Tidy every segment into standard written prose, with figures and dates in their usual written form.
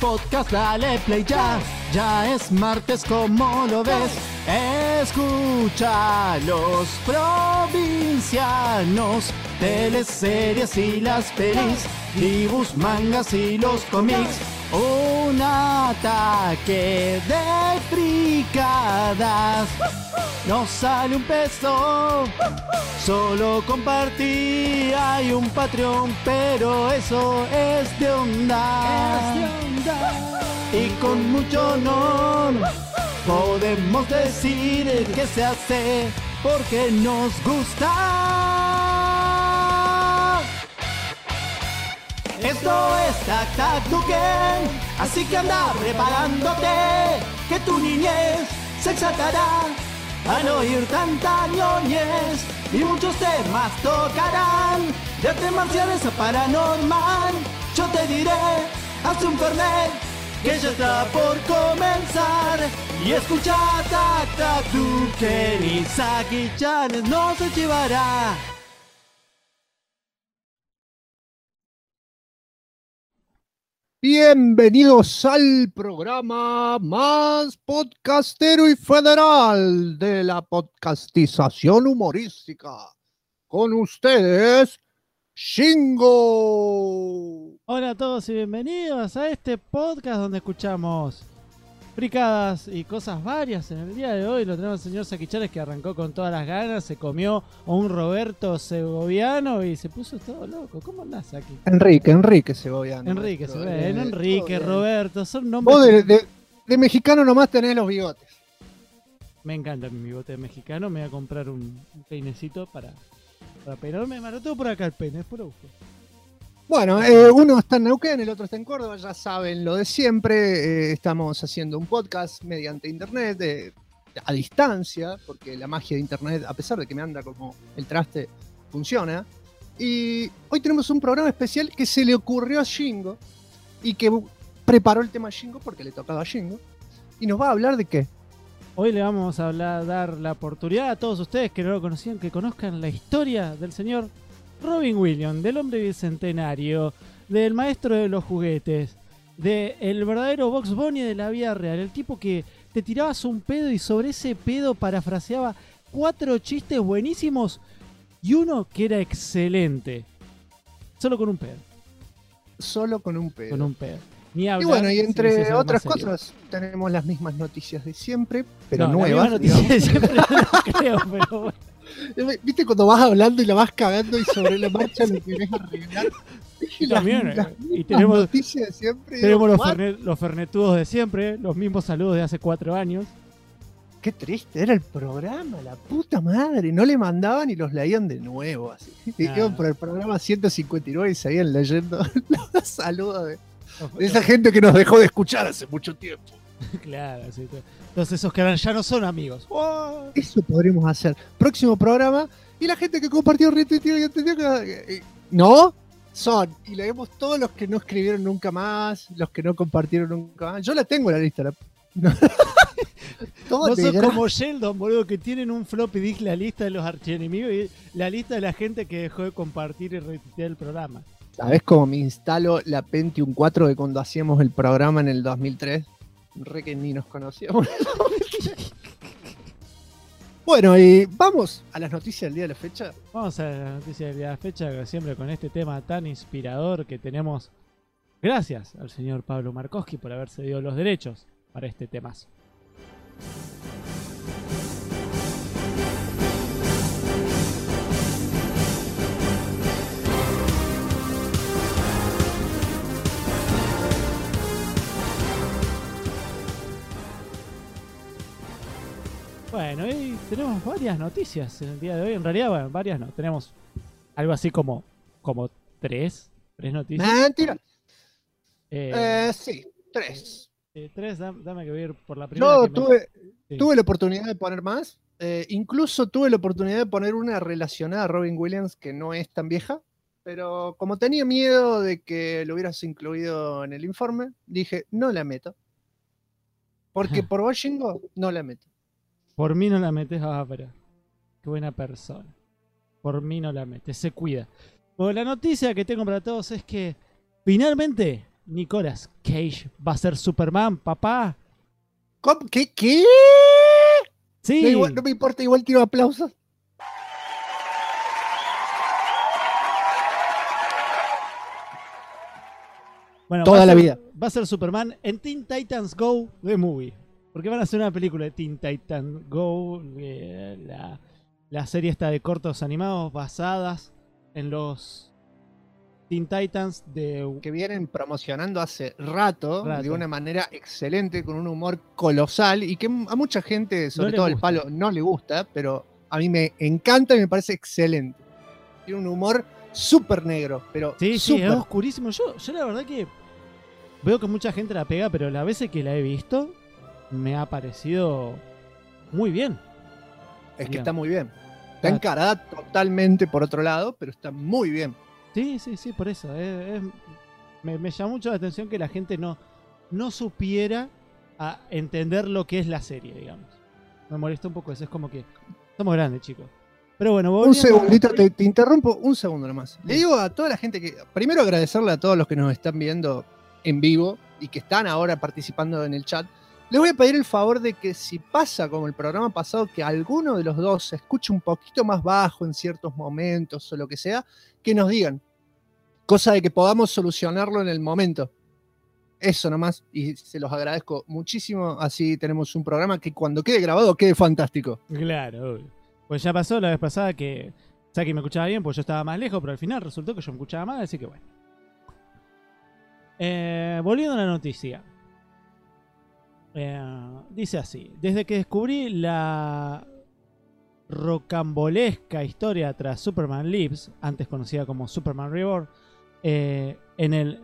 podcast, dale play ya. Ya es martes, como lo ves. Escucha los provincianos, teleseries y las pelis, dibujos, mangas y los cómics. Un ataque de fricadas. No sale un peso, solo compartir. Hay un Patreon, pero eso es de onda. Y con mucho honor podemos decir que se hace porque nos gusta. Esto es Tac Tac Tuken, así que anda preparándote, que tu niñez se exaltará al oír tanta ñoñez, y muchos temas tocarán, de artes marciales a paranormal. Yo te diré, haz un fernet, que ya está por comenzar, y escucha Tac Tac Tuken, y Saki-chan no se llevará. Bienvenidos al programa más podcastero y federal de la podcastización humorística. Con ustedes, Shingo. Hola a todos y bienvenidos a este podcast donde escuchamos fricadas y cosas varias. En el día de hoy lo tenemos al señor Saki-chan, que arrancó con todas las ganas, se comió a un Roberto segoviano y se puso todo loco. ¿Cómo andás, Saki? Enrique Segoviano. Enrique maestro. Segoviano, Enrique, todo bien. Roberto, son nombres. Vos de mexicano nomás tenés los bigotes. Me encanta mi bigote de mexicano, me voy a comprar un peinecito para peinarme. Me lo tengo por acá el peine, después lo busco. Bueno, uno está en Neuquén, el otro está en Córdoba, ya saben lo de siempre. Estamos haciendo un podcast mediante internet, a distancia, porque la magia de internet, a pesar de que me anda como el traste, funciona. Y hoy tenemos un programa especial que se le ocurrió a Shingo y que preparó el tema a Shingo porque le tocaba a Shingo. Y nos va a hablar de qué. Hoy le vamos a dar la oportunidad a todos ustedes que no lo conocían, que conozcan la historia del señor Robin Williams, del hombre bicentenario, del maestro de los juguetes, del verdadero Bugs Bunny de la vida real, el tipo que te tirabas un pedo y sobre ese pedo parafraseaba 4 chistes buenísimos y uno que era excelente. Solo con un pedo. Solo con un pedo. Con un pedo. Ni hablar, Y bueno, y si entre quisiese algo otras más serio. cosas, tenemos las mismas noticias de siempre, pero No, nuevas. la misma noticia de siempre no lo creo, pero bueno. ¿Viste cuando vas hablando y la vas cagando y sobre la marcha lo querés arreglar? Y también, las y mismas tenemos noticias de siempre. Tenemos Digo, los fernetudos de siempre, los mismos saludos de hace 4 años. qué triste era el programa, la puta madre. No le mandaban y los leían de nuevo. Así. Iban por el programa 159 y seguían leyendo los saludos de esa gente que nos dejó de escuchar hace mucho tiempo. Claro, sí. Entonces esos que ahora ya no son amigos. ¡Oh! Eso podremos hacer. Próximo programa. Y la gente que compartió, retuiteó y entendió que... No, son. Y leemos todos los que no escribieron nunca más, los que no compartieron nunca más. Yo la tengo en la lista. Todo No sos negra. como Sheldon, boludo, que tienen un floppy disk, la lista de los archienemigos y la lista de la gente que dejó de compartir y retuitear el programa. ¿Sabés cómo me instalo la Pentium 4 de cuando hacíamos el programa en el 2003? Re que ni nos conocíamos. Bueno, y vamos a las noticias del día de la fecha. Vamos a la noticia de la fecha, siempre con este tema tan inspirador que tenemos. Gracias al señor Pablo Markowski por haber cedido los derechos para este temazo. Bueno, y tenemos varias noticias en el día de hoy. En realidad, bueno, varias no. Tenemos algo así como tres noticias. Mentira. Eh, Sí, 3. Tres, dame que voy a ir por la primera. Yo que me- tuve la oportunidad de poner más. Incluso tuve la oportunidad de poner una relacionada a Robin Williams que no es tan vieja. Pero como tenía miedo de que lo hubieras incluido en el informe, dije, no la meto. Porque por vos, Shingo, no la meto. Por mí no la metes, pero qué buena persona. Por mí no la metes, se cuida. Bueno, la noticia que tengo para todos es que finalmente Nicolas Cage va a ser Superman, papá. ¿Cómo? ¿Qué? Sí. No me importa, igual quiero aplausos. Bueno, Toda la vida. Va a ser Superman en Teen Titans Go The Movie. Porque van a hacer una película de Teen Titans Go, la serie esta de cortos animados basadas en los Teen Titans que vienen promocionando hace rato de una manera excelente, con un humor colosal y que a mucha gente, sobre todo el palo, no le gusta, pero a mí me encanta y me parece excelente. Tiene un humor súper negro, pero sí, súper. es oscurísimo. Yo la verdad que veo que mucha gente la pega, pero las veces que la he visto me ha parecido muy bien. Es que está muy bien. Está encarada totalmente por otro lado, pero está muy bien. Sí, por eso. Me llamó mucho la atención que la gente no supiera a entender lo que es la serie, digamos. Me molesta un poco eso. Es como que somos grandes, chicos. Pero bueno, un segundito, te interrumpo un segundo nomás. Le digo a toda la gente que, primero agradecerle a todos los que nos están viendo en vivo y que están ahora participando en el chat. Les voy a pedir el favor de que si pasa como el programa pasado, que alguno de los dos se escuche un poquito más bajo en ciertos momentos o lo que sea, que nos digan. Cosa de que podamos solucionarlo en el momento. Eso nomás, y se los agradezco muchísimo. Así tenemos un programa que cuando quede grabado quede fantástico. Claro, obvio. Pues ya pasó la vez pasada que Saki me escuchaba bien, pues yo estaba más lejos, pero al final resultó que yo me escuchaba mal, así que bueno. Volviendo a la noticia. Dice así: desde que descubrí la rocambolesca historia tras Superman Lives, antes conocida como Superman Reborn, en el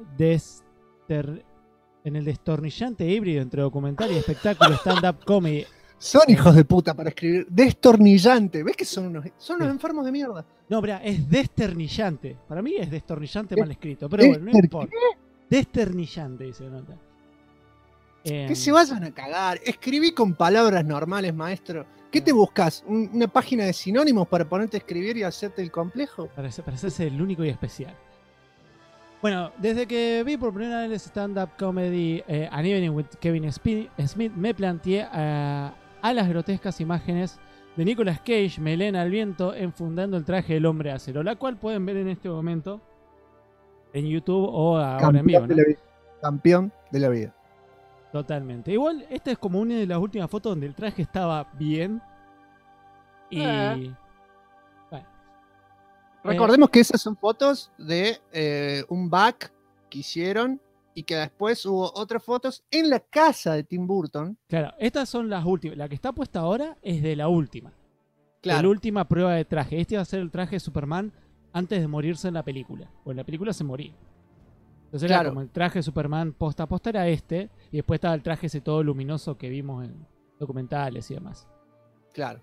destornillante híbrido entre documental y espectáculo stand-up comedy. Son hijos de puta para escribir. Destornillante. ¿Ves que son unos enfermos de mierda? No, pero es desternillante. Para mí es destornillante mal escrito, pero bueno, no importa. Desternillante, dice nota. Que se vayan a cagar. Escribí con palabras normales, maestro. ¿Qué te buscas? ¿Una página de sinónimos para ponerte a escribir y hacerte el complejo? Para hacerse el único y especial. Bueno, desde que vi por primera vez stand-up comedy An Evening with Kevin Smith, me planteé a las grotescas imágenes de Nicolas Cage, melena al viento, enfundando el traje del hombre acero, la cual pueden ver en este momento en YouTube o ahora en vivo, ¿no? Campeón de la vida. Totalmente. Igual, esta es como una de las últimas fotos donde el traje estaba bien. Y... Bueno. Recordemos que esas son fotos de un back que hicieron y que después hubo otras fotos en la casa de Tim Burton. Claro, estas son las últimas. La que está puesta ahora es de la última. Claro. De la última prueba de traje. Este va a ser el traje de Superman antes de morirse en la película. O en la película se moría. Entonces claro, era como el traje de Superman posta a posta era este. Y después estaba el traje ese todo luminoso que vimos en documentales y demás. Claro.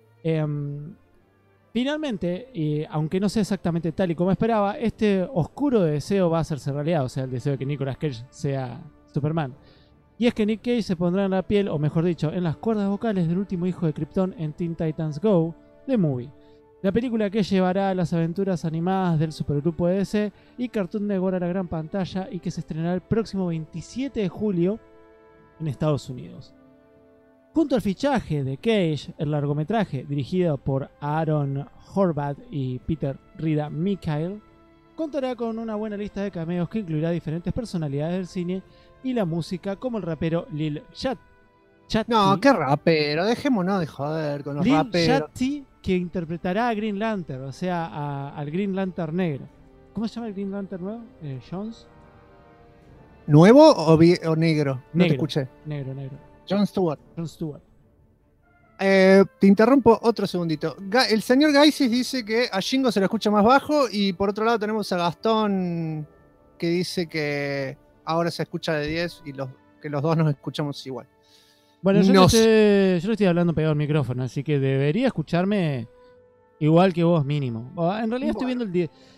Finalmente, aunque no sea exactamente tal y como esperaba, este oscuro deseo va a hacerse realidad. O sea, el deseo de que Nicolas Cage sea Superman. Y es que Nick Cage se pondrá en la piel, o mejor dicho, en las cuerdas vocales del último hijo de Krypton en Teen Titans Go, The Movie. La película que llevará las aventuras animadas del supergrupo de DC y Cartoon Network a la gran pantalla y que se estrenará el próximo 27 de julio en Estados Unidos. Junto al fichaje de Cage, el largometraje dirigido por Aaron Horvath y Peter Rida Mikhail contará con una buena lista de cameos que incluirá diferentes personalidades del cine y la música, como el rapero Lil Yachty. No, qué rapero, dejémonos de joder con los Lil raperos. Yachty, que interpretará a Green Lantern, o sea, al Green Lantern negro. ¿Cómo se llama el Green Lantern nuevo? ¿Jones? ¿Nuevo o negro? No Negro. te escuché. Negro. Jon Stewart. Jon Stewart. Te interrumpo otro segundito. El señor Gaisis dice que a Shingo se lo escucha más bajo y por otro lado tenemos a Gastón que dice que ahora se escucha de 10 y que los dos nos escuchamos igual. Bueno, yo le estoy hablando pegado al micrófono, así que debería escucharme igual que vos mínimo. En realidad estoy viendo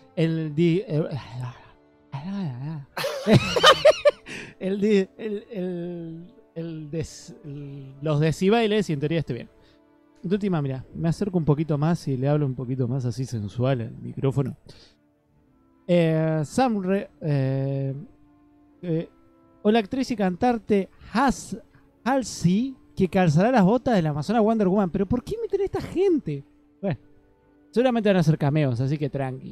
los decibeles y en teoría estoy bien. De última, mira, me acerco un poquito más y le hablo un poquito más así sensual al micrófono. o la actriz y cantante Halsey, que calzará las botas de la amazona Wonder Woman. ¿Pero por qué meten a esta gente? Bueno, seguramente van a ser cameos, así que tranqui.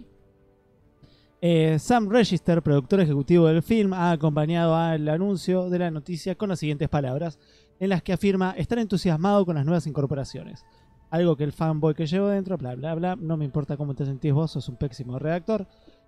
Sam Register, productor ejecutivo del film, ha acompañado al anuncio de la noticia con las siguientes palabras, en las que afirma estar entusiasmado con las nuevas incorporaciones. Algo que el fanboy que llevo dentro, bla bla bla, no me importa cómo te sentís vos, sos un pésimo redactor.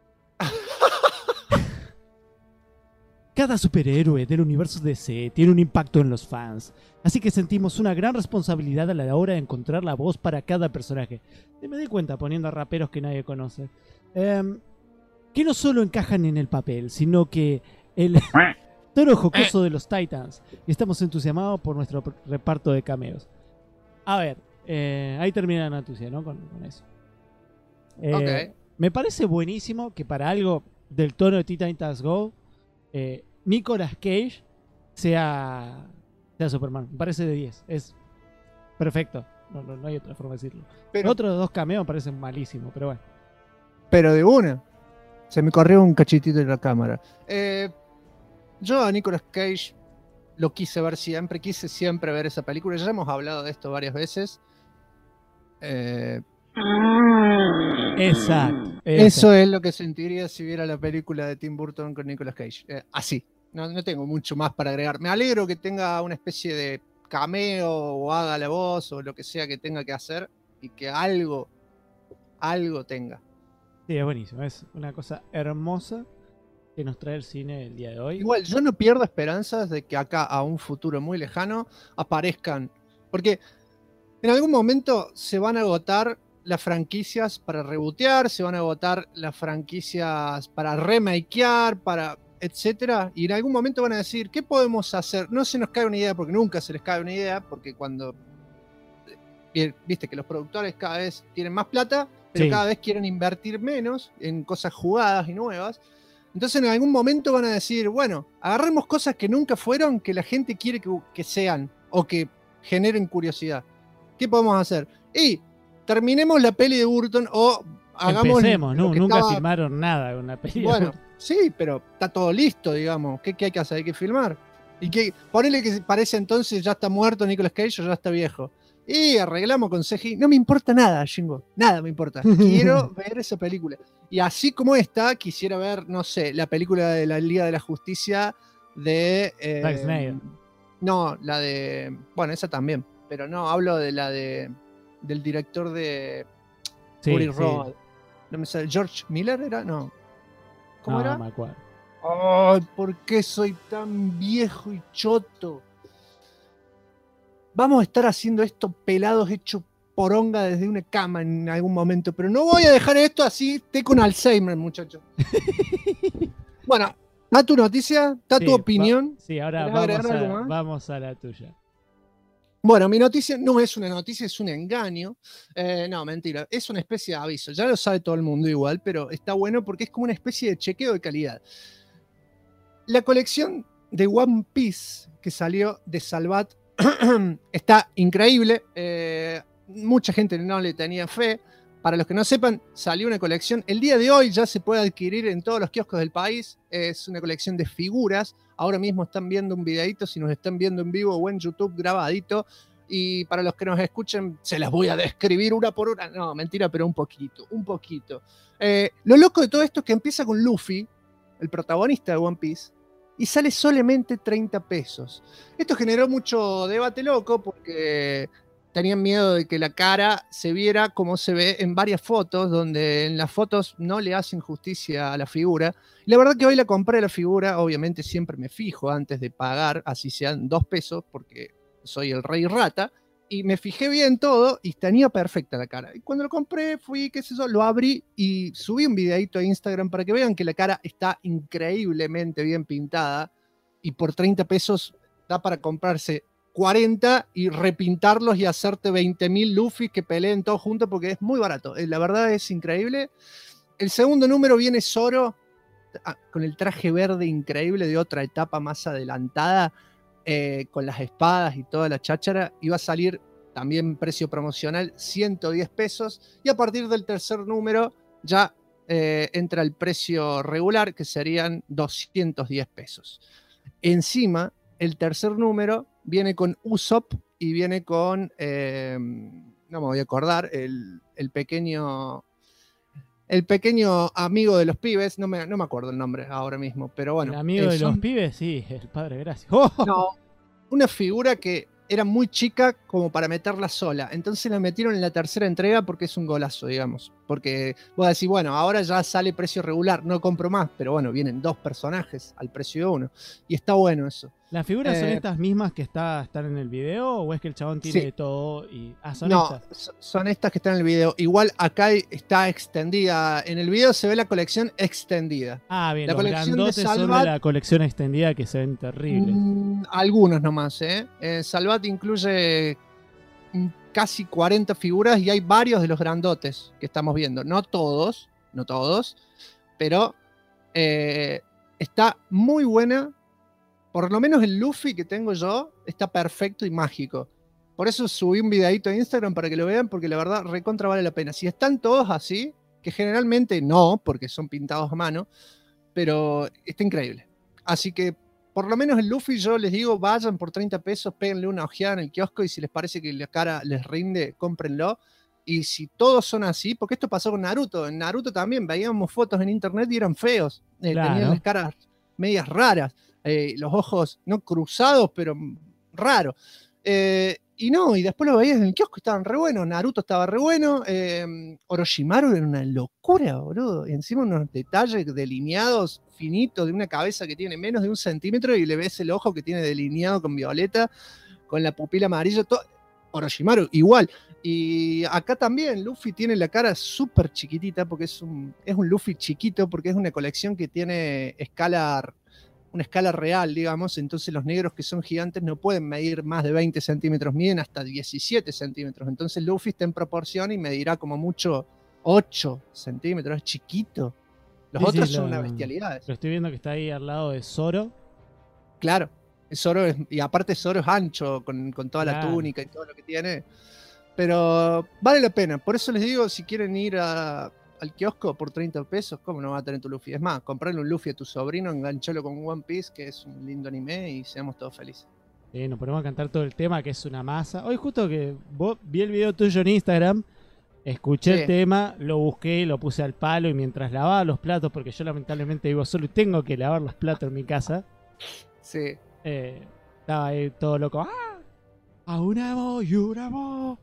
Cada superhéroe del universo DC tiene un impacto en los fans, así que sentimos una gran responsabilidad a la hora de encontrar la voz para cada personaje. Me di cuenta poniendo a raperos que nadie conoce. Que no solo encajan en el papel, sino que el toro jocoso de los Titans. Y estamos entusiasmados por nuestro reparto de cameos. A ver, ahí termina la noticia, ¿no? Con eso. Ok. Me parece buenísimo que para algo del tono de Teen Titans Go, Nicolas Cage sea Superman. Me parece de 10. Es perfecto. No hay otra forma de decirlo. Pero, Otros dos cameos me parecen malísimos, pero bueno. pero de una. Se me corrió un cachitito de la cámara. Yo a Nicolas Cage lo quise ver siempre. Quise siempre ver esa película. Ya hemos hablado de esto varias veces. Exacto. Eso es lo que sentiría si viera la película de Tim Burton con Nicolas Cage. Así. No tengo mucho más para agregar. Me alegro que tenga una especie de cameo o haga la voz o lo que sea que tenga que hacer y que algo tenga. Sí, es buenísimo. Es una cosa hermosa que nos trae el cine el día de hoy. Igual, yo no pierdo esperanzas de que acá a un futuro muy lejano aparezcan. Porque en algún momento se van a agotar las franquicias para rebotear, se van a agotar las franquicias para remakear, para etcétera, y en algún momento van a decir, ¿qué podemos hacer? No se nos cae una idea, porque nunca se les cae una idea, porque cuando viste que los productores cada vez tienen más plata, pero Sí. cada vez quieren invertir menos en cosas jugadas y nuevas. Entonces en algún momento van a decir, bueno, agarremos cosas que nunca fueron, que la gente quiere que sean, o que generen curiosidad. ¿Qué podemos hacer? Y terminemos la peli de Burton o hagamos Empecemos, lo ¿no? que Nunca estaba... filmaron nada con una peli. Bueno, sí, pero está todo listo, digamos. ¿Qué hay que hacer? Hay que filmar. Y que ponele que parece entonces ya está muerto Nicolas Cage o ya está viejo. Y arreglamos con CGI. No me importa nada, Jingo. Nada me importa. Quiero ver esa película. Y así como esta, quisiera ver, no sé, la película de la Liga de la Justicia de... Zack Snyder. No, la de... Bueno, esa también. Pero no, hablo de la de del director de Sí, Fury sí. Road. No me sale. ¿George Miller era? No. ¿Cómo No, era? me acuerdo. Ay, ¿por qué soy tan viejo y choto? Vamos a estar haciendo esto pelados, hecho poronga desde una cama en algún momento, pero no voy a dejar esto así, esté con Alzheimer, muchacho. Bueno, da tu noticia, da tu Sí, opinión. Sí, ahora ¿Querés agregar algo más? vamos a la tuya. Bueno, mi noticia no es una noticia, es un engaño. No, mentira, es una especie de aviso. Ya lo sabe todo el mundo igual, pero está bueno porque es como una especie de chequeo de calidad. La colección de One Piece que salió de Salvat está increíble. Mucha gente no le tenía fe. Para los que no sepan, salió una colección. El día de hoy ya se puede adquirir en todos los kioscos del país. Es una colección de figuras. Ahora mismo están viendo un videito, si nos están viendo en vivo o en YouTube grabadito. Y para los que nos escuchen, se las voy a describir una por una. No, mentira, pero un poquito, un poquito. Lo loco de todo esto es que empieza con Luffy, el protagonista de One Piece, y sale solamente 30 pesos. Esto generó mucho debate loco porque tenían miedo de que la cara se viera como se ve en varias fotos, donde en las fotos no le hacen justicia a la figura. La verdad que hoy la compré la figura, obviamente siempre me fijo antes de pagar, así sean 2 pesos, porque soy el rey rata, y me fijé bien todo y tenía perfecta la cara. Y cuando lo compré, fui, qué sé yo, lo abrí y subí un videito a Instagram para que vean que la cara está increíblemente bien pintada y por 30 pesos da para comprarse 40 y repintarlos y hacerte 20.000 Luffy que peleen todos juntos porque es muy barato. La verdad es increíble. El segundo número viene Zoro con el traje verde increíble de otra etapa más adelantada, con las espadas y toda la cháchara. Iba a salir también precio promocional 110 pesos y a partir del tercer número ya entra el precio regular que serían 210 pesos. Encima, el tercer número viene con Usopp y viene con, no me voy a acordar, el pequeño amigo de los pibes, no me acuerdo el nombre ahora mismo, pero bueno. El amigo de los pibes, sí, el padre Gracia. ¡Oh! No, una figura que era muy chica como para meterla sola. Entonces la metieron en la tercera entrega porque es un golazo, digamos. Porque vos decís, bueno, ahora ya sale precio regular, no compro más, pero bueno, vienen 2 personajes al precio de 1. Y está bueno eso. ¿Las figuras son estas mismas que están en el video o es que el chabón tiene de todo? ¿Son estas? Son estas que están en el video. Igual acá está extendida. En el video se ve la colección extendida. Ah, bien, la los grandotes son de la colección extendida que se ven terribles. Algunos nomás, ¿eh? Salvat incluye casi 40 figuras y hay varios de los grandotes que estamos viendo. No todos, pero está muy buena. Por lo menos el Luffy que tengo yo está perfecto y mágico. Por eso subí un videito a Instagram para que lo vean, porque la verdad recontra vale la pena. Si están todos así, que generalmente no, porque son pintados a mano, pero está increíble. Así que por lo menos el Luffy yo les digo, vayan por 30 pesos, péguenle una ojeada en el kiosco y si les parece que la cara les rinde, cómprenlo. Y si todos son así, porque esto pasó con Naruto. En Naruto también veíamos fotos en internet y eran feos. Claro. Tenían las caras medias raras. Los ojos no cruzados, pero raro. Y después lo veías en el kiosco, estaban re buenos. Naruto estaba re bueno. Orochimaru era una locura, boludo. Y encima unos detalles delineados finitos de una cabeza que tiene menos de 1 centímetro y le ves el ojo que tiene delineado con violeta, con la pupila amarilla. Todo. Orochimaru, igual. Y acá también Luffy tiene la cara súper chiquitita porque es un Luffy chiquito porque es una colección que tiene una escala real, digamos, entonces los negros que son gigantes no pueden medir más de 20 centímetros, miden hasta 17 centímetros, entonces Luffy está en proporción y medirá como mucho 8 centímetros, es chiquito. Los otros son una bestialidad. Lo estoy viendo que está ahí al lado de Zoro. Claro, y aparte Zoro es ancho, con toda la túnica y todo lo que tiene, pero vale la pena, por eso les digo, si quieren ir al kiosco por 30 pesos, ¿cómo no va a tener tu Luffy? Es más, comprarle un Luffy a tu sobrino, enganchalo con One Piece, que es un lindo anime, y seamos todos felices. Nos ponemos a cantar todo el tema, que es una masa. Hoy justo que vi el video tuyo en Instagram, escuché el tema, lo busqué, lo puse al palo, y mientras lavaba los platos, porque yo lamentablemente vivo solo y tengo que lavar los platos en mi casa, estaba ahí todo loco. ¡Ah! ¡Aunamo, yuramo!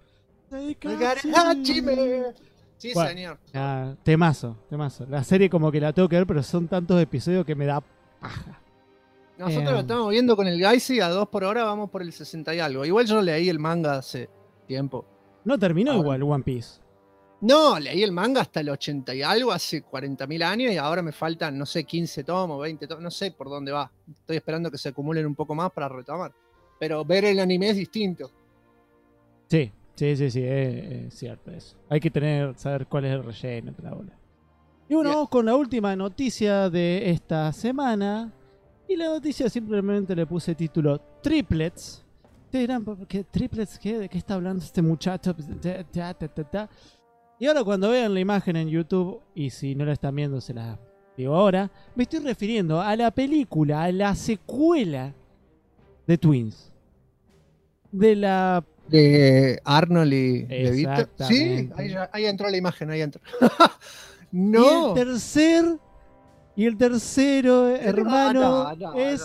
Sí, bueno, señor. Temazo. La serie como que la tengo que ver, pero son tantos episodios que me da paja. Nosotros lo estamos viendo con el Gaisi a 2 por hora, vamos por el 60 y algo. Igual yo leí el manga hace tiempo. No terminó igual One Piece. No, leí el manga hasta el 80 y algo, hace 40.000 años, y ahora me faltan, no sé, 15 tomos, 20 tomos, no sé por dónde va. Estoy esperando que se acumulen un poco más para retomar. Pero ver el anime es distinto. Sí, es cierto eso. Hay que saber cuál es el relleno. Y bueno, vamos con la última noticia de esta semana. Y la noticia simplemente le puse título Triplets. Te dirán, ¿qué triplets? ¿De qué está hablando este muchacho? Y ahora cuando vean la imagen en YouTube, y si no la están viendo se la digo ahora, me estoy refiriendo a la película, a la secuela de Twins. De Arnold y Levita. Sí, ahí entró la imagen, ahí entró. No. Y el tercero hermano es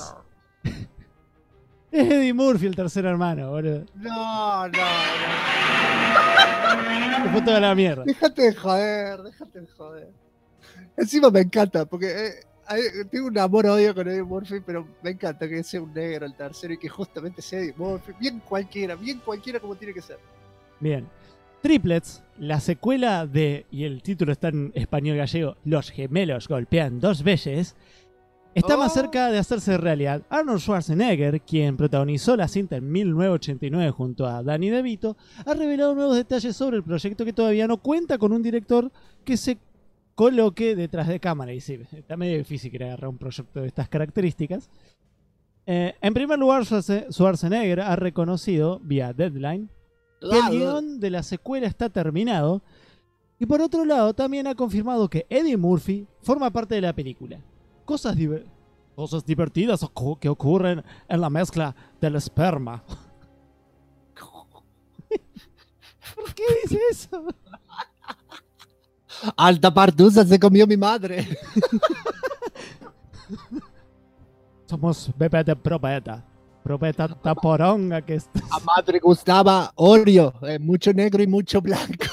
Eddie Murphy, el tercer hermano, boludo. No. Me fue toda la mierda. Déjate de joder. Encima me encanta, porque tengo un amor-odio con Eddie Murphy, pero me encanta que sea un negro el tercero y que justamente sea Eddie Murphy. Bien cualquiera como tiene que ser. Bien. Triplets, la secuela de, y el título está en español gallego, Los gemelos golpean 2 veces, está más cerca de hacerse realidad. Arnold Schwarzenegger, quien protagonizó la cinta en 1989 junto a Danny DeVito, ha revelado nuevos detalles sobre el proyecto que todavía no cuenta con un director que se coloque detrás de cámara. Y sí, está medio difícil que agarrar un proyecto de estas características. En primer lugar, Schwarzenegger ha reconocido, vía Deadline, que el guión de la secuela está terminado. Y por otro lado, también ha confirmado que Eddie Murphy forma parte de la película. Cosas cosas divertidas que ocurren en la mezcla del esperma. ¿Por qué dice eso? Alta partusa se comió mi madre. Somos bebé de probeta. Probeta taporonga que es. A madre gustaba Oreo, mucho negro y mucho blanco.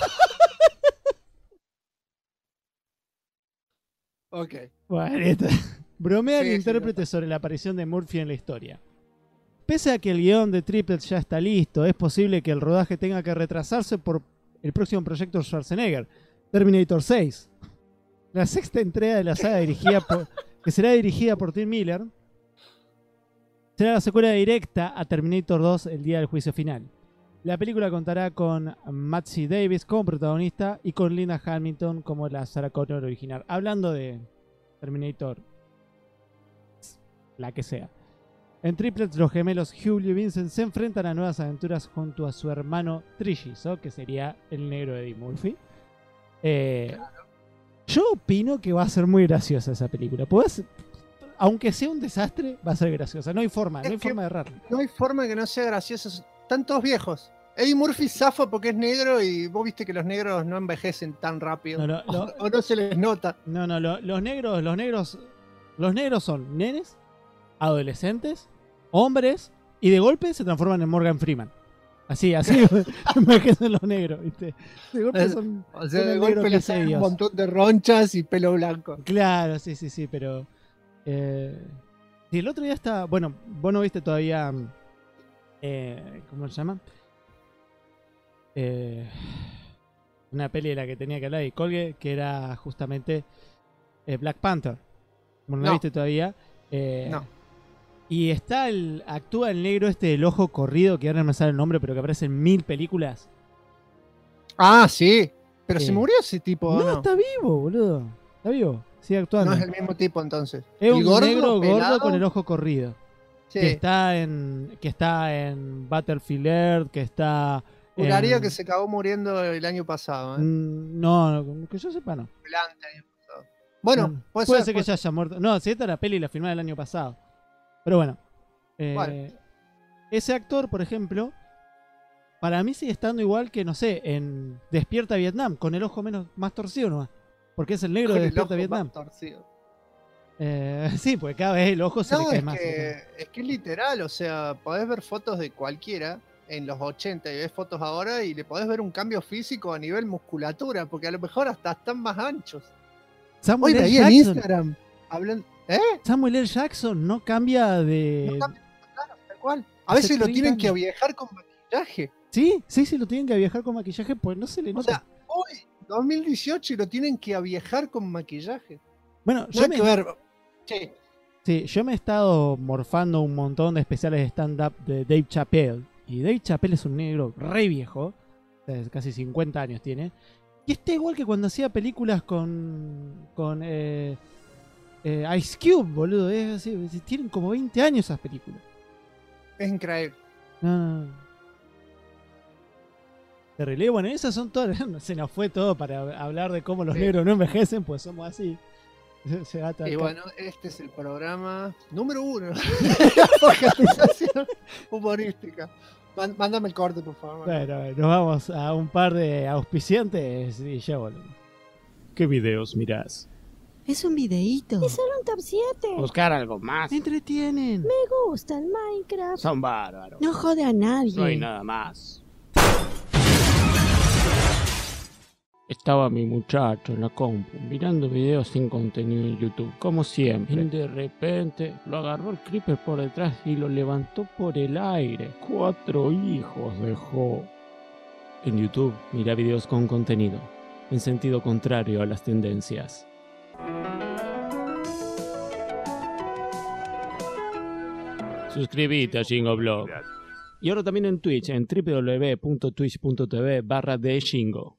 Ok. Bueno, bromea el Sí, intérprete sobre la aparición de Murphy en la historia. Pese a que el guión de Triplets ya está listo, es posible que el rodaje tenga que retrasarse por el próximo proyecto de Schwarzenegger, Terminator 6. La sexta entrega de la saga que será dirigida por Tim Miller, será la secuela directa a Terminator 2 el día del juicio final. La película contará con Mackenzie Davis como protagonista y con Linda Hamilton como la Sarah Connor original. Hablando de Terminator, la que sea. En Triplets, los gemelos Hugh y Vincent se enfrentan a nuevas aventuras junto a su hermano Trillizo, que sería el negro de Eddie Murphy. Yo opino que va a ser muy graciosa esa película. Aunque sea un desastre, va a ser graciosa. No hay forma de errarlo. No hay forma que no sea gracioso. Están todos viejos. Eddie Murphy zafa porque es negro y vos viste que los negros no envejecen tan rápido. O no se les nota. No, los negros son nenes, adolescentes, hombres y de golpe se transforman en Morgan Freeman. Así envejecen los negros, ¿viste? De golpe son. O sea, de golpe les salen un montón de ronchas y pelo blanco. Claro, sí, pero. Sí, el otro día está. Bueno, vos no viste todavía. ¿Cómo se llama? Una peli de la que tenía que hablar y colgué, que era justamente Black Panther. Bueno, ¿no la viste todavía? No. Y actúa el negro del ojo corrido, que ahora no me sale el nombre, pero que aparece en 1000 películas. Ah, sí. Pero se murió ese tipo, ¿no? No, está vivo, boludo. Está vivo. Sigue actuando. No es el mismo tipo, entonces. Es un gordo, negro pelado, gordo con el ojo corrido. Sí. Que está en Battlefield Earth, que está... Juraría que se acabó muriendo el año pasado. No, que yo sepa, no. El año pasado. Bueno, puede ser que ya haya muerto. No, si esta era la peli la filmada el año pasado. Pero bueno. Ese actor, por ejemplo, para mí sigue estando igual que, no sé, en Despierta Vietnam, con el ojo más torcido nomás. Porque es el negro de Despierta Vietnam. Sí, porque cada vez el ojo se le cae más. Es que es literal, o sea, podés ver fotos de cualquiera en los 80 y ves fotos ahora y le podés ver un cambio físico a nivel musculatura, porque a lo mejor hasta están más anchos. Samuel Hoy veía en Instagram hablan, Samuel L. Jackson no cambia de... No cambia, claro, tal cual. A veces lo tienen que viajar con maquillaje. Sí, lo tienen que viajar con maquillaje, pues no se le nota. O sea, hoy, 2018, lo tienen que viajar con maquillaje. Bueno, yo me he estado morfando un montón de especiales de stand-up de Dave Chappelle. Y Dave Chappelle es un negro re viejo, casi 50 años tiene. Y está igual que cuando hacía películas con Ice Cube, boludo. Tienen como 20 años esas películas. Es increíble. No. Terrible. Bueno, esas son todas. Se nos fue todo para hablar de cómo los negros no envejecen, pues somos así. Y bueno, este es el programa número 1 de la focalización humorística. Mándame el corte, por favor. Bueno, nos vamos a un par de auspiciantes y ya volvemos. ¿Qué videos mirás? Es un videíto. Es solo un top 7. Buscar algo más. Me entretienen. Me gusta el Minecraft. Son bárbaros. No jode a nadie. No hay nada más. Estaba mi muchacho en la compu mirando videos sin contenido en YouTube, como siempre. Y de repente lo agarró el creeper por detrás y lo levantó por el aire. 4 hijos dejó. En YouTube mira videos con contenido, en sentido contrario a las tendencias. Suscríbete a Shingoblog. Y ahora también en Twitch, en www.twitch.tv/theshingo.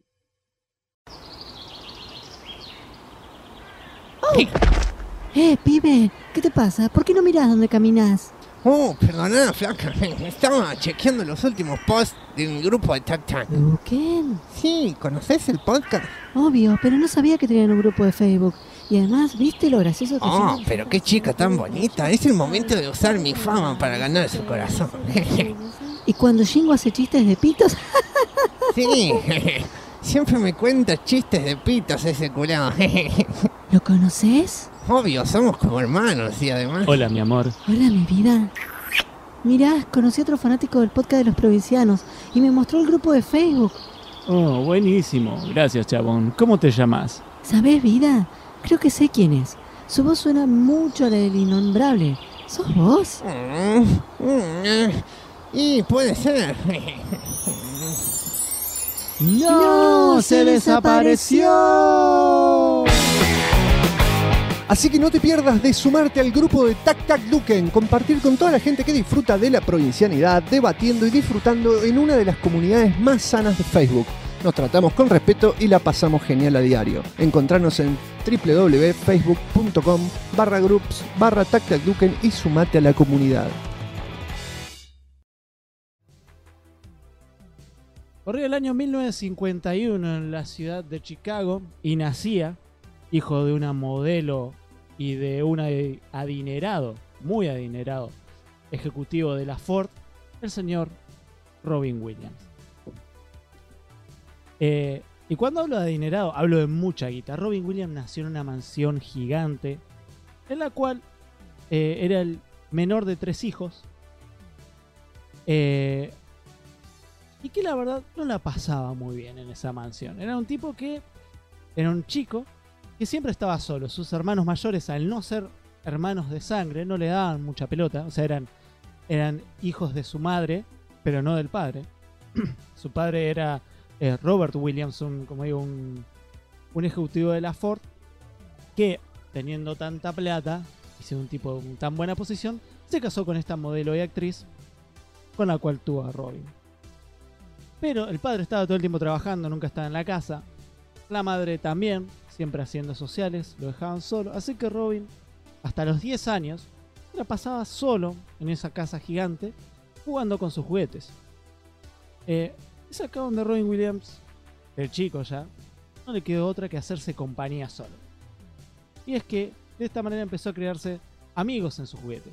Pibe, ¿qué te pasa? ¿Por qué no mirás dónde caminás? Oh, perdona, flaca. Estaba chequeando los últimos posts de mi grupo de Tac. ¿Qué? Sí, ¿conoces el podcast? Obvio, pero no sabía que tenían un grupo de Facebook. Y además, ¿viste lo gracioso que Oh, son? pero qué chica tan bonita. Es el momento de usar mi fama para ganar su corazón. Y cuando Jingo hace chistes de pitos, Sí, siempre me cuenta chistes de pitos ese culado. ¿lo conoces? Obvio, somos como hermanos y además... Hola, mi amor. Hola, mi vida. Mirá, conocí a otro fanático del podcast de los provincianos y me mostró el grupo de Facebook. Oh, buenísimo. Gracias, chabón. ¿Cómo te llamas? ¿Sabés, vida? Creo que sé quién es. Su voz suena mucho a la del innombrable. ¿Sos vos? Y puede ser. ¡No! ¡Se desapareció! Así que no te pierdas de sumarte al grupo de Tac Tac Duken, compartir con toda la gente que disfruta de la provincianidad, debatiendo y disfrutando en una de las comunidades más sanas de Facebook. Nos tratamos con respeto y la pasamos genial a diario. Encontranos en www.facebook.com/groups/TacTacDuken y sumate a la comunidad. Corría el año 1951 en la ciudad de Chicago y nacía, hijo de una modelo y de un adinerado, muy adinerado, ejecutivo de la Ford, el señor Robin Williams. Y cuando hablo de adinerado, hablo de mucha guita. Robin Williams nació en una mansión gigante, en la cual era el menor de 3 hijos, y que la verdad no la pasaba muy bien en esa mansión. Era un tipo que era un chico que siempre estaba solo. Sus hermanos mayores, al no ser hermanos de sangre, no le daban mucha pelota. O sea, eran hijos de su madre, pero no del padre. Su padre era Robert Williams, como digo, un ejecutivo de la Ford, que teniendo tanta plata y siendo un tipo de tan buena posición, se casó con esta modelo y actriz con la cual tuvo a Robin. Pero el padre estaba todo el tiempo trabajando, nunca estaba en la casa. La madre también, siempre haciendo sociales, lo dejaban solo. Así que Robin, hasta los 10 años, la pasaba solo en esa casa gigante, jugando con sus juguetes. Es acá donde Robin Williams, el chico ya, no le quedó otra que hacerse compañía solo. Y es que de esta manera empezó a crearse amigos en sus juguetes.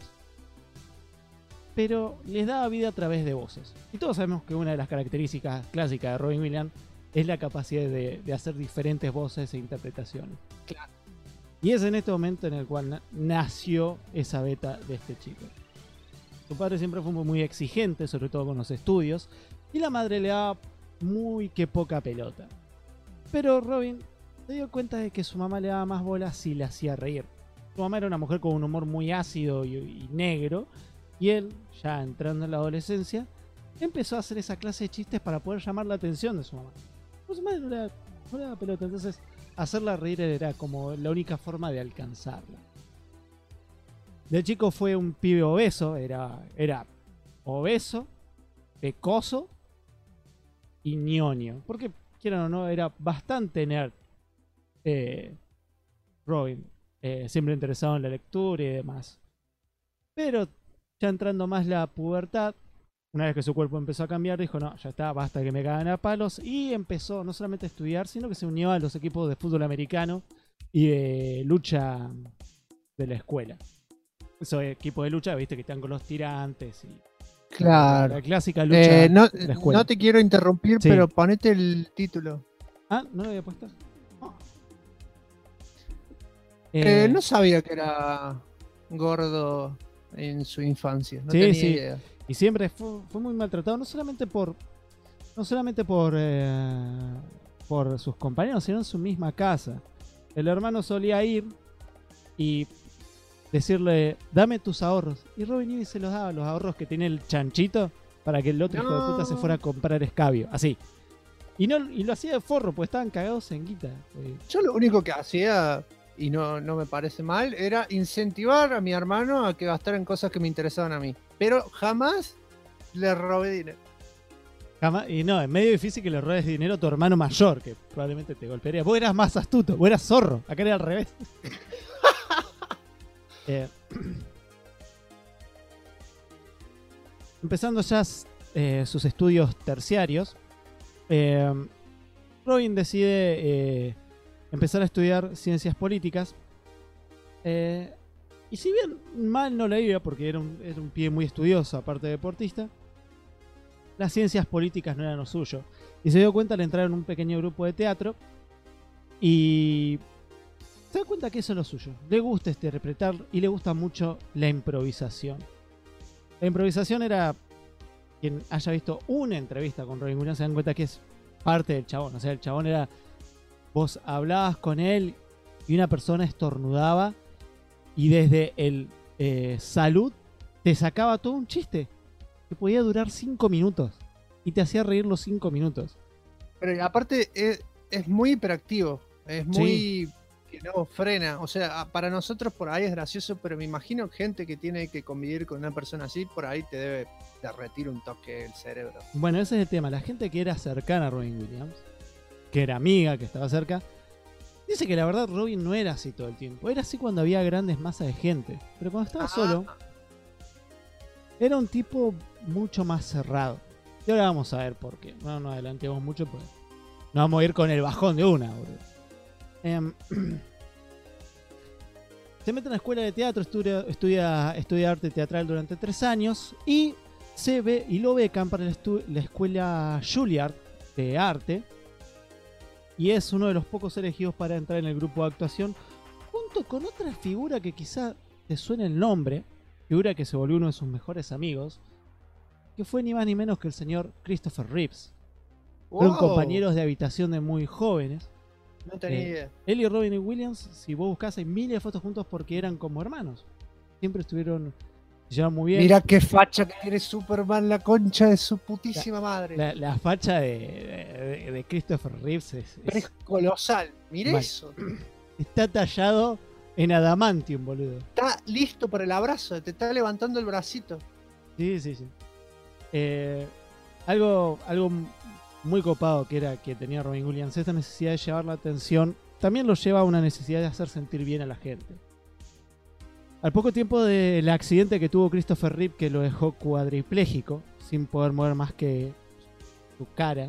Pero les daba vida a través de voces. Y todos sabemos que una de las características clásicas de Robin Williams es la capacidad de hacer diferentes voces e interpretaciones. Claro. Y es en este momento en el cual nació esa beta de este chico. Su padre siempre fue muy exigente, sobre todo con los estudios, y la madre le daba muy que poca pelota. Pero Robin se dio cuenta de que su mamá le daba más bolas si le hacía reír. Su mamá era una mujer con un humor muy ácido y negro, y él, ya entrando en la adolescencia, empezó a hacer esa clase de chistes para poder llamar la atención de su mamá. Pues su madre no le daba pelota, entonces hacerla reír era como la única forma de alcanzarla. El chico fue un pibe obeso, era obeso, pecoso y ñoño. Porque, quieran o no, era bastante nerd. Robin, siempre interesado en la lectura y demás. Pero ya entrando más la pubertad, una vez que su cuerpo empezó a cambiar, dijo, no, ya está, basta que me cagan a palos. Y empezó no solamente a estudiar, sino que se unió a los equipos de fútbol americano y de lucha de la escuela. Esos equipos de lucha, viste, que están con los tirantes y Claro. la clásica lucha de la escuela. No te quiero interrumpir, Sí. pero ponete el título. Ah, ¿no lo había puesto? Oh. No sabía que era gordo en su infancia. No Sí, tenía sí. idea. Y siempre fue muy maltratado, no solamente por sus compañeros, sino en su misma casa. El hermano solía ir y decirle, dame tus ahorros. Y Robin iba y se los daba, los ahorros que tenía el chanchito, para que el otro hijo de puta se fuera a comprar escabio. Así. Y lo hacía de forro, porque estaban cagados en guita. Yo lo único que hacía, y no me parece mal, era incentivar a mi hermano a que gastara en cosas que me interesaban a mí. Pero jamás le robé dinero. Y no, es medio difícil que le robes dinero a tu hermano mayor, que probablemente te golpearía. Vos eras más astuto, vos eras zorro. Acá era al revés. Empezando ya sus estudios terciarios, Robin decide empezar a estudiar ciencias políticas Y si bien mal no le iba, porque era un pibe muy estudioso, aparte de deportista, las ciencias políticas no eran lo suyo. Y se dio cuenta al entrar en un pequeño grupo de teatro y se da cuenta que eso es lo suyo. Le gusta interpretar y le gusta mucho la improvisación. La improvisación era, quien haya visto una entrevista con Robin Williams se dan cuenta que es parte del chabón. O sea, el chabón era, vos hablabas con él y una persona estornudaba y desde el salud te sacaba todo un chiste que podía durar 5 minutos y te hacía reír los 5 minutos. Pero aparte es muy hiperactivo, es muy... que no frena, o sea, para nosotros por ahí es gracioso, pero me imagino gente que tiene que convivir con una persona así, por ahí te debe derretir un toque el cerebro. Bueno, ese es el tema. La gente que era cercana a Robin Williams, que era amiga, que estaba cerca, dice que la verdad Robin no era así todo el tiempo. Era así cuando había grandes masas de gente. Pero cuando estaba solo, era un tipo mucho más cerrado. Y ahora vamos a ver por qué. No nos adelantemos mucho, pues no vamos a ir con el bajón de una, boludo. Se mete en la escuela de teatro, estudia arte teatral durante 3 años y lo becan para la escuela Juilliard de arte. Y es uno de los pocos elegidos para entrar en el grupo de actuación, junto con otra figura que quizá te suene el nombre, figura que se volvió uno de sus mejores amigos, que fue ni más ni menos que el señor Christopher Reeves. Fueron compañeros de habitación de muy jóvenes. No tenía idea. Él y Robin Williams, si vos buscás, hay miles de fotos juntos porque eran como hermanos. Siempre se llevaban muy bien. Mira qué facha que tiene Superman, la concha de su putísima madre. La facha de Christopher Reeves es colosal. Mira eso. Está tallado en adamantium, boludo. Está listo para el abrazo, te está levantando el bracito. Sí. Algo muy copado que tenía Robin Williams, esta necesidad de llevar la atención, también lo lleva a una necesidad de hacer sentir bien a la gente. Al poco tiempo del accidente que tuvo Christopher Reeve, que lo dejó cuadripléjico, sin poder mover más que su cara,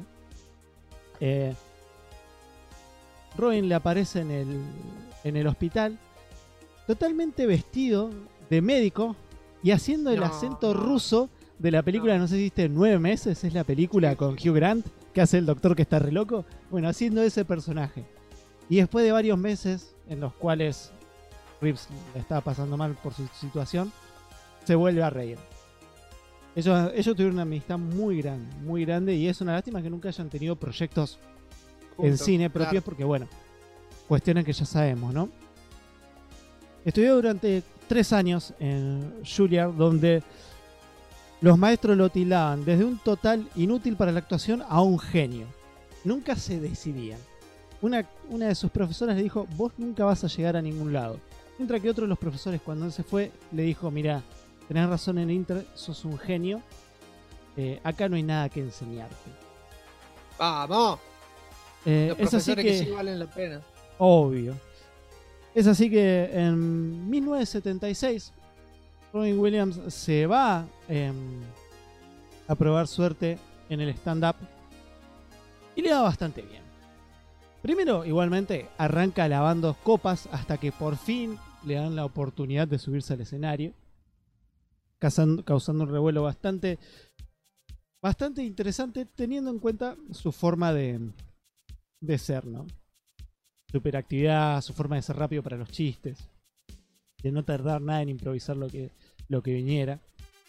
Robin le aparece en el hospital, totalmente vestido de médico y haciendo el acento ruso de la película, no sé si viste, 9 meses, es la película con Hugh Grant, que hace el doctor que está re loco. Bueno, haciendo ese personaje. Y después de varios meses en los cuales Reeves le estaba pasando mal por su situación, se vuelve a reír. Ellos tuvieron una amistad muy grande, y es una lástima que nunca hayan tenido proyectos en cine propios, porque bueno, cuestiones que ya sabemos, ¿no? Estudió durante 3 años en Juilliard, donde los maestros lo tildaban desde un total inútil para la actuación a un genio. Nunca se decidían. Una de sus profesoras le dijo, vos nunca vas a llegar a ningún lado. Mientras que otro de los profesores, cuando él se fue, le dijo, mirá, tenés razón en Inter, sos un genio. Acá no hay nada que enseñarte. ¡Vamos! Los profesores que sí valen la pena. Obvio. Es así que en 1976... Robin Williams se va a probar suerte en el stand-up y le va bastante bien. Primero, igualmente, arranca lavando copas hasta que por fin le dan la oportunidad de subirse al escenario, causando un revuelo bastante interesante, teniendo en cuenta su forma de ser, ¿no? Su hiperactividad, su forma de ser rápido para los chistes, de no tardar nada en improvisar lo que viniera.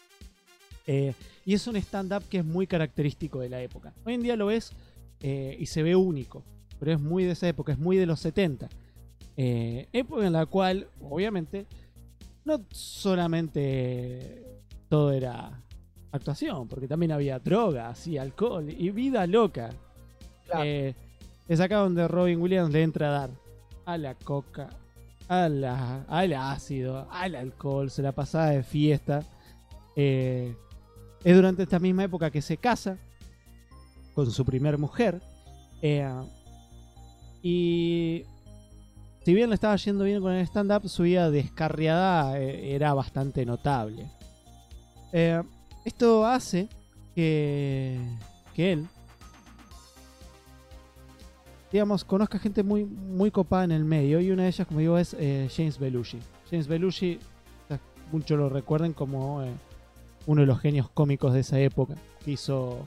Y es un stand-up que es muy característico de la época. Hoy en día lo ves y se ve único, pero es muy de esa época, es muy de los 70. Época en la cual, obviamente, no solamente todo era actuación, porque también había drogas y alcohol y vida loca. Claro. Es acá donde Robin Williams le entra a dar a la coca, al ácido, al alcohol, se la pasaba de fiesta. Es durante esta misma época que se casa con su primer mujer. Y si bien le estaba yendo bien con el stand-up, su vida descarriada era bastante notable. Esto hace que él, digamos, conozca gente muy copada en el medio, y una de ellas, como digo, es James Belushi. James Belushi, muchos lo recuerden como uno de los genios cómicos de esa época, que hizo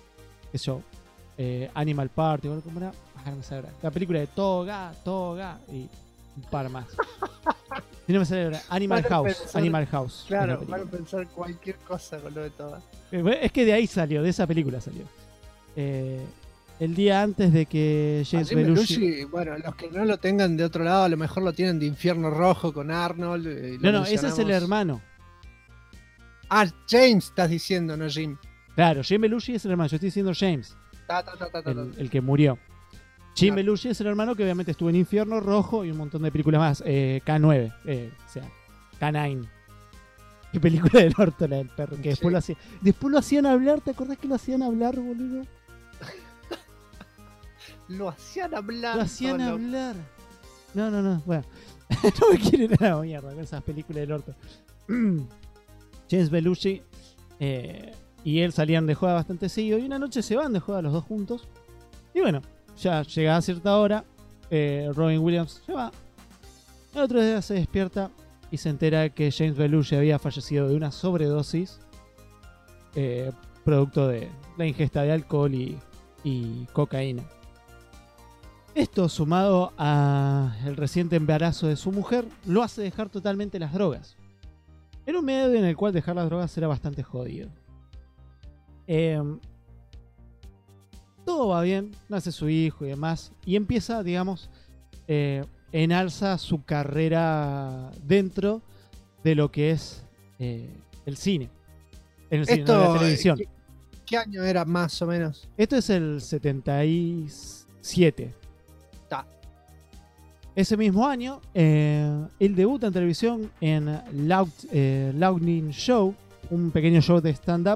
Animal Party, ¿cómo era? No sé, la película de Toga y un par más. Si no me sale ahora, Animal House. Claro, van a pensar cualquier cosa con lo de Toga. Es que de ahí salió, de esa película salió. El día antes de que James Belushi... Bueno, los que no lo tengan de otro lado, a lo mejor lo tienen de Infierno Rojo con Arnold. No, ese es el hermano. Ah, James estás diciendo, no Jim. Claro, James Belushi es el hermano, yo estoy diciendo James. El que murió. Jim Belushi es el hermano que obviamente estuvo en Infierno Rojo y un montón de películas más. K9, o sea, K9. Qué película del orto la del perro. Que después lo hacían hablar. ¿Te acordás que lo hacían hablar, boludo? Lo hacían hablar. No. Bueno, no me quieren ir a la mierda con esas películas del orto. James Belushi y él salían de joda bastante seguido. Y una noche se van de joda los dos juntos. Y bueno, ya llegada a cierta hora, Robin Williams se va. El otro día se despierta y se entera que James Belushi había fallecido de una sobredosis producto de la ingesta de alcohol y cocaína. Esto, sumado a el reciente embarazo de su mujer, lo hace dejar totalmente las drogas. Era un medio en el cual dejar las drogas era bastante jodido. Todo va bien, nace su hijo y demás, y empieza, digamos, en alza su carrera dentro de lo que es el cine. En el cine, no, la televisión. ¿Qué año era más o menos? Esto es el 77. Ese mismo año, él debuta en televisión en Loudning Show, un pequeño show de stand-up,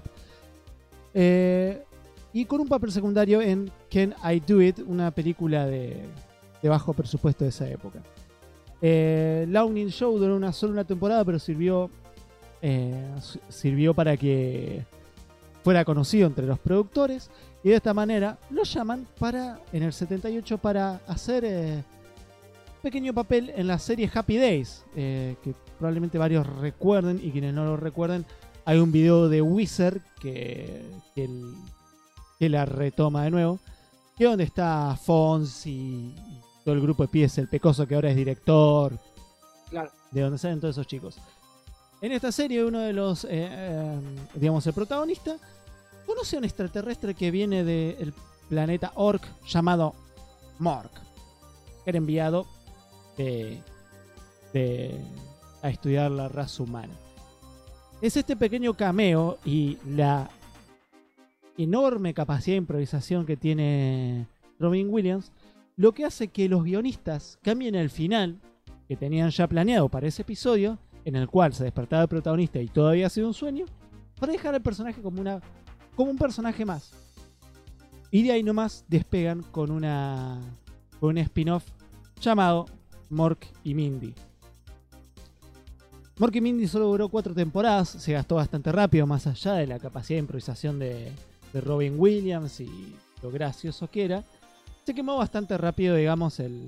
y con un papel secundario en Can I Do It, una película de bajo presupuesto de esa época. Loudning Show duró solo una temporada, pero sirvió para que fuera conocido entre los productores, y de esta manera lo llaman en el 78 para hacer pequeño papel en la serie Happy Days, que probablemente varios recuerden, y quienes no lo recuerden, hay un video de Wizard que la retoma de nuevo, que donde está Fonz y todo el grupo de pies, el Pecoso que ahora es director, claro, de donde salen todos esos chicos. En esta serie uno de los, digamos, el protagonista conoce a un extraterrestre que viene del planeta Ork llamado Mork, que era enviado a estudiar la raza humana. Es este pequeño cameo y la enorme capacidad de improvisación que tiene Robin Williams lo que hace que los guionistas cambien el final que tenían ya planeado para ese episodio, en el cual se despertaba el protagonista y todo había sido un sueño, para dejar al personaje como un personaje más. Y de ahí nomás despegan con un spin-off llamado Mork y Mindy. Mork y Mindy solo duró 4 temporadas, se gastó bastante rápido, más allá de la capacidad de improvisación de Robin Williams y lo gracioso que era. Se quemó bastante rápido, digamos, el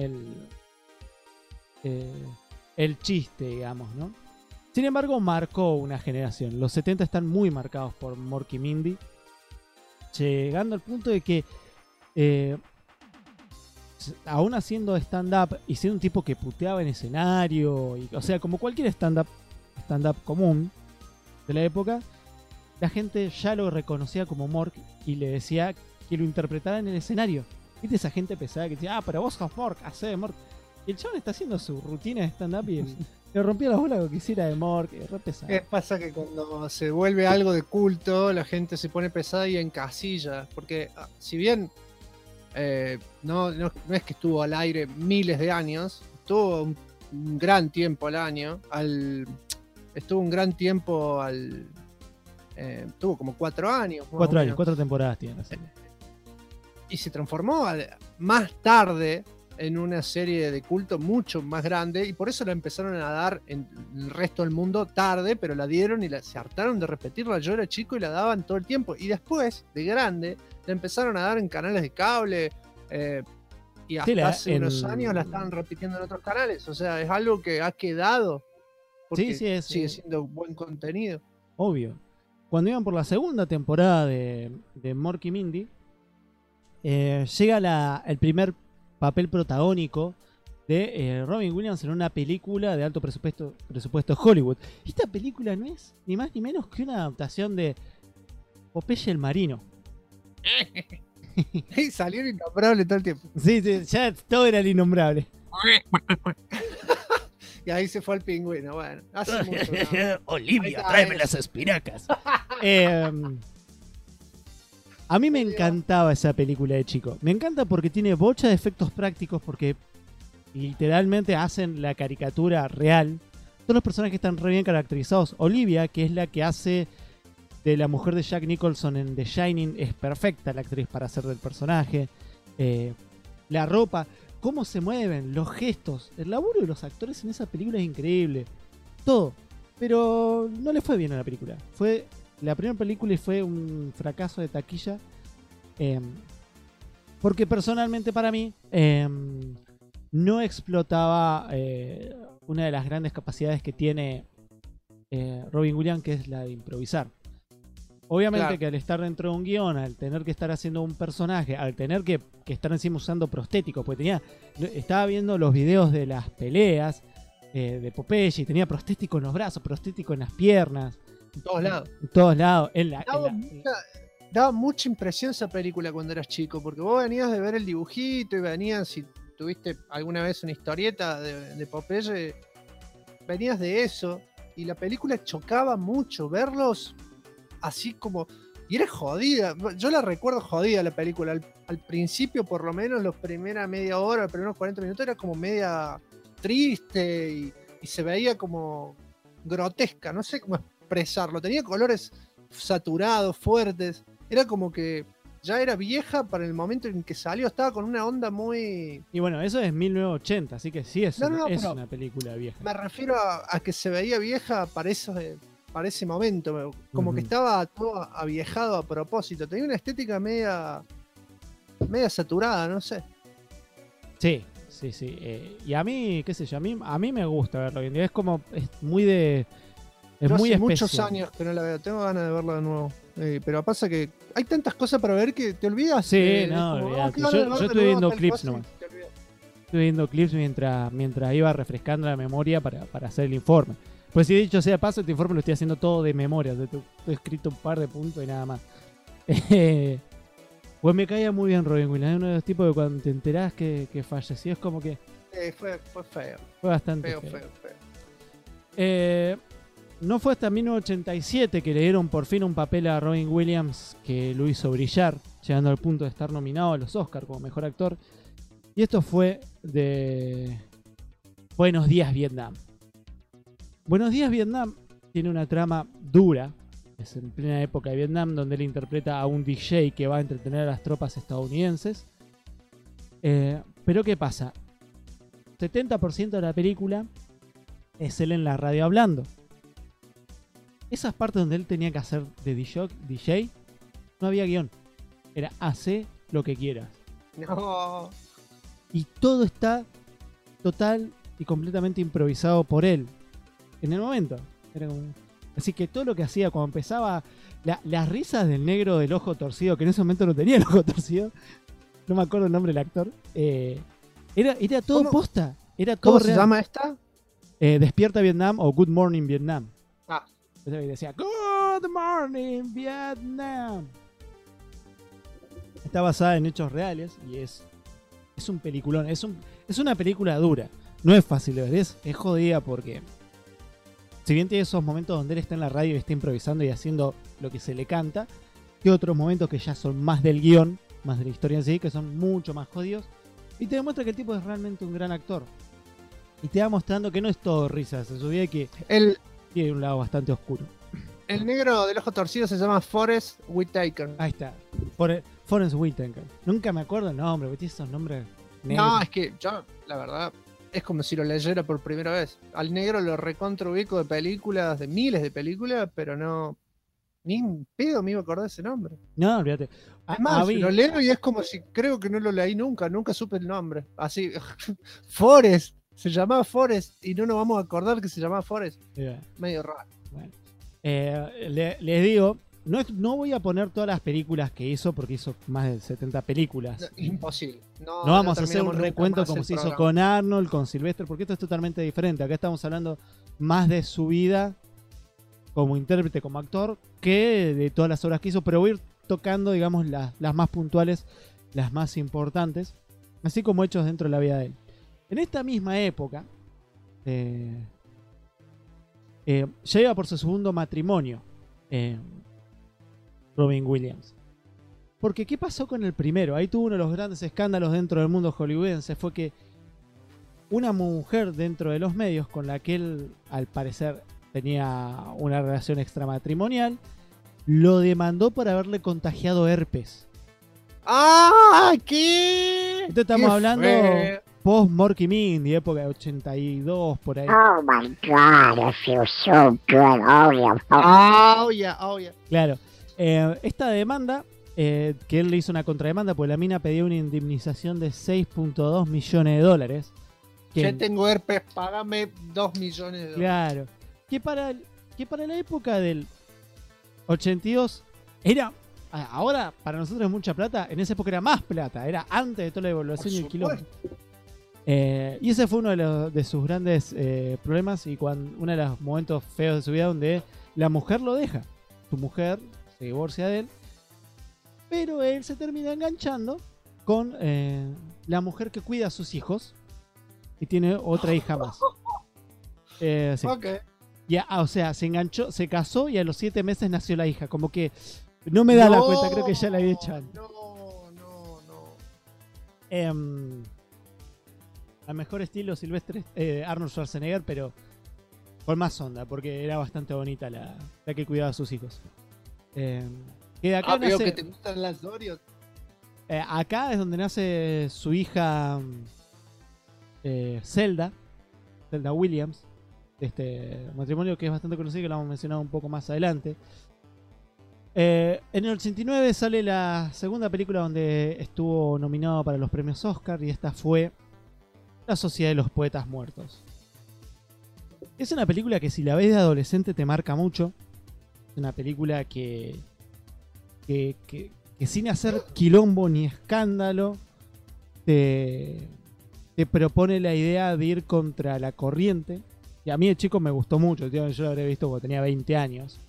chiste, digamos, ¿no? Sin embargo, marcó una generación. Los 70 están muy marcados por Mork y Mindy, llegando al punto de que aún haciendo stand-up y siendo un tipo que puteaba en escenario, o sea, como cualquier stand-up común de la época, la gente ya lo reconocía como Mork y le decía que lo interpretara en el escenario. ¿Viste esa gente pesada que decía, pero vos sos Mork, hacé de Mork? Y el chabón está haciendo su rutina de stand-up y le rompía las bolas lo que hiciera de Mork, es re pesado. Pasa que cuando se vuelve algo de culto, la gente se pone pesada y encasilla, porque si bien no es que estuvo al aire miles de años, estuvo un gran tiempo al año, tuvo como 4 años. 4 años, 4 temporadas tiene la serie. Y se transformó más tarde en una serie de culto mucho más grande, y por eso la empezaron a dar en el resto del mundo tarde, pero la dieron y se hartaron de repetirla. Yo era chico y la daban todo el tiempo, y después, de grande, la empezaron a dar en canales de cable, Y Sí, hasta hace unos años la estaban repitiendo en otros canales. O sea, es algo que ha quedado. Porque Sí, sigue siendo buen contenido. obvio. Cuando iban por la segunda temporada de Mork y Mindy, llega el primer papel protagónico de Robin Williams en una película de alto presupuesto Hollywood. Esta película no es ni más ni menos que una adaptación de Popeye el Marino. Y salió innombrable todo el tiempo. Sí, ya todo era el innombrable. Y ahí se fue el pingüino. Bueno, hace mucho. ¿No? Olivia, tráeme las espinacas. A mí me encantaba esa película de chico. Me encanta porque tiene bocha de efectos prácticos, porque literalmente hacen la caricatura real. Todos los personajes están re bien caracterizados. Olivia, que es la que hace de la mujer de Jack Nicholson en The Shining, es perfecta la actriz para hacer del personaje. La ropa, cómo se mueven, los gestos, el laburo de los actores en esa película es increíble. Todo. Pero no le fue bien a la película. Fue la primera película y fue un fracaso de taquilla. Porque personalmente para mí no explotaba una de las grandes capacidades que tiene Robin Williams, que es la de improvisar. Obviamente Claro. que al estar dentro de un guión, al tener que estar haciendo un personaje, al tener que estar encima usando prostéticos, porque estaba viendo los videos de las peleas de Popeye y tenía prostético en los brazos, prostético en las piernas, En todos lados. en todos lados. Daba mucha impresión esa película cuando eras chico, porque vos venías de ver el dibujito y venías, si tuviste alguna vez una historieta de Popeye, venías de eso, y la película chocaba mucho, verlos así como... Y era jodida, yo la recuerdo jodida la película, al principio por lo menos, la primera media hora, los primeros 40 minutos era como media triste y se veía como grotesca, no sé cómo expresarlo, tenía colores saturados, fuertes, era como que ya era vieja para el momento en que salió, estaba con una onda muy... Y bueno, eso es 1980, así que sí es, No, es pero una película vieja. me refiero a que se veía vieja para ese momento, como que Ujú. estaba todo aviejado a propósito, tenía una estética media saturada, no sé. Sí. Y a mí, qué sé yo, a mí me gusta verlo hoy en día. Es como, es muy de... Es Yo muy hace especial. muchos años que no la veo, tengo ganas de verla de nuevo. Pero pasa que hay tantas cosas para ver que te olvidas. Sí, no, olvidate. Yo estoy viendo clips nomás. Estoy viendo clips mientras iba refrescando la memoria para hacer el informe. Pues si dicho sea de paso, este informe lo estoy haciendo todo de memoria. Estoy escrito un par de puntos y nada más. Pues me caía muy bien Robin Williams. Es uno de los tipos que cuando te enterás que falleció es como que Fue feo. fue bastante Feo. No fue hasta 1987 que le dieron por fin un papel a Robin Williams que lo hizo brillar, llegando al punto de estar nominado a los Oscars como mejor actor. Y esto fue de Buenos Días Vietnam. Buenos Días Vietnam tiene una trama dura. Es en plena época de Vietnam, donde él interpreta a un DJ que va a entretener a las tropas estadounidenses. Pero ¿qué pasa? 70% de la película es él en la radio hablando. Esas partes donde él tenía que hacer de DJ, no había guión. Era hace lo que quieras. No. Y todo está total y completamente improvisado por él. En el momento. Era como... Así que todo lo que hacía cuando empezaba... Las risas del negro del ojo torcido, que en ese momento no tenía el ojo torcido. No me acuerdo el nombre del actor. Era todo ¿Cómo? posta. Era todo ¿Cómo se real. llama esta? Despierta Vietnam o Good Morning Vietnam. Ah, Y decía Good Morning Vietnam. Está basada en hechos reales y es un peliculón. Es una película dura. No es fácil de ver. Es jodida porque si bien tiene esos momentos donde él está en la radio y está improvisando y haciendo lo que se le canta, hay otros momentos que ya son más del guión, más de la historia en sí, que son mucho más jodidos. Y te demuestra que el tipo es realmente un gran actor. Y te va mostrando que no es todo risas. Se subía que el tiene un lado bastante oscuro. negro del ojo torcido se llama Forrest Whitaker. Ahí está. Forrest Whitaker. Nunca me acuerdo el nombre, porque tiene esos nombres negros. No, es que yo, la verdad, es como si lo leyera por primera vez. Al negro lo recontra ubico de películas, de miles de películas, pero no Ni en pedo me iba a acordar ese nombre. No, olvídate. Es más, lo leo y es como si creo que no lo leí nunca supe el nombre. Así, Forrest, se llamaba Forrest y no nos vamos a acordar que se llamaba Forrest. Medio raro. Bueno. Les digo, no voy a poner todas las películas que hizo porque hizo más de 70 películas. No, imposible. No vamos a hacer un terminamos nunca recuento más como el se hizo programa. con Arnold, con Sylvester, porque esto es totalmente diferente. Acá estamos hablando más de su vida como intérprete, como actor, que de todas las obras que hizo, pero voy a ir tocando, digamos, las más puntuales, las más importantes, así como hechos dentro de la vida de él. En esta misma época, ya iba por su segundo matrimonio, Robin Williams. Porque, ¿qué pasó con el primero? Ahí tuvo uno de los grandes escándalos dentro del mundo hollywoodense. Fue que una mujer dentro de los medios con la que él, al parecer, tenía una relación extramatrimonial, lo demandó por haberle contagiado herpes. ¡Ah! ¿Qué? Entonces estamos ¡Qué hablando feo! post-Morky Mindy, época de 82, por ahí. Oh my God, I feel so good. Oh yeah. Oh, yeah. Claro. Esta demanda, que él le hizo una contrademanda, pues la mina pedía una indemnización de $6.2 millones. Que, Ya tengo herpes, págame $2 millones. claro. Que para la época del 82 era... Ahora para nosotros es mucha plata, en esa época era más plata, era antes de toda la evaluación y el quilombo. Y ese fue uno de sus grandes problemas y uno de los momentos feos de su vida donde la mujer lo deja. Su mujer se divorcia de él, pero él se termina enganchando con la mujer que cuida a sus hijos y tiene otra hija más. Sí. Ok. O sea, se enganchó, se casó y a los 7 meses nació la hija. Como que no me da la cuenta, creo que ya la había hecho antes. A mejor estilo Silvestre, Arnold Schwarzenegger, pero con más onda, porque era bastante bonita la que cuidaba a sus hijos. Que de acá Veo nace, que te gustan las Dorios. acá es donde nace su hija Zelda Williams, de este matrimonio que es bastante conocido, que lo hemos mencionado un poco más adelante. En el 89 sale la segunda película donde estuvo nominado para los premios Oscar, y esta fue La Sociedad de los Poetas Muertos. Es una película que si la ves de adolescente te marca mucho. Es una película que sin hacer quilombo ni escándalo te propone la idea de ir contra la corriente. Y a mí de chico me gustó mucho, tío, yo la habré visto cuando tenía 20 años.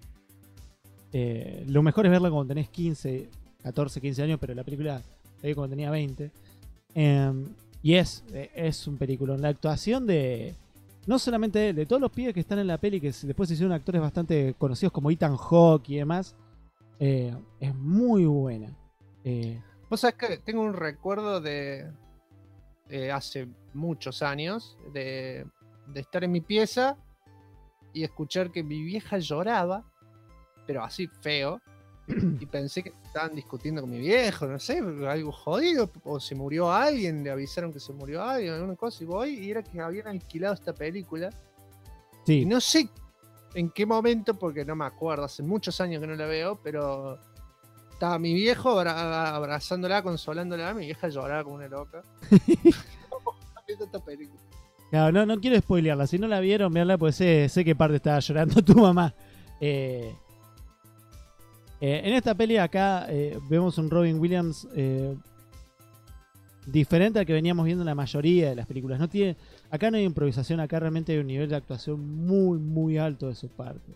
Lo mejor es verla cuando tenés 15, 14, 15 años, pero la película la vi cuando tenía 20. Y es un peliculón. La actuación no solamente de todos los pibes que están en la peli, que después se hicieron actores bastante conocidos como Ethan Hawke y demás, es muy buena. Vos sabés que tengo un recuerdo de hace muchos años de estar en mi pieza y escuchar que mi vieja lloraba, pero así feo, y pensé que estaban discutiendo con mi viejo, no sé, algo jodido, o se murió alguien, le avisaron que se murió alguien, alguna cosa, y voy, y era que habían alquilado esta película. Sí. Y no sé en qué momento, porque no me acuerdo, hace muchos años que no la veo, pero estaba mi viejo abrazándola, consolándola, mi vieja lloraba como una loca. Viendo esta película. Claro, no quiero spoilearla. Si no la vieron, veanla, pues sé qué parte estaba llorando tu mamá. En esta peli acá vemos un Robin Williams diferente al que veníamos viendo en la mayoría de las películas. Acá no hay improvisación, acá realmente hay un nivel de actuación muy, muy alto de su parte.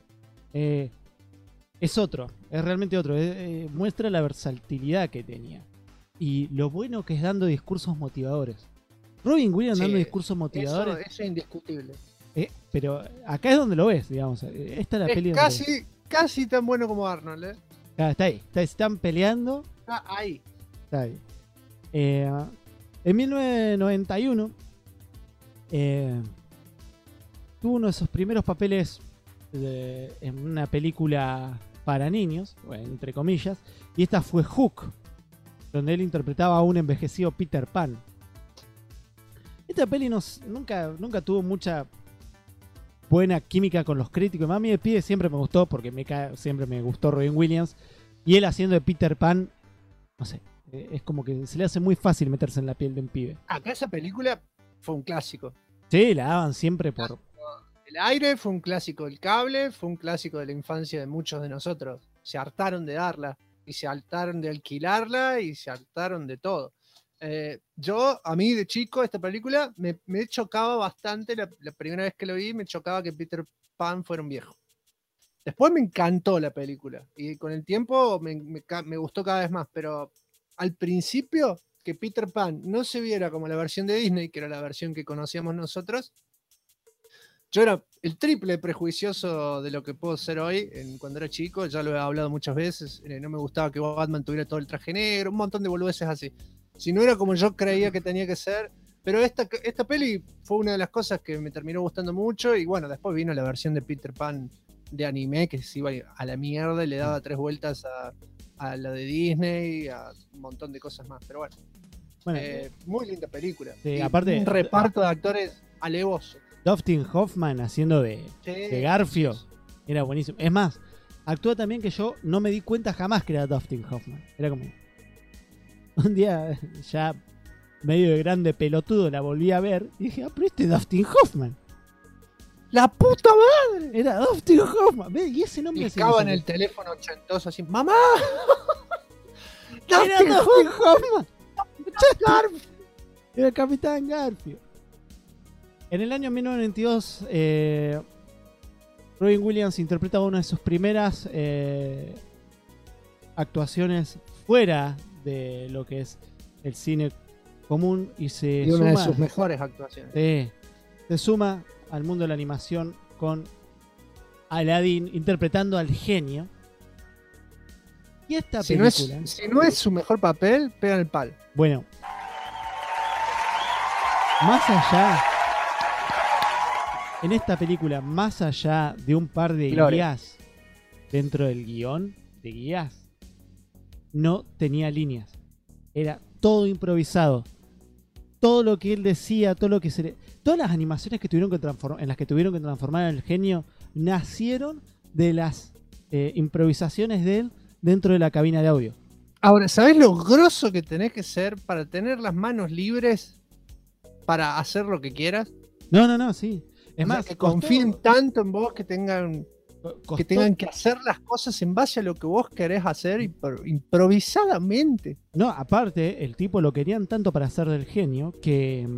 Es realmente otro. Muestra la versatilidad que tenía. Y lo bueno que es dando discursos motivadores. Robin Williams dando discursos motivadores. Eso es indiscutible. Pero acá es donde lo ves, digamos. Esta es la peli casi tan bueno como Arnold, Ah, está ahí. Están peleando. Ahí. Está ahí. En 1991 tuvo uno de esos primeros papeles en una película para niños, entre comillas, y esta fue Hook, donde él interpretaba a un envejecido Peter Pan. Esta peli nunca tuvo mucha buena química con los críticos. A mí de pibe siempre me gustó, porque siempre me gustó Robin Williams. Y él haciendo de Peter Pan, no sé, es como que se le hace muy fácil meterse en la piel de un pibe. Acá esa película fue un clásico. Sí, la daban siempre por... El aire fue un clásico del cable, fue un clásico de la infancia de muchos de nosotros. Se hartaron de darla, y se hartaron de alquilarla, y se hartaron de todo. A mí de chico, esta película me chocaba bastante. La primera vez que lo vi, me chocaba que Peter Pan fuera un viejo. Después me encantó la película, y con el tiempo me gustó cada vez más, pero al principio, que Peter Pan no se viera como la versión de Disney, que era la versión que conocíamos nosotros, yo era el triple prejuicioso de lo que puedo ser hoy. Cuando era chico, ya lo he hablado muchas veces, no me gustaba que Batman tuviera todo el traje negro, un montón de boludeces así. Si no era como yo creía que tenía que ser, pero esta peli fue una de las cosas que me terminó gustando mucho, y bueno, después vino la versión de Peter Pan de anime, que se iba a la mierda y le daba 3 vueltas a la de Disney, a un montón de cosas más, pero bueno, muy linda película. Sí, aparte, un reparto de actores alevoso. Dustin Hoffman haciendo de Garfio era buenísimo. Es más, actúa también que yo no me di cuenta jamás que era Dustin Hoffman. Era como un día ya medio de grande pelotudo la volví a ver y dije, pero este es Dustin Hoffman. ¡La puta madre! Era Dustin Hoffman. Y ese nombre se en el teléfono ochentoso así, ¡mamá! ¡Era Dustin Hoffman! Era el Capitán Garfio. En el año 1992, Robin Williams interpreta una de sus primeras actuaciones fuera de lo que es el cine común y una de sus mejores actuaciones. Se suma al mundo de la animación con Aladdin interpretando al genio. Y esta película, si no es su mejor papel, pega el palo. Bueno, más allá, en esta película, más allá de un par de guías dentro del guión de guías, no tenía líneas. Era todo improvisado. Todo lo que él decía, todas las animaciones que tuvieron que en las que tuvieron que transformar al genio nacieron de las improvisaciones de él dentro de la cabina de audio. Ahora, ¿sabés lo grosso que tenés que ser para tener las manos libres para hacer lo que quieras? No, sí. Es más, que confíen tanto en vos que tengan que hacer las cosas en base a lo que vos querés hacer improvisadamente. No, aparte, el tipo lo querían tanto para hacer del genio que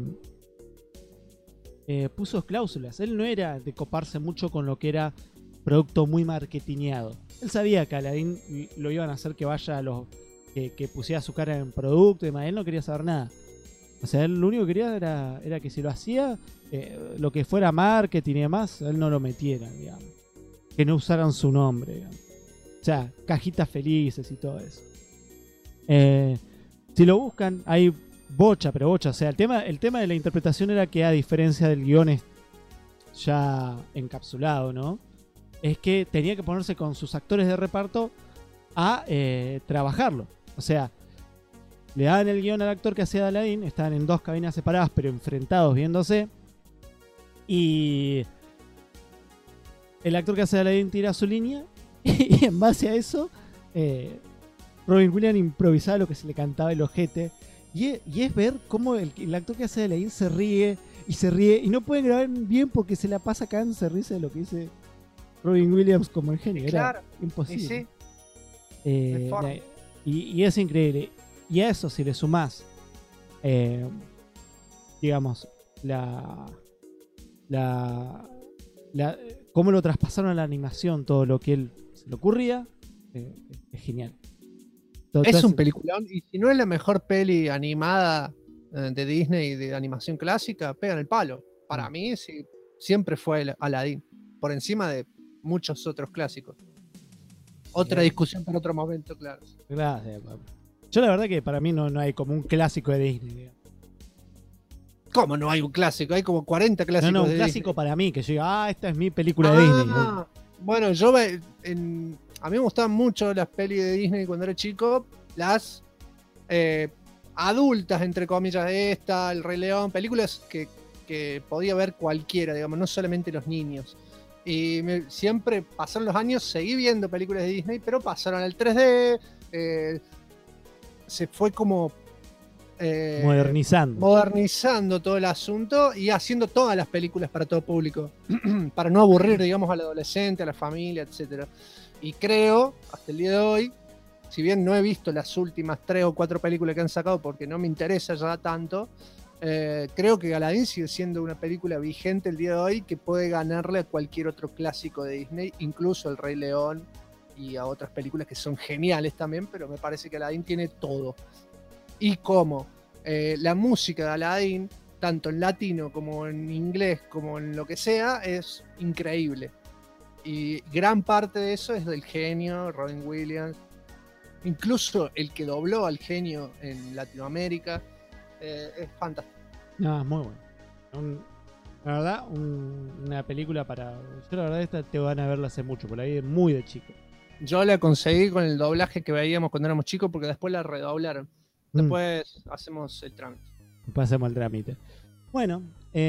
puso cláusulas. Él no era de coparse mucho con lo que era producto muy marketingado. Él sabía que Aladdin lo iban a hacer que vaya a que pusiera su cara en producto y demás. Él no quería saber nada. O sea, él lo único que quería era que si lo hacía, lo que fuera marketing y demás, él no lo metiera, digamos. Que no usaran su nombre, digamos. O sea, cajitas felices y todo eso. Si lo buscan, hay bocha. O sea, el tema de la interpretación era que, a diferencia del guion ya encapsulado, ¿no? Es que tenía que ponerse con sus actores de reparto a trabajarlo. O sea, le daban el guión al actor que hacía de Aladdin, estaban en 2 cabinas separadas pero enfrentados viéndose, y el actor que hace de Aladdin tira su línea y en base a eso Robin Williams improvisaba lo que se le cantaba el ojete, y es ver cómo el actor que hace de Aladdin se ríe y no pueden grabar bien porque se la pasa cagando de risa de lo que dice Robin Williams como el genio. Era imposible. Y es increíble. Y a eso, si le sumás, digamos, cómo lo traspasaron a la animación, todo lo que él se le ocurría, es genial. Es un peliculón, y si no es la mejor peli animada de Disney de animación clásica, pegan el palo. Para mí, sí, siempre fue Aladdin, por encima de muchos otros clásicos. Otra discusión para otro momento, claro. Gracias, papá. Yo la verdad que para mí no hay como un clásico de Disney, digamos. ¿Cómo no hay un clásico? Hay como 40 clásicos. No, un clásico Disney. Para mí, que yo diga, esta es mi película de Disney. Bueno, a mí me gustaban mucho las pelis de Disney cuando era chico, las adultas, entre comillas, El Rey León, películas que que podía ver cualquiera, digamos, no solamente los niños. Y siempre pasaron los años, seguí viendo películas de Disney, pero pasaron al 3D, se fue como modernizando todo el asunto y haciendo todas las películas para todo público, para no aburrir, digamos, al adolescente, a la familia, etc. Y creo, hasta el día de hoy, si bien no he visto las últimas 3 o 4 películas que han sacado porque no me interesa ya tanto, creo que Aladdin sigue siendo una película vigente el día de hoy que puede ganarle a cualquier otro clásico de Disney, incluso El Rey León y a otras películas que son geniales también, pero me parece que Aladdin tiene todo. Y como la música de Aladdin, tanto en latino como en inglés, como en lo que sea, es increíble. Y gran parte de eso es del genio Robin Williams. Incluso el que dobló al genio en Latinoamérica es fantástico. No, es muy bueno. La verdad, una película para... Yo la verdad esta te van a verla hace mucho, por ahí muy de chico. Yo la conseguí con el doblaje que veíamos cuando éramos chicos porque después la redoblaron. Después hacemos el trámite. Después hacemos el trámite. Bueno,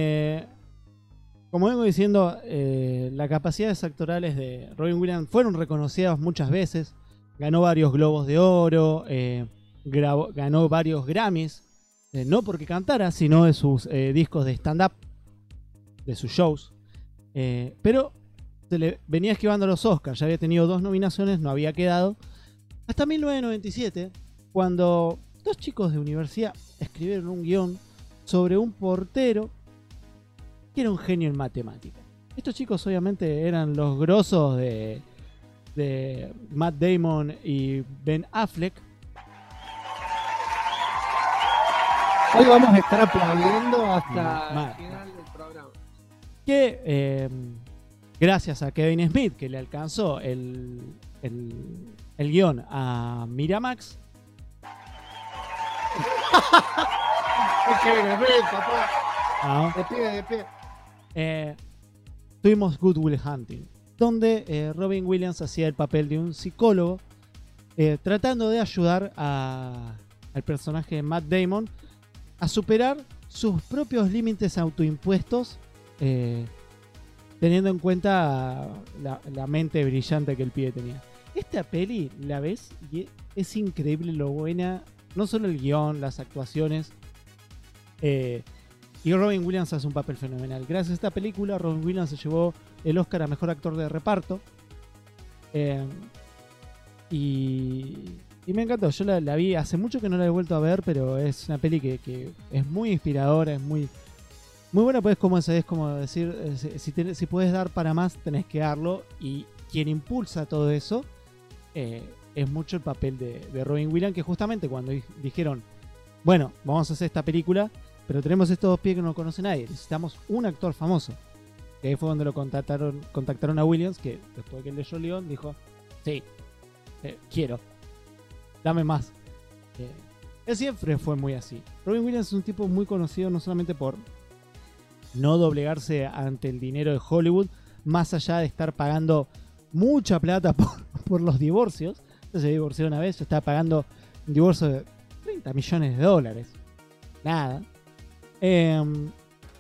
como vengo diciendo, las capacidades actorales de Robin Williams fueron reconocidas muchas veces. Ganó varios Globos de Oro, ganó varios Grammys, no porque cantara, sino de sus discos de stand-up, de sus shows. Pero se le venía esquivando los Oscars, ya había tenido 2 nominaciones, no había quedado. Hasta 1997, cuando 2 chicos de universidad escribieron un guión sobre un portero que era un genio en matemáticas. Estos chicos obviamente eran los grosos de Matt Damon y Ben Affleck. Hoy vamos a estar aplaudiendo hasta el final del programa. Que gracias a Kevin Smith, que le alcanzó el guión a Miramax. Kevin Smith, papá. De pie. Tuvimos Good Will Hunting, donde Robin Williams hacía el papel de un psicólogo tratando de ayudar al personaje de Matt Damon a superar sus propios límites autoimpuestos, teniendo en cuenta la mente brillante que el pibe tenía. Esta peli la ves y es increíble lo buena, no solo el guión, las actuaciones, y Robin Williams hace un papel fenomenal. Gracias a esta película, Robin Williams se llevó el Oscar a Mejor Actor de Reparto. Y me encantó. Yo la vi hace mucho que no la he vuelto a ver, pero es una peli que es muy inspiradora, es muy buena. Pues es como decir, si puedes dar para más, tenés que darlo. Y quien impulsa todo eso es mucho el papel de Robin Williams, que justamente cuando dijeron, bueno, vamos a hacer esta película, pero tenemos estos 2 pies que no conoce nadie, necesitamos un actor famoso. Que ahí fue donde lo contactaron a Williams, que después que él leyó León dijo, sí, quiero, dame más. Él siempre fue muy así. Robin Williams es un tipo muy conocido no solamente por no doblegarse ante el dinero de Hollywood, más allá de estar pagando mucha plata por los divorcios. Entonces se divorció una vez, yo estaba pagando un divorcio de $30 millones. Nada. Era un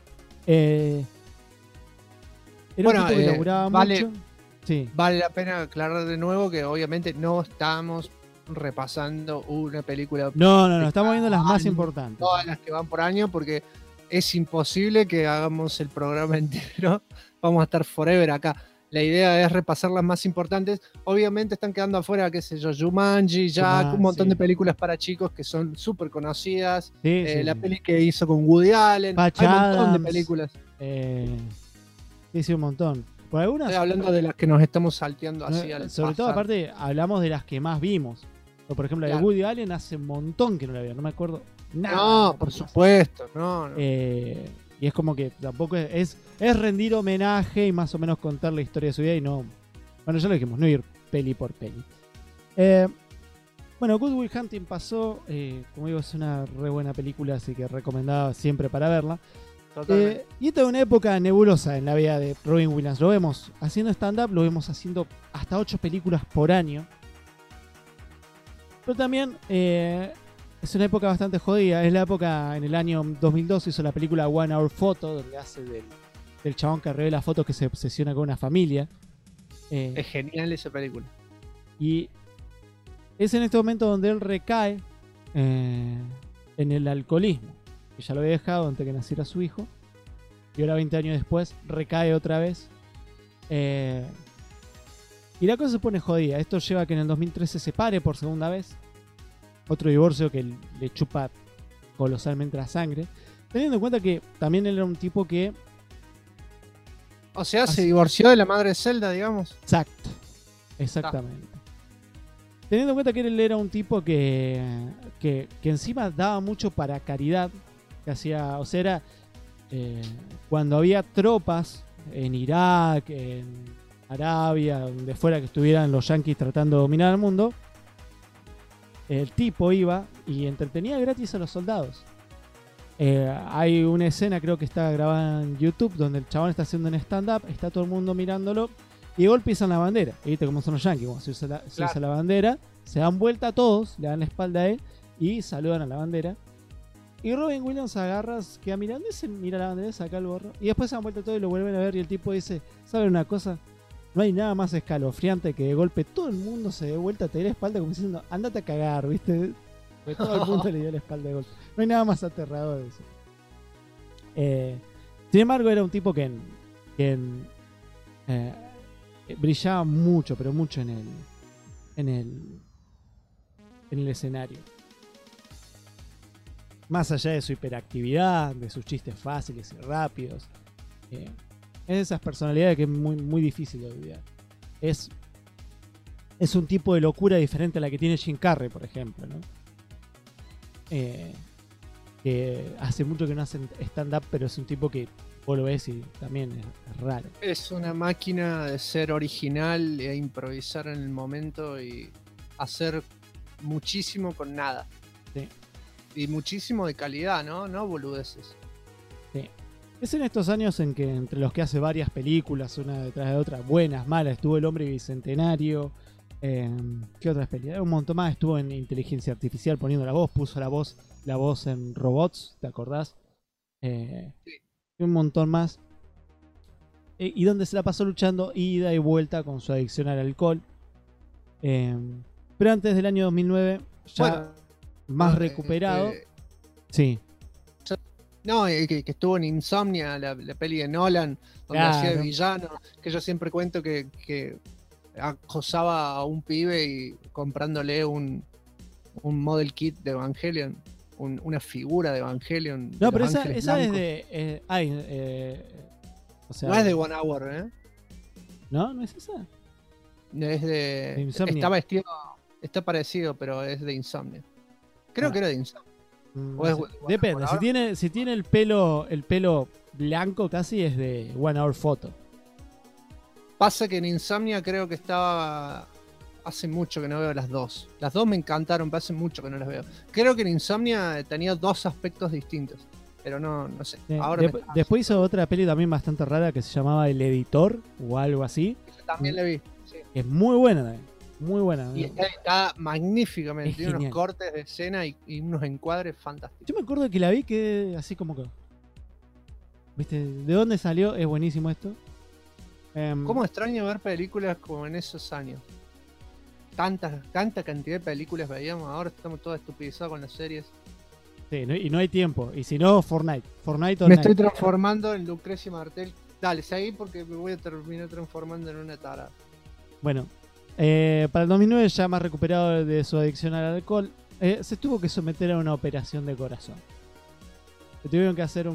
tipo que laburaba mucho. Sí. Vale la pena aclarar de nuevo que obviamente no estamos repasando una película. No, estamos viendo las más importantes. Todas las que van por año, porque es imposible que hagamos el programa entero. Vamos a estar forever acá. La idea es repasar las más importantes. Obviamente están quedando afuera, qué sé yo, Jumanji, Jack, un montón de películas para chicos que son súper conocidas. La peli que hizo con Woody Allen. Patch Hay un Adams, montón de películas. Hice un montón. Por algunas, estoy hablando de las que nos estamos salteando así al sobre todo, aparte, hablamos de las que más vimos. Por ejemplo, la de Woody Allen hace un montón que no la veo, no me acuerdo nada. No, por supuesto, no. Y es como que tampoco es rendir homenaje y más o menos contar la historia de su vida y no... Bueno, ya lo dijimos, no ir peli por peli. Bueno, Good Will Hunting pasó, como digo, es una re buena película, así que recomendada siempre para verla. Y esta es una época nebulosa en la vida de Robin Williams. Lo vemos haciendo stand-up, lo vemos haciendo hasta 8 películas por año. Pero también es una época bastante jodida. Es la época, en el año 2002 hizo la película One Hour Photo, donde hace del chabón que revela fotos que se obsesiona con una familia. Es genial esa película. Y es en este momento donde él recae en el alcoholismo. Que ya lo había dejado antes que naciera su hijo. Y ahora 20 años después recae otra vez. Y la cosa se pone jodida. Esto lleva a que en el 2013 se separe por segunda vez. Otro divorcio que le chupa colosalmente la sangre. Teniendo en cuenta que también él era un tipo que... O sea, se divorció de la madre de Zelda, digamos. Exacto. Exactamente. Teniendo en cuenta que él era un tipo que encima daba mucho para caridad. Que hacía... O sea, era... cuando había tropas en Irak, en Arabia, donde fuera que estuvieran los yanquis tratando de dominar el mundo, el tipo iba y entretenía gratis a los soldados. Hay una escena, creo que está grabada en YouTube, donde el chabón está haciendo un stand-up, está todo el mundo mirándolo y de golpe izan la bandera. Y viste cómo son los yanquis, cuando se usa la bandera, se dan vuelta a todos, le dan la espalda a él y saludan a la bandera. Y Robin Williams agarra, queda mirando y se mira la bandera, saca el gorro. Y después se dan vuelta todo y lo vuelven a ver. Y el tipo dice: ¿saben una cosa? No hay nada más escalofriante que de golpe todo el mundo se dé vuelta, te dé la espalda como diciendo: andate a cagar, ¿viste? Porque todo el mundo le dio la espalda de golpe. No hay nada más aterrador de eso. Sin embargo, era un tipo que brillaba mucho, pero mucho en el escenario. Más allá de su hiperactividad, de sus chistes fáciles y rápidos. Es de esas personalidades que es muy, muy difícil de olvidar. Es un tipo de locura diferente a la que tiene Jim Carrey, por ejemplo, ¿no? Que hace mucho que no hace stand-up, pero es un tipo que vos lo ves y también es raro. Es una máquina de ser original e improvisar en el momento y hacer muchísimo con nada. Sí. Y muchísimo de calidad, ¿no? No boludeces. Sí. Es en estos años en que entre los que hace varias películas, una detrás de otra, buenas, malas, estuvo El Hombre Bicentenario. ¿Qué otras películas? Un montón más. Estuvo en Inteligencia Artificial poniendo la voz, puso la voz en Robots, ¿te acordás? Sí. Un montón más. Y donde se la pasó luchando ida y vuelta con su adicción al alcohol. Pero antes del año 2009, ya más recuperado. Sí. No, que estuvo en Insomnia, la peli de Nolan, donde hacía de villano. Que yo siempre cuento que acosaba a un pibe y comprándole un model kit de Evangelion, una figura de Evangelion. No, pero esa es de... o sea, no es de One Hour, ¿eh? ¿No? ¿No es esa? Es de Insomnia. Está vestido, está parecido, pero es de Insomnia. Creo que era de Insomnia. Depende, si tiene el pelo blanco casi es de One Hour Photo. Pasa que en Insomnia creo que estaba... Hace mucho que no veo las dos. Las dos me encantaron, pero hace mucho que no las veo. Creo que en Insomnia tenía dos aspectos distintos. Pero no sé. Ahora después hizo otra peli también bastante rara que se llamaba El Editor o algo así. También la vi. Sí. Es muy buena también. Muy buena. Y está magníficamente. Tiene unos cortes de escena y unos encuadres fantásticos. Yo me acuerdo que la vi que así como que... ¿Viste? ¿De dónde salió? Es buenísimo esto. ¿Cómo extraño ver películas como en esos años? Tanta cantidad de películas veíamos. Ahora estamos todos estupidizados con las series. Sí, y no hay tiempo. Y si no, Fortnite me estoy transformando en Lucrecia Martel. Dale, seguí porque me voy a terminar transformando en una tarada. Bueno, para el 2009, ya más recuperado de su adicción al alcohol, se tuvo que someter a una operación de corazón. Le tuvieron que hacer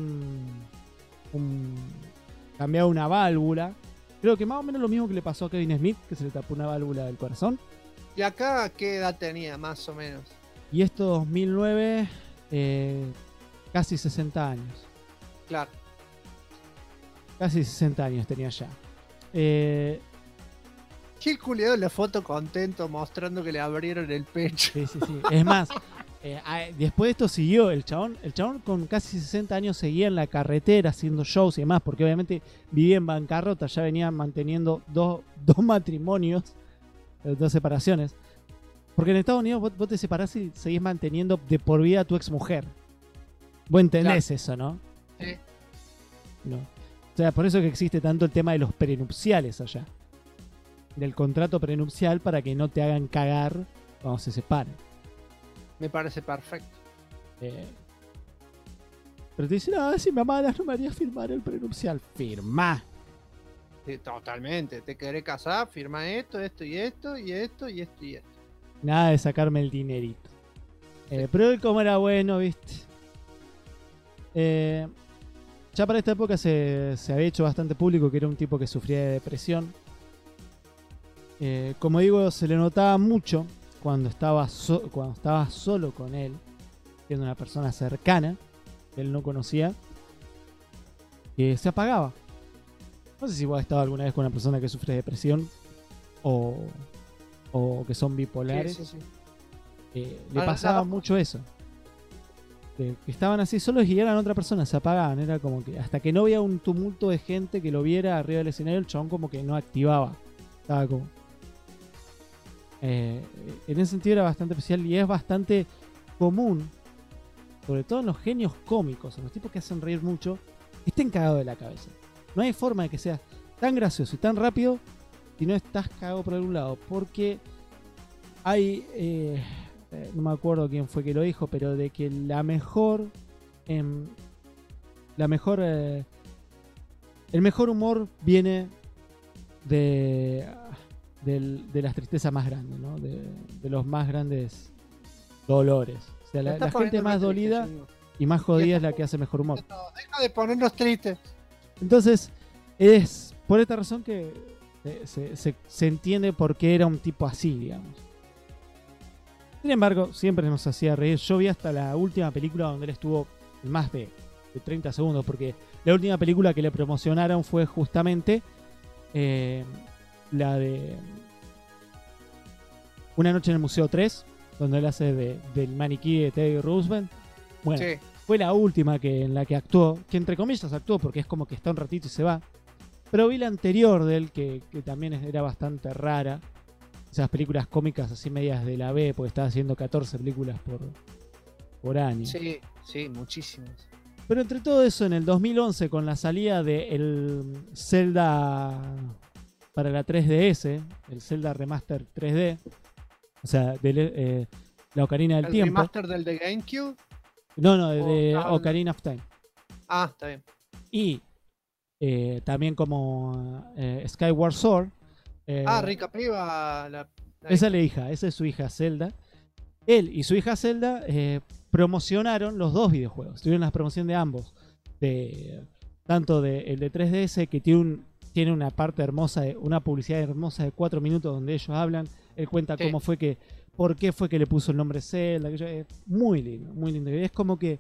cambiar una válvula. Creo que más o menos lo mismo que le pasó a Kevin Smith, que se le tapó una válvula del corazón. ¿Y acá qué edad tenía, más o menos? Y esto 2009, casi 60 años. Claro. Casi 60 años tenía ya. Gil culiado en la foto contento mostrando que le abrieron el pecho. Sí. Es más, después de esto siguió el chabón con casi 60 años seguía en la carretera haciendo shows y demás, porque obviamente vivía en bancarrota, ya venía manteniendo dos matrimonios, dos separaciones. Porque en Estados Unidos vos te separás y seguís manteniendo de por vida a tu ex mujer. Vos entendés eso, ¿no? Sí. No. O sea, por eso que existe tanto el tema de los prenupciales allá. Del contrato prenupcial para que no te hagan cagar cuando se separen. Me parece perfecto. Pero te dicen, si me amaras no me harías firmar el prenupcial. Firmá. Sí, totalmente. Te querés casar, firma esto, esto y esto, y esto, y esto y esto. Nada de sacarme el dinerito. Pero él como era bueno, viste. Ya para esta época se había hecho bastante público que era un tipo que sufría de depresión. Como digo, se le notaba mucho cuando estaba solo con él, siendo una persona cercana que él no conocía, que se apagaba. No sé si vos has estado alguna vez con una persona que sufre de depresión o que son bipolares. Sí. Le pasaba mucho eso. Que estaban así solos y eran otra persona, se apagaban. Era como que hasta que no había un tumulto de gente que lo viera arriba del escenario, el chabón como que no activaba. Estaba como... en ese sentido era bastante especial y es bastante común, sobre todo en los genios cómicos, en los tipos que hacen reír mucho, que estén cagados de la cabeza. No hay forma de que seas tan gracioso y tan rápido si no estás cagado por algún lado. Porque hay... no me acuerdo quién fue que lo dijo, pero de que el mejor humor viene de las tristezas más grandes, ¿no? De los más grandes dolores. O sea, la gente más dolida y más jodida es la que hace mejor humor. Deja de ponernos tristes. Entonces, es por esta razón que se entiende por qué era un tipo así, digamos. Sin embargo, siempre nos hacía reír. Yo vi hasta la última película donde él estuvo más de 30 segundos, porque la última película que le promocionaron fue justamente la de Una noche en el Museo 3, donde él hace del maniquí de Teddy Roosevelt. Bueno, sí. Fue la última en la que actuó, que entre comillas actuó porque es como que está un ratito y se va. Pero vi la anterior de él que también era bastante rara. Esas películas cómicas así medias de la B, porque estaba haciendo 14 películas por año. Sí, muchísimas. Pero entre todo eso, en el 2011, con la salida del Zelda para la 3DS, el Zelda Remaster 3D, o sea, la Ocarina del Tiempo. ¿El remaster del de GameCube? No, de Ocarina of Time. Ah, está bien. Y también como Skyward Sword. Rica Piva. Esa es la hija, esa es su hija Zelda. Él y su hija Zelda promocionaron los dos videojuegos. Tuvieron la promoción de ambos. Tanto el de 3DS, que tiene una parte hermosa, una publicidad hermosa de 4 minutos donde ellos hablan. Él cuenta cómo fue por qué fue que le puso el nombre Zelda. Es muy lindo, muy lindo. Y es como que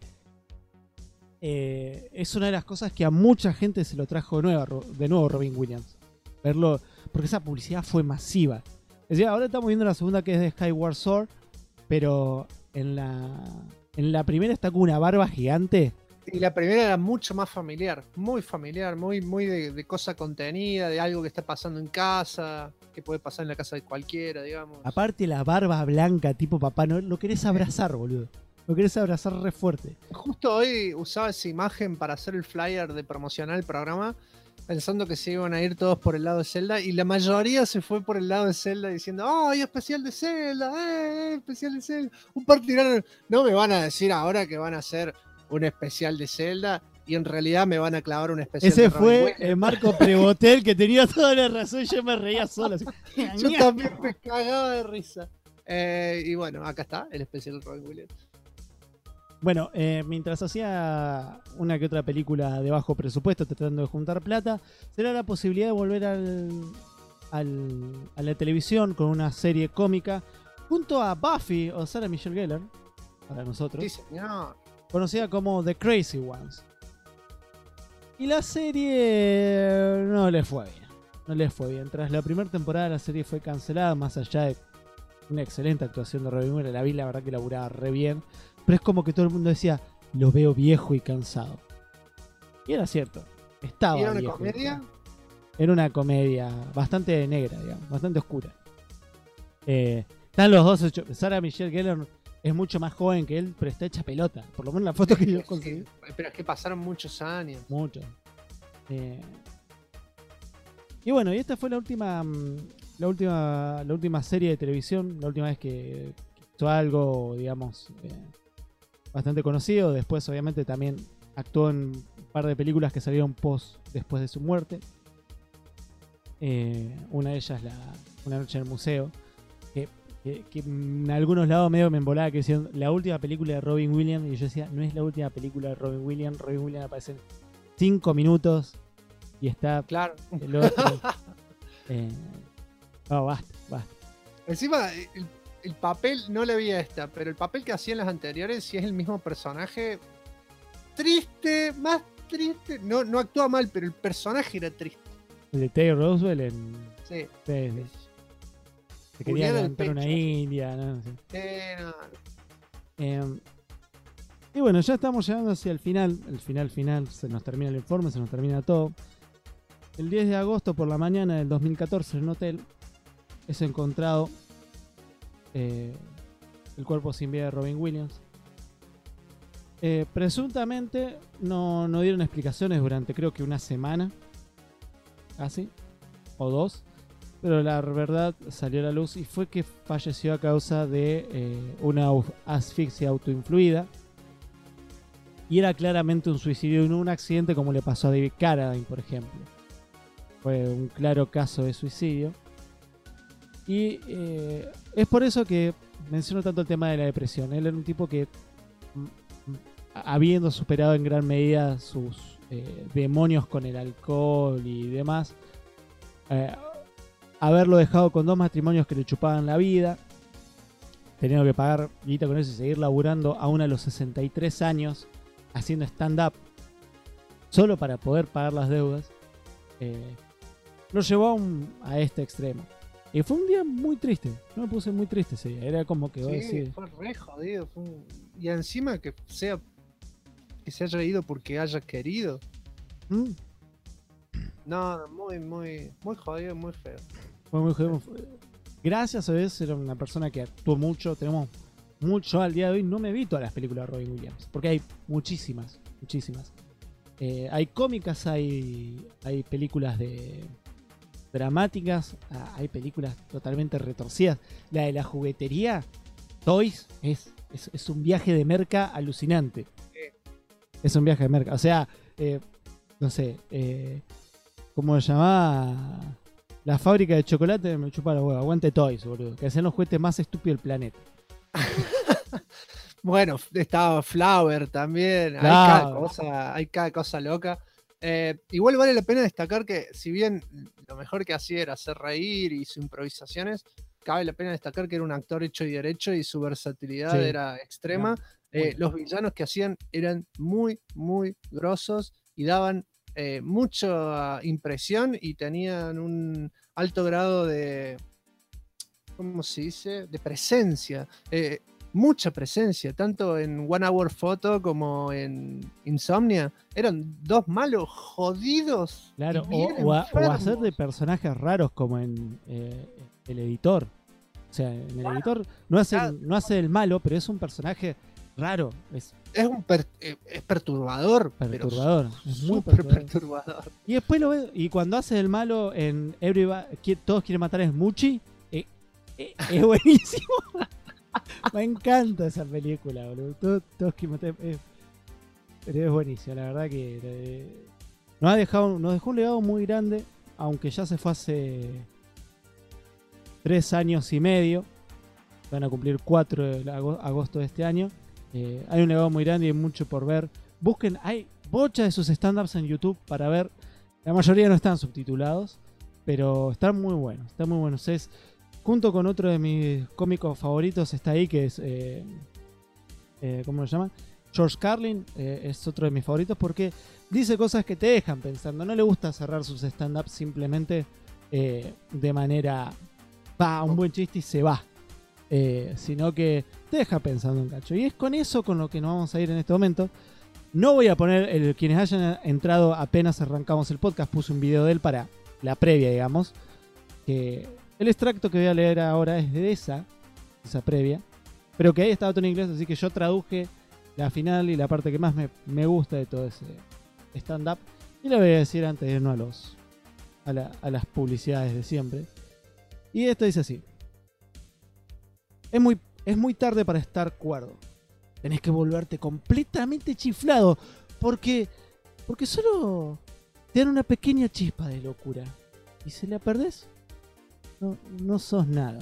es una de las cosas que a mucha gente se lo trajo de nuevo Robin Williams. Verlo, porque esa publicidad fue masiva. Es decir, ahora estamos viendo la segunda, que es de Skyward Sword, pero en la primera está con una barba gigante. Y la primera era mucho más familiar, muy de cosa contenida, de algo que está pasando en casa, que puede pasar en la casa de cualquiera, digamos. Aparte la barba blanca, tipo papá, no lo querés abrazar, boludo. Lo querés abrazar re fuerte. Justo hoy usaba esa imagen para hacer el flyer de promocionar el programa, pensando que se iban a ir todos por el lado de Zelda, y la mayoría se fue por el lado de Zelda diciendo, ¡ay, especial de Zelda! ¡Especial de Zelda! Un par tiraron, no me van a decir ahora que van a hacer un especial de Zelda, y en realidad me van a clavar un especial de Robin Williams. Ese fue Marco Prebotel, que tenía toda la razón, y yo me reía solo. Así. Yo también me cagaba de risa. Y bueno, acá está el especial de Robin Williams. Bueno, mientras hacía una que otra película de bajo presupuesto tratando de juntar plata, será la posibilidad de volver a la televisión con una serie cómica junto a Buffy o Sarah Michelle Gellar, para nosotros. Sí, señor. Conocida como The Crazy Ones. Y la serie no le fue bien. Tras la primera temporada la serie fue cancelada, más allá de una excelente actuación de Robin Williams. La vi, la verdad que laburaba re bien. Pero es como que todo el mundo decía, lo veo viejo y cansado. Y era cierto. Estaba ¿Era una viejo, comedia? Era una comedia bastante negra, digamos, bastante oscura. Están los dos hechos. Sarah Michelle Gellar es mucho más joven que él, pero está hecha pelota. Por lo menos la foto que yo conseguí. Sí, pero es que pasaron muchos años. Mucho. Y bueno, y esta fue la última serie de televisión, la última vez que hizo algo, digamos, bastante conocido. Después, obviamente, también actuó en un par de películas que salieron después de su muerte. Una de ellas, Una noche en el museo, que en algunos lados medio me embolaba que decían la última película de Robin Williams, y yo decía, no es la última película de Robin Williams. Robin Williams aparece en 5 minutos y está Claro. el otro. Basta. Encima, el papel, no le vi a esta, pero el papel que hacía en las anteriores, si es el mismo personaje, triste, más triste. No actúa mal, pero el personaje era triste. El de Teddy Roosevelt en... Sí. Se quería Julián del levantar una pecho. india, ¿no? Sí. No. Y bueno, ya estamos llegando hacia el final. El final. Se nos termina el informe, se nos termina todo. El 10 de agosto por la mañana del 2014 en un hotel es encontrado el cuerpo sin vida de Robin Williams. Presuntamente no dieron explicaciones durante creo que una semana, casi, o 2. Pero la verdad salió a la luz y fue que falleció a causa de una asfixia autoinfluida. Y era claramente un suicidio y no un accidente como le pasó a David Carradine, por ejemplo. Fue un claro caso de suicidio. Y es por eso que menciono tanto el tema de la depresión. Él era un tipo que, habiendo superado en gran medida sus demonios con el alcohol y demás, haberlo dejado con 2 matrimonios que le chupaban la vida, teniendo que pagar guita con eso y seguir laburando aún a los 63 años haciendo stand-up solo para poder pagar las deudas, lo llevó a este extremo. Y fue un día muy triste. Yo me puse muy triste ese día. Era como que Sí, fue re jodido. Y encima que se haya ido porque haya querido. No, muy jodido, muy feo. Fue muy jodido. Gracias a Dios era una persona que actuó mucho. Tenemos mucho al día de hoy. No me vi todas las películas de Robin Williams, porque hay muchísimas. Hay cómicas, hay películas dramáticas, hay películas totalmente retorcidas. La de la juguetería, Toys, es un viaje de merca alucinante. Es un viaje de merca. O sea, no sé, ¿cómo se llamaba? La fábrica de chocolate me chupa la hueva. Aguante Toys, boludo. Que hacen los juguetes más estúpidos del planeta. Bueno, estaba Flower también. Hay cada cosa loca. Igual vale la pena destacar que, si bien lo mejor que hacía era hacer reír y sus improvisaciones, cabe la pena destacar que era un actor hecho y derecho y su versatilidad era extrema. Los villanos que hacían eran muy grosos y daban mucha impresión y tenían un alto grado de, ¿cómo se dice?, de presencia. Mucha presencia, tanto en One Hour Photo como en Insomnia. Eran 2 malos jodidos. Claro, o hacer de personajes raros como en El Editor. O sea, en El Editor no hace el malo, pero es un personaje raro. Es perturbador. Es muy perturbador. Y después lo ves, y cuando hace el malo en Todos quieren matar a Smoochie, es buenísimo. Me encanta esa película, boludo. Todos quieren matar pero es buenísimo, la verdad que nos dejó un legado muy grande, aunque ya se fue hace 3 años y medio. Van a cumplir 4 de agosto de este año. Hay un legado muy grande y hay mucho por ver. Busquen, hay bocha de sus stand-ups en YouTube para ver. La mayoría no están subtitulados, pero están muy buenos. Es, junto con otro de mis cómicos favoritos, está ahí, que es ¿cómo se llama? George Carlin. Es otro de mis favoritos porque dice cosas que te dejan pensando. No le gusta cerrar sus stand-ups simplemente de manera un buen chiste y se va, sino que te deja pensando un cacho. Y es con eso con lo que nos vamos a ir en este momento. No voy a poner quienes hayan entrado apenas arrancamos el podcast, puse un video de él para la previa, digamos, que el extracto que voy a leer ahora es de esa, esa previa, pero que ahí estaba todo en inglés, así que yo traduje la final y la parte que más me gusta de todo ese stand-up. Y le voy a decir antes de irnos a las publicidades de siempre. Y esto dice así. Es muy tarde para estar cuerdo. Tenés que volverte completamente chiflado porque solo te dan una pequeña chispa de locura. Y si la perdés, no sos nada.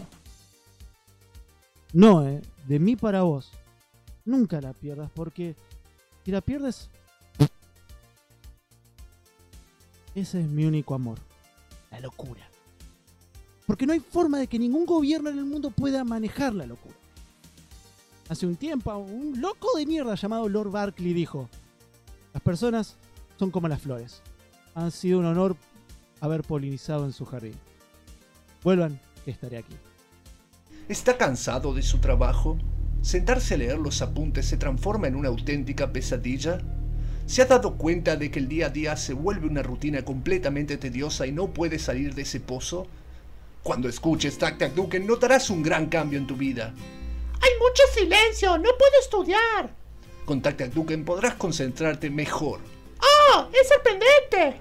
No, de mí para vos. Nunca la pierdas, porque si la pierdes, ese es mi único amor. La locura. Porque no hay forma de que ningún gobierno en el mundo pueda manejar la locura. Hace un tiempo, un loco de mierda llamado Lord Barkley dijo: las personas son como las flores. Han sido un honor haber polinizado en su jardín. Vuelvan, que estaré aquí. ¿Está cansado de su trabajo? ¿Sentarse a leer los apuntes se transforma en una auténtica pesadilla? ¿Se ha dado cuenta de que el día a día se vuelve una rutina completamente tediosa y no puede salir de ese pozo? Cuando escuches Tac Tac Duken notarás un gran cambio en tu vida. ¡Hay mucho silencio! ¡No puedo estudiar! Con Tac Tac Duken podrás concentrarte mejor. ¡Oh! ¡Es sorprendente!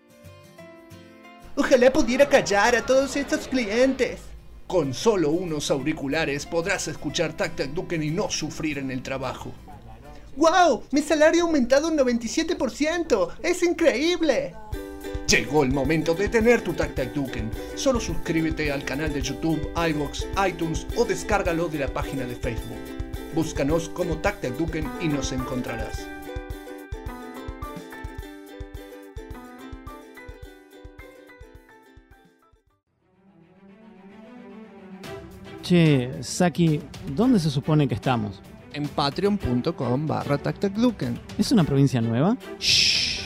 Ojalá pudiera callar a todos estos clientes. Con solo unos auriculares podrás escuchar Tac Tac Duken y no sufrir en el trabajo. ¡Wow! ¡Mi salario ha aumentado un 97%! ¡Es increíble! Llegó el momento de tener tu Tac Tac Duken. Solo suscríbete al canal de YouTube, iVoox, iTunes o descárgalo de la página de Facebook. Búscanos como Tac Tac Duken y nos encontrarás. Che, Saki, ¿dónde se supone que estamos? En patreon.com/TacTacDuken. ¿Es una provincia nueva? Shh.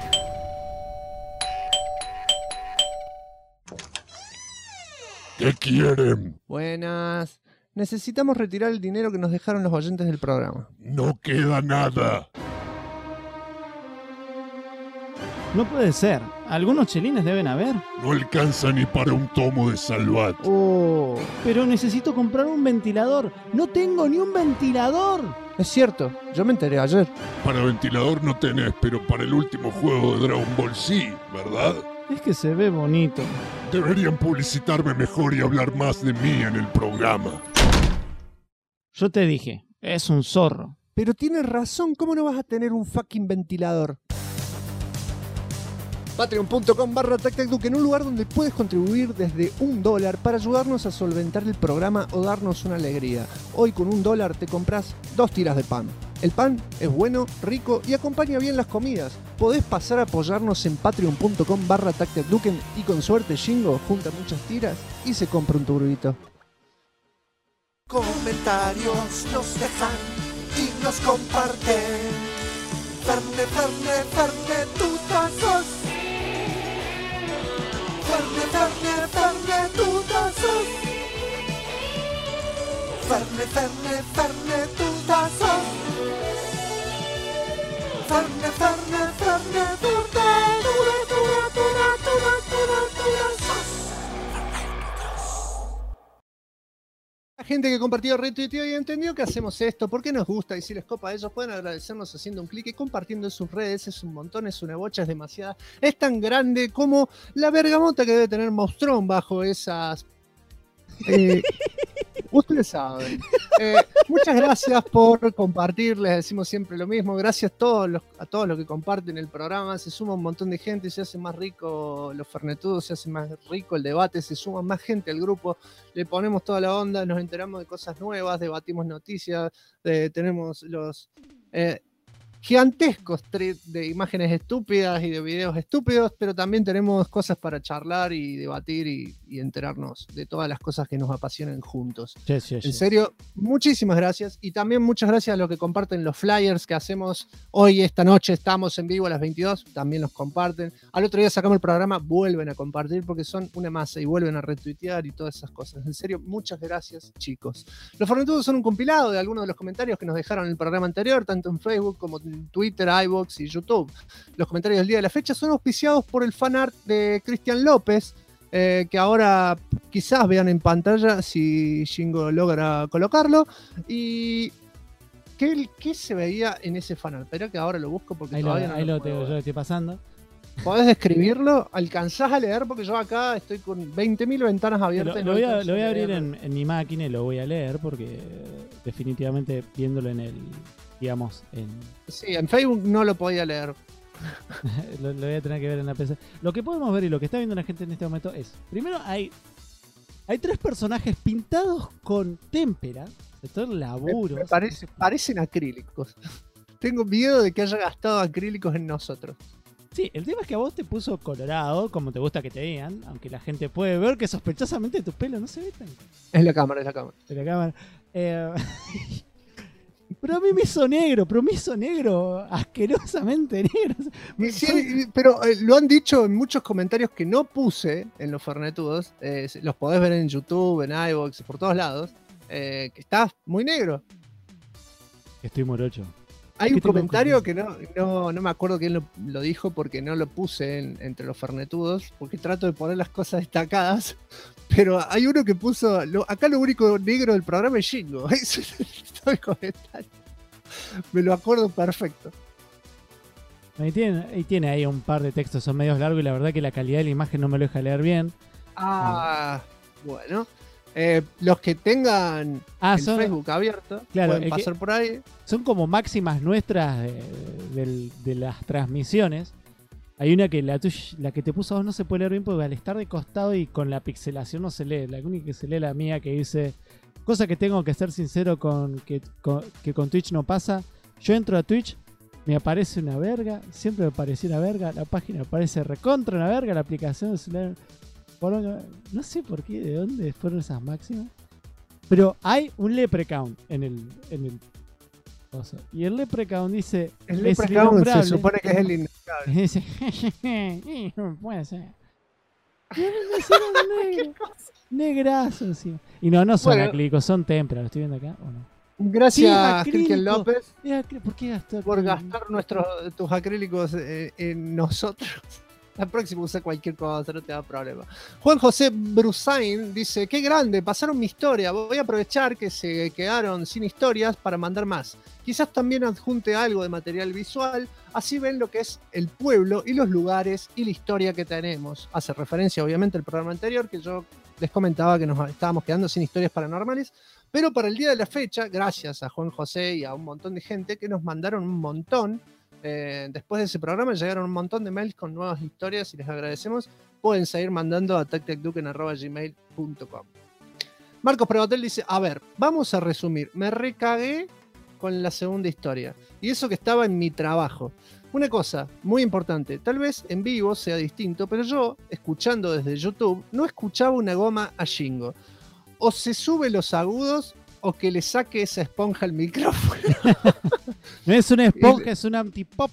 ¿Qué quieren? Buenas. Necesitamos retirar el dinero que nos dejaron los oyentes del programa. No queda nada. No puede ser. Algunos chelines deben haber. No alcanza ni para un tomo de Salvat. Oh. Pero necesito comprar un ventilador. No tengo ni un ventilador. Es cierto, yo me enteré ayer. Para ventilador no tenés, pero para el último juego de Dragon Ball sí, ¿verdad? Es que se ve bonito. Deberían publicitarme mejor y hablar más de mí en el programa. Yo te dije, es un zorro. Pero tienes razón, ¿cómo no vas a tener un fucking ventilador? Patreon.com/TacTacDuken, un lugar donde puedes contribuir desde $1 para ayudarnos a solventar el programa o darnos una alegría. Hoy con $1 te compras 2 tiras de pan. El pan es bueno, rico y acompaña bien las comidas. Podés pasar a apoyarnos en patreon.com/TacTacDuken y con suerte Shingo junta muchas tiras y se compra un turbito. Comentarios nos dejan y nos comparten. Ferne, tutazos. Ferne, tutazos. Ferne, tutazos. Ferne, La gente que compartió, retuiteó y entendió que hacemos esto, por qué nos gusta y si les copa a ellos pueden agradecernos haciendo un clic y compartiendo en sus redes. Es un montón, es una bocha, es demasiada. Es tan grande como la bergamota que debe tener Monstrón bajo esas... ustedes saben. Muchas gracias por compartir, les decimos siempre lo mismo. Gracias a todos los que comparten el programa. Se suma un montón de gente, se hace más rico los fernetudos, se hace más rico el debate, se suma más gente al grupo, le ponemos toda la onda, nos enteramos de cosas nuevas, debatimos noticias, tenemos los gigantescos threads de imágenes estúpidas y de videos estúpidos, pero también tenemos cosas para charlar y debatir y enterarnos de todas las cosas que nos apasionan juntos. Sí. En serio, muchísimas gracias y también muchas gracias a los que comparten los flyers que hacemos hoy, esta noche estamos en vivo a las 22, también los comparten. Al otro día sacamos el programa, vuelven a compartir porque son una masa y vuelven a retuitear y todas esas cosas. En serio, muchas gracias, chicos. Los fornetudos son un compilado de algunos de los comentarios que nos dejaron en el programa anterior, tanto en Facebook como en Twitter, iVoox y YouTube. Los comentarios del día de la fecha son auspiciados por el fanart de Cristian López, que ahora quizás vean en pantalla si Shingo logra colocarlo. Y ¿qué se veía en ese fanart? Espera que ahora lo busco porque todavía no lo tengo, yo lo estoy pasando. ¿Podés describirlo? ¿Alcanzás a leer? Porque yo acá estoy con 20.000 ventanas abiertas. Lo voy a abrir en mi máquina y lo voy a leer porque definitivamente viéndolo en el, digamos, Sí, en Facebook no lo podía leer. lo voy a tener que ver en la PC. Lo que podemos ver y lo que está viendo la gente en este momento es, primero hay 3 personajes pintados con témpera, de todo el laburo. Parecen acrílicos. Tengo miedo de que haya gastado acrílicos en nosotros. Sí, el tema es que a vos te puso colorado, como te gusta que te vean, aunque la gente puede ver que sospechosamente tu pelo no se ve tan... Es la cámara. Pero a mí me hizo negro, asquerosamente negro. Sí, pero lo han dicho en muchos comentarios que no puse en los Fernetudos, los podés ver en YouTube, en iVoox, por todos lados, que está muy negro. Estoy morocho. Hay un comentario que no me acuerdo quién lo dijo porque no lo puse entre los Fernetudos, porque trato de poner las cosas destacadas, pero hay uno que puso, acá lo único negro del programa es Shingo. Ese es el comentario. Me lo acuerdo perfecto. Ahí tiene ahí un par de textos, son medios largos y la verdad que la calidad de la imagen no me lo deja leer bien. Bueno. Los que tengan el Facebook abierto, claro, pueden pasar por ahí. Son como máximas nuestras de las transmisiones. Hay una que la que te puso a vos no se puede leer bien porque al estar de costado y con la pixelación no se lee. La única que se lee es la mía, que dice: cosa que tengo que ser sincero que con Twitch no pasa. Yo entro a Twitch, me aparece una verga, siempre me pareció una verga, la página me parece recontra una verga, la aplicación celular... No sé por qué, de dónde fueron esas máximas. Pero hay un Leprechaun en el coso. Y el Leprechaun dice... El Leprechaun se supone que es el innombrable. Dice... no puede ser. Negrazo encima. Y no son acrílicos, son témpera. ¿Lo estoy viendo acá o no? Gracias, Cristian López, ¿por qué gastar tus acrílicos en nosotros. La próxima usa cualquier cosa, no te da problema. Juan José Brusain dice: qué grande, pasaron mi historia. Voy a aprovechar que se quedaron sin historias para mandar más. Quizás también adjunte algo de material visual, así ven lo que es el pueblo y los lugares y la historia que tenemos. Hace referencia obviamente al programa anterior que yo les comentaba que nos estábamos quedando sin historias paranormales, pero para el día de la fecha, gracias a Juan José y a un montón de gente que nos mandaron un montón. Después de ese programa llegaron un montón de mails con nuevas historias y les agradecemos. Pueden seguir mandando a tactacduken@gmail.com. Marcos Pregotel dice: a ver, vamos a resumir. Me recagué con la segunda historia. Y eso que estaba en mi trabajo. Una cosa muy importante, tal vez en vivo sea distinto, pero yo, escuchando desde YouTube, no escuchaba una goma a Shingo. O se sube los agudos o que le saque esa esponja al micrófono. No es una esponja, es un antipop.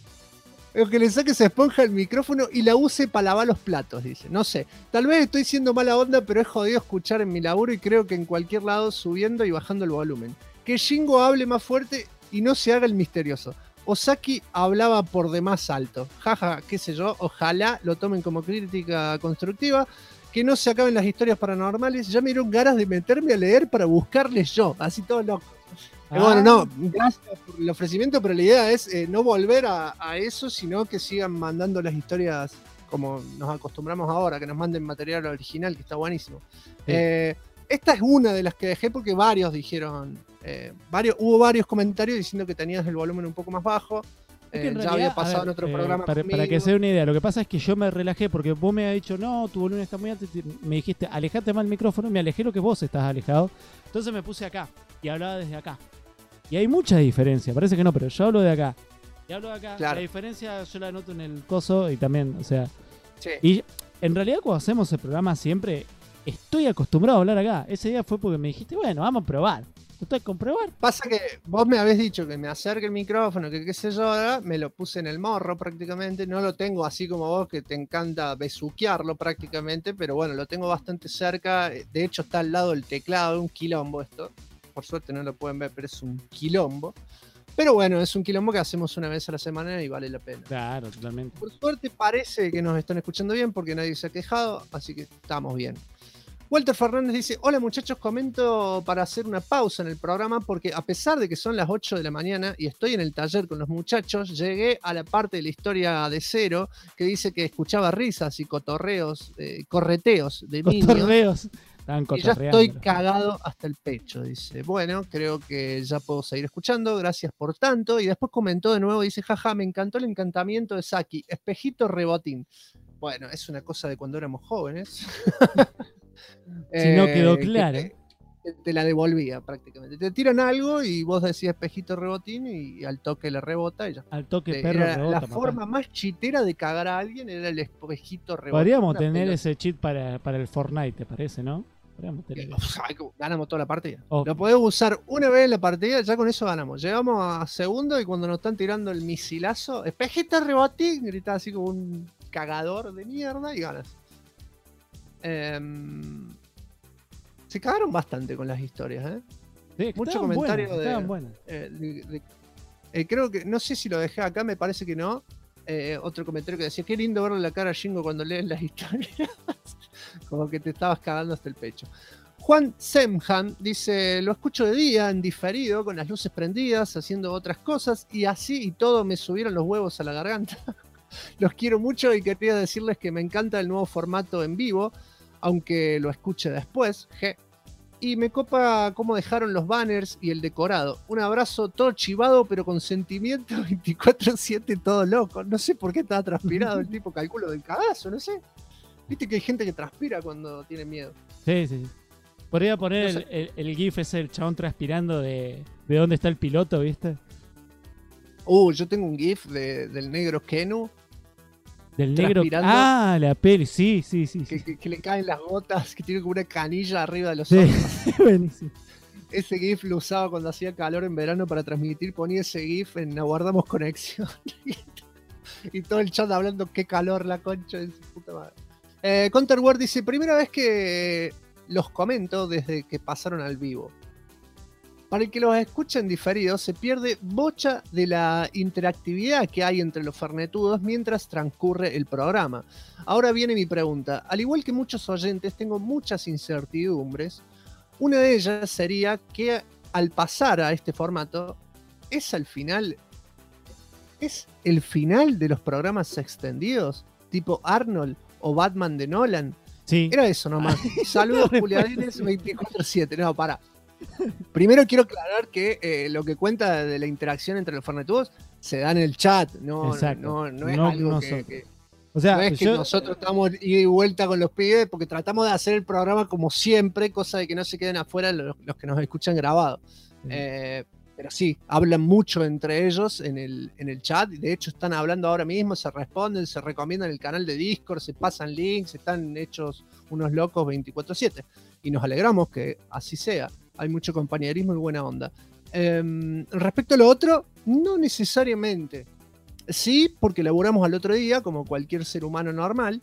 O que le saque esa esponja al micrófono y la use para lavar los platos, dice. No sé, tal vez estoy siendo mala onda, pero es jodido escuchar en mi laburo y creo que en cualquier lado subiendo y bajando el volumen. Que Shingo hable más fuerte y no se haga el misterioso. Osaki hablaba por demás alto. Jaja, qué sé yo, ojalá lo tomen como crítica constructiva. Que no se acaben las historias paranormales. Ya me dieron ganas de meterme a leer para buscarles yo, así todo loco. Bueno, no, gracias por el ofrecimiento, pero la idea es no volver a eso, sino que sigan mandando las historias como nos acostumbramos ahora, que nos manden material original, que está buenísimo. Sí. Esta es una de las que dejé porque varios dijeron, hubo varios comentarios diciendo que tenías el volumen un poco más bajo. Ya había pasado en otro programa. Para que se dé una idea, lo que pasa es que yo me relajé porque vos me habías dicho, no, tu volumen está muy alto, me dijiste, alejate más el micrófono, me alejé lo que vos estás alejado. Entonces me puse acá y hablaba desde acá. Y hay mucha diferencia, parece que no, pero yo hablo de acá. Y hablo de acá, claro. La diferencia yo la noto en el coso y también, o sea... Sí. Y en realidad cuando hacemos el programa siempre estoy acostumbrado a hablar acá. Ese día fue porque me dijiste, bueno, vamos a probar. ¿Total, comprobar? Pasa que vos me habéis dicho que me acerque el micrófono, que qué sé yo, ahora me lo puse en el morro prácticamente. No lo tengo así como vos, que te encanta besuquearlo prácticamente, pero bueno, lo tengo bastante cerca. De hecho, está al lado del teclado, un quilombo esto. Por suerte no lo pueden ver, pero es un quilombo. Pero bueno, es un quilombo que hacemos una vez a la semana y vale la pena. Claro, totalmente. Por suerte parece que nos están escuchando bien porque nadie se ha quejado, así que estamos bien. Walter Fernández dice, hola muchachos, comento para hacer una pausa en el programa porque a pesar de que son las 8 de la mañana y estoy en el taller con los muchachos, llegué a la parte de la historia de Cero que dice que escuchaba risas y cotorreos, correteos de niños. Cotorreos. Y ya estoy cagado hasta el pecho, dice. Bueno, creo que ya puedo seguir escuchando, gracias por tanto. Y después comentó de nuevo, dice, jaja, me encantó el encantamiento de Saki, espejito rebotín. Bueno, es una cosa de cuando éramos jóvenes. Si no quedó claro. Te la devolvía prácticamente. Te tiran algo y vos decís espejito rebotín y al toque le rebota y ya. Al toque perro era rebota. La forma más chitera de cagar a alguien era el espejito rebotín. Podríamos tener ese cheat para el Fortnite, ¿te parece, no? Podríamos tener ganamos toda la partida. Lo podemos usar una vez en la partida, ya con eso ganamos. Llegamos a segundo y cuando nos están tirando el misilazo, espejito rebotín, grita así como un cagador de mierda y ganas. Se cagaron bastante con las historias, ¿eh? Sí, mucho comentario buenas. Creo que, no sé si lo dejé acá, me parece que no. Otro comentario que decía, qué lindo verle la cara a Jingo cuando lees las historias. Como que te estabas cagando hasta el pecho. Juan Semhan dice, lo escucho de día, en diferido, con las luces prendidas, haciendo otras cosas, y así y todo me subieron los huevos a la garganta. Los quiero mucho y quería decirles que me encanta el nuevo formato en vivo, aunque lo escuche después. Y me copa cómo dejaron los banners y el decorado. Un abrazo todo chivado, pero con sentimiento 24/7, todo loco. No sé por qué estaba transpirado el tipo, calculo del cagazo, no sé. Viste que hay gente que transpira cuando tiene miedo. Sí. Podría poner no sé. el GIF ese, el chabón transpirando de dónde está el piloto, ¿viste? Yo tengo un GIF del negro Kenu. Del negro. Ah, la peli, sí. Que le caen las gotas, que tiene como una canilla arriba de los ojos. Buenísimo. Ese GIF lo usaba cuando hacía calor en verano para transmitir. Ponía ese GIF en Aguardamos Conexión. Y todo el chat hablando qué calor la concha de su puta madre. Counterward dice, primera vez que los comento desde que pasaron al vivo. Para el que los escucha en diferido, se pierde bocha de la interactividad que hay entre los fernetudos mientras transcurre el programa. Ahora viene mi pregunta. Al igual que muchos oyentes, tengo muchas incertidumbres. Una de ellas sería que al pasar a este formato, ¿es el final de los programas extendidos? Tipo Arnold o Batman de Nolan. Sí. Era eso nomás. Saludos, Juliadines 24/7. No, para. Primero quiero aclarar que lo que cuenta de la interacción entre los fernetudos se da en el chat. No es algo que o sea, no es que nosotros estamos ida y vuelta con los pibes porque tratamos de hacer el programa como siempre, cosa de que no se queden afuera los que nos escuchan grabado. Pero sí, hablan mucho entre ellos en el chat. De hecho, están hablando ahora mismo, se responden, se recomiendan el canal de Discord, se pasan links, están hechos unos locos 24/7. Y nos alegramos que así sea. Hay mucho compañerismo y buena onda. Respecto a lo otro, no necesariamente. Sí, porque laburamos al otro día, como cualquier ser humano normal.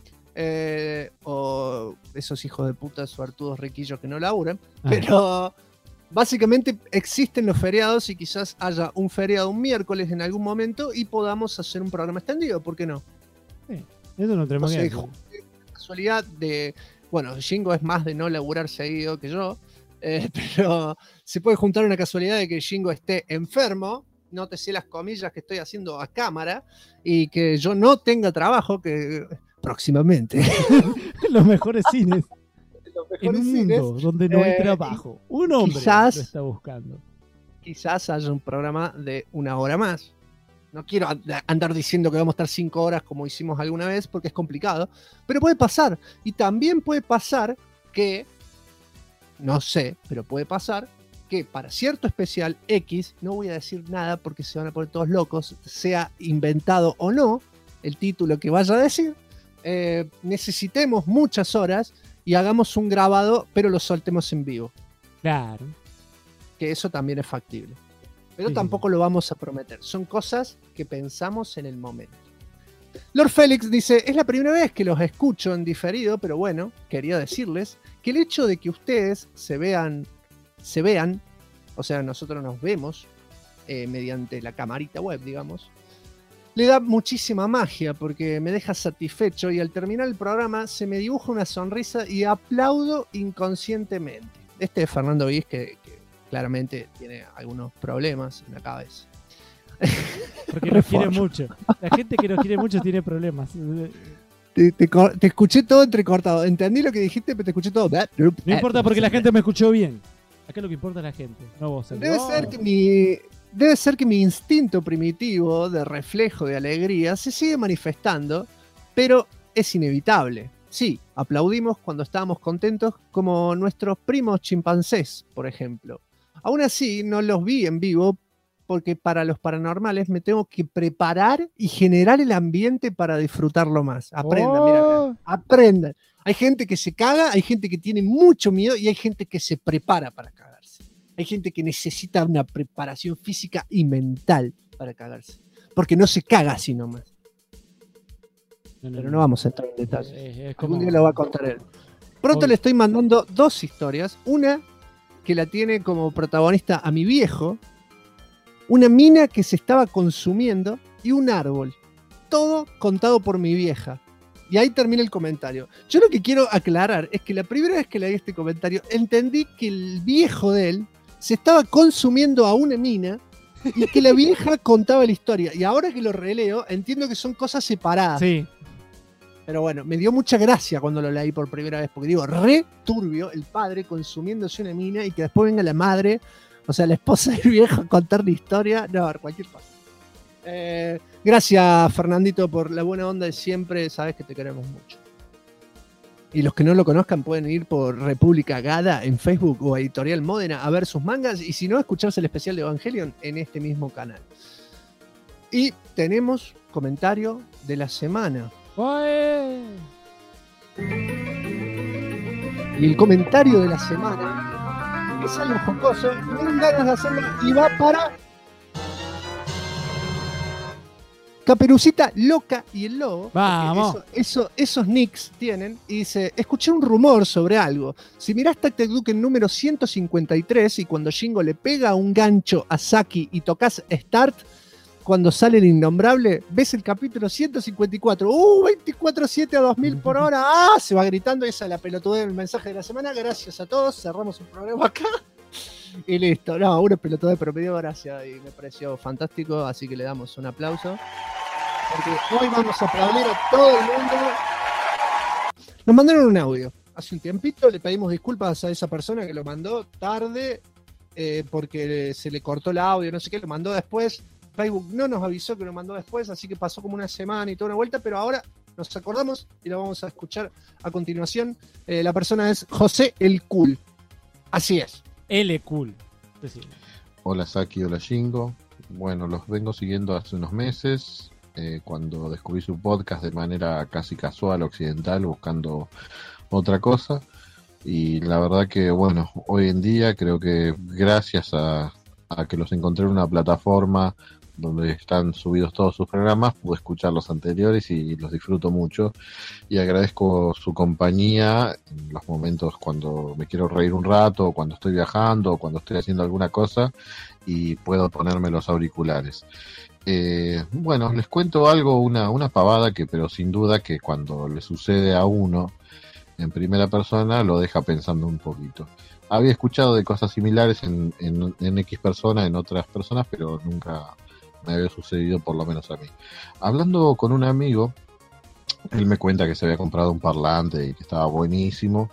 O esos hijos de puta suertudos riquillos que no laburan. Pero básicamente existen los feriados y quizás haya un feriado un miércoles en algún momento y podamos hacer un programa extendido. ¿Por qué no? Sí, eso no tenemos que hacer. Casualidad de... Bueno, Jingo es más de no laburar seguido que yo. Pero se puede juntar una casualidad de que Jingo esté enfermo, nótese las comillas que estoy haciendo a cámara, y que yo no tenga trabajo, que próximamente. Los mejores cines. En un mundo donde no hay trabajo. Un hombre quizás, lo está buscando. Quizás haya un programa de 1 hora más. No quiero andar diciendo que vamos a estar 5 horas como hicimos alguna vez, porque es complicado. Pero puede pasar. Y también puede pasar que... No sé, pero puede pasar que para cierto especial X, no voy a decir nada porque se van a poner todos locos, sea inventado o no el título que vaya a decir, necesitemos muchas horas y hagamos un grabado, pero lo soltemos en vivo. Claro. Que eso también es factible. Pero tampoco lo vamos a prometer. Son cosas que pensamos en el momento. Lord Félix dice, es la primera vez que los escucho en diferido, pero bueno, quería decirles que el hecho de que ustedes se vean, o sea, nosotros nos vemos, mediante la camarita web, digamos, le da muchísima magia porque me deja satisfecho y al terminar el programa se me dibuja una sonrisa y aplaudo inconscientemente. Este es Fernando Viz, que claramente tiene algunos problemas en la cabeza. Porque nos quiere mucho. La gente que nos quiere mucho tiene problemas. Te escuché todo entrecortado. Entendí lo que dijiste, pero te escuché todo. No importa porque la gente me escuchó bien. Acá lo que importa es la gente, no vos. Debe ser que mi instinto primitivo de reflejo de alegría se sigue manifestando, pero es inevitable. Sí, aplaudimos cuando estábamos contentos, como nuestros primos chimpancés, por ejemplo. Aún así, no los vi en vivo porque para los paranormales me tengo que preparar y generar el ambiente para disfrutarlo más. Aprendan, mira, aprendan. Hay gente que se caga, hay gente que tiene mucho miedo y hay gente que se prepara para cagarse. Hay gente que necesita una preparación física y mental para cagarse. Porque no se caga así nomás. Pero no vamos a entrar en detalles. Algún día lo va a contar él. Pronto le estoy mandando 2 historias. Una que la tiene como protagonista a mi viejo. Una mina que se estaba consumiendo y un árbol. Todo contado por mi vieja. Y ahí termina el comentario. Yo lo que quiero aclarar es que la primera vez que leí este comentario entendí que el viejo de él se estaba consumiendo a una mina y que la vieja contaba la historia. Y ahora que lo releo, entiendo que son cosas separadas. Sí. Pero bueno, me dio mucha gracia cuando lo leí por primera vez, porque digo, re turbio el padre consumiéndose una mina y que después venga la madre, o sea, la esposa del viejo a contar la historia. No, cualquier cosa. Gracias, Fernandito, por la buena onda de siempre. Sabes que te queremos mucho. Y los que no lo conozcan pueden ir por República Gada en Facebook o Editorial Módena a ver sus mangas. Y si no, escucharse el especial de Evangelion en este mismo canal. Y tenemos comentario de la semana. Y el comentario de la semana es algo jocoso. Me dan ganas de hacerlo y va para Caperucita Loca y el Lobo. Vamos. Esos nicks tienen. Y dice: escuché un rumor sobre algo. Si mirás Tactic Duke número 153 y cuando Shingo le pega un gancho a Saki y tocas Start, cuando sale el innombrable, ves el capítulo 154. 24/7 a 2000 por hora. Se va gritando. Esa es la pelotudez del mensaje de la semana. Gracias a todos. Cerramos el programa acá. Y listo. No, una pelotudez, pero me dio gracia y me pareció fantástico. Así que le damos un aplauso. Porque hoy vamos a aplaudir a todo el mundo. Nos mandaron un audio. Hace un tiempito le pedimos disculpas a esa persona que lo mandó tarde porque se le cortó el audio, no sé qué, lo mandó después. Facebook no nos avisó que lo mandó después, así que pasó como una semana y toda una vuelta, pero ahora nos acordamos y lo vamos a escuchar a continuación. La persona es José el Cool. Así es. L Cool. Hola Saki, hola Shingo. Bueno, los vengo siguiendo hace unos meses, cuando descubrí su podcast de manera casi casual, occidental, buscando otra cosa. Y la verdad que, bueno, hoy en día creo que gracias a que los encontré en una plataforma donde están subidos todos sus programas, pude escuchar los anteriores y los disfruto mucho y agradezco su compañía en los momentos cuando me quiero reír un rato, o cuando estoy viajando, o cuando estoy haciendo alguna cosa y puedo ponerme los auriculares. Bueno, les cuento algo, una pavada pero sin duda que cuando le sucede a uno en primera persona lo deja pensando un poquito. Había escuchado de cosas similares en X personas, en otras personas, pero nunca me había sucedido, por lo menos a mí. Hablando con un amigo, él me cuenta que se había comprado un parlante y que estaba buenísimo,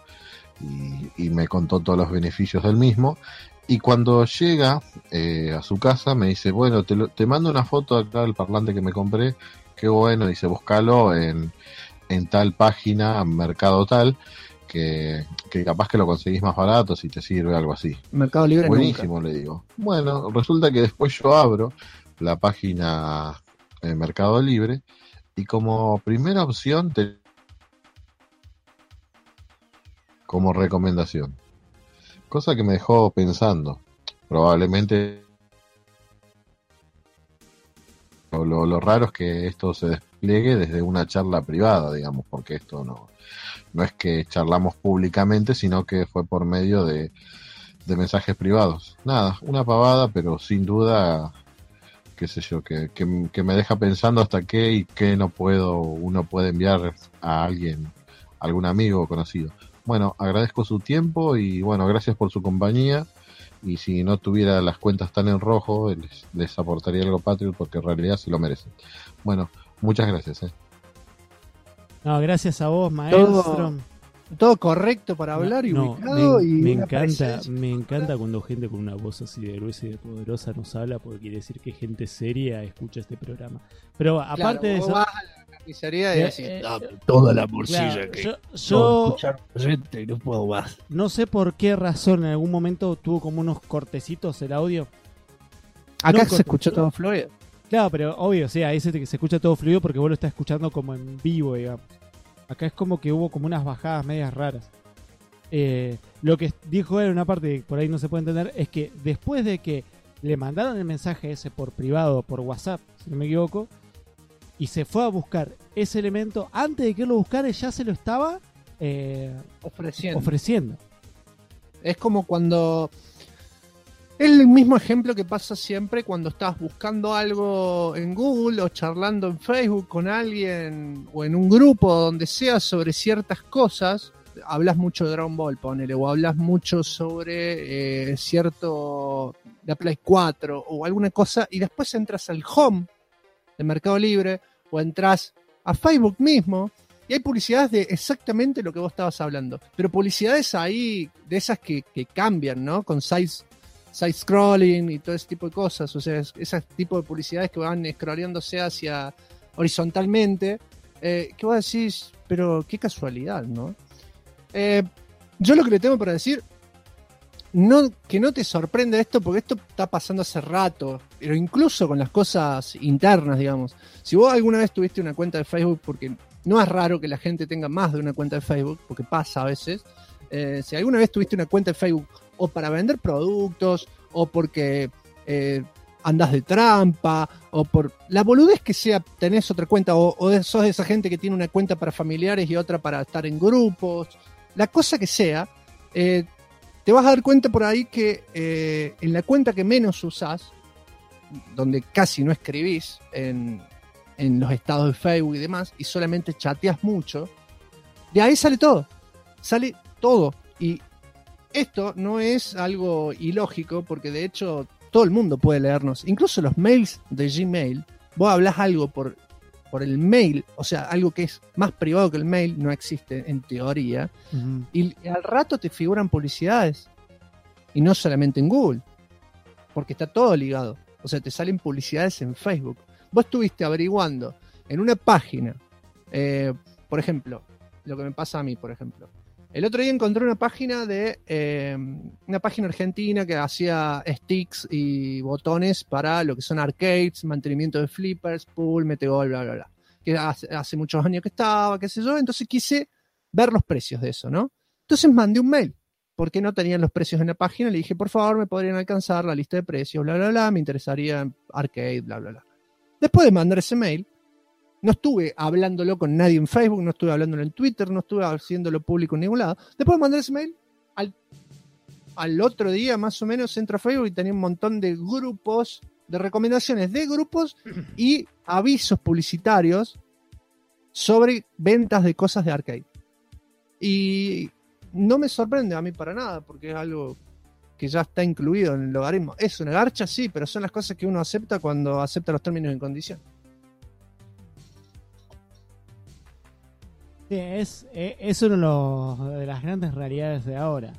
y me contó todos los beneficios del mismo. Y cuando llega a su casa me dice: bueno, te mando una foto acá del parlante que me compré, qué bueno. Dice: búscalo en tal página, Mercado tal, que capaz que lo conseguís más barato si te sirve, algo así. Mercado Libre buenísimo, nunca. Le digo. Bueno, resulta que después yo abro la página Mercado Libre y como primera opción como recomendación, cosa que me dejó pensando. Probablemente lo raro es que esto se despliegue desde una charla privada, digamos, porque esto no es que charlamos públicamente, sino que fue por medio de de mensajes privados. Nada, una pavada, pero sin duda, qué sé yo, que me deja pensando hasta qué y qué uno puede enviar a alguien, algún amigo o conocido. Bueno, agradezco su tiempo y bueno, gracias por su compañía. Y si no tuviera las cuentas tan en rojo, les aportaría algo Patreon porque en realidad se lo merecen. Bueno, muchas gracias. No, gracias a vos, maestro. Todo correcto para hablar y ubicado. Me encanta cuando gente con una voz así de gruesa y de poderosa nos habla, porque quiere decir que gente seria escucha este programa. Pero aparte de eso, vas a la carnicería y decís, toda la morcilla claro, que yo escuchar gente, no puedo más. No sé por qué razón en algún momento tuvo como unos cortecitos el audio. Acá se escuchó todo fluido. Claro, pero obvio, o sea, ahí se escucha todo fluido porque vos lo estás escuchando como en vivo, digamos. Acá es como que hubo como unas bajadas medias raras. Lo que dijo él en una parte que por ahí no se puede entender es que después de que le mandaron el mensaje ese por privado, por WhatsApp, si no me equivoco, y se fue a buscar ese elemento, antes de que él lo buscara ya se lo estaba ofreciendo. Es como cuando... Es el mismo ejemplo que pasa siempre cuando estás buscando algo en Google o charlando en Facebook con alguien o en un grupo donde sea sobre ciertas cosas. Hablas mucho de Dragon Ball, ponele, o hablas mucho sobre cierto de Play 4 o alguna cosa, y después entras al Home de Mercado Libre o entras a Facebook mismo y hay publicidades de exactamente lo que vos estabas hablando, pero publicidades ahí de esas que cambian, ¿no? Con side-scrolling y todo ese tipo de cosas, o sea, ese tipo de publicidades que van scrolleándose hacia horizontalmente, que vos decís, pero qué casualidad, ¿no? Yo lo que le tengo para decir, que no te sorprenda esto, porque esto está pasando hace rato, pero incluso con las cosas internas, digamos. Si vos alguna vez tuviste una cuenta de Facebook, porque no es raro que la gente tenga más de una cuenta de Facebook, porque pasa a veces, si alguna vez tuviste una cuenta de Facebook o para vender productos, o porque andás de trampa, o por la boludez que sea, tenés otra cuenta, o sos de esa gente que tiene una cuenta para familiares y otra para estar en grupos, la cosa que sea, te vas a dar cuenta por ahí que en la cuenta que menos usás, donde casi no escribís en los estados de Facebook y demás, y solamente chateás mucho, de ahí sale todo. Y esto no es algo ilógico, porque de hecho todo el mundo puede leernos. Incluso los mails de Gmail, vos hablás algo por el mail, o sea, algo que es más privado que el mail, no existe en teoría, y al rato te figuran publicidades. Y no solamente en Google, porque está todo ligado. O sea, te salen publicidades en Facebook. Vos estuviste averiguando en una página, por ejemplo, lo que me pasa a mí, por ejemplo. El otro día encontré una página una página argentina que hacía sticks y botones para lo que son arcades, mantenimiento de flippers, pool, metegol, bla, bla, bla. Que hace muchos años que estaba, qué sé yo, entonces quise ver los precios de eso, ¿no? Entonces mandé un mail, porque no tenían los precios en la página, le dije, por favor, me podrían alcanzar la lista de precios, bla, bla, bla, me interesaría arcade, bla, bla, bla. Después de mandar ese mail, no estuve hablándolo con nadie en Facebook, no estuve hablándolo en Twitter, no estuve haciéndolo público en ningún lado. Después de mandar ese mail, al otro día más o menos entro a Facebook y tenía un montón de grupos, de recomendaciones de grupos y avisos publicitarios sobre ventas de cosas de arcade. Y no me sorprende a mí para nada, porque es algo que ya está incluido en el logaritmo. Es una garcha, sí, pero son las cosas que uno acepta cuando acepta los términos y condiciones. Sí, es uno de las grandes realidades de ahora.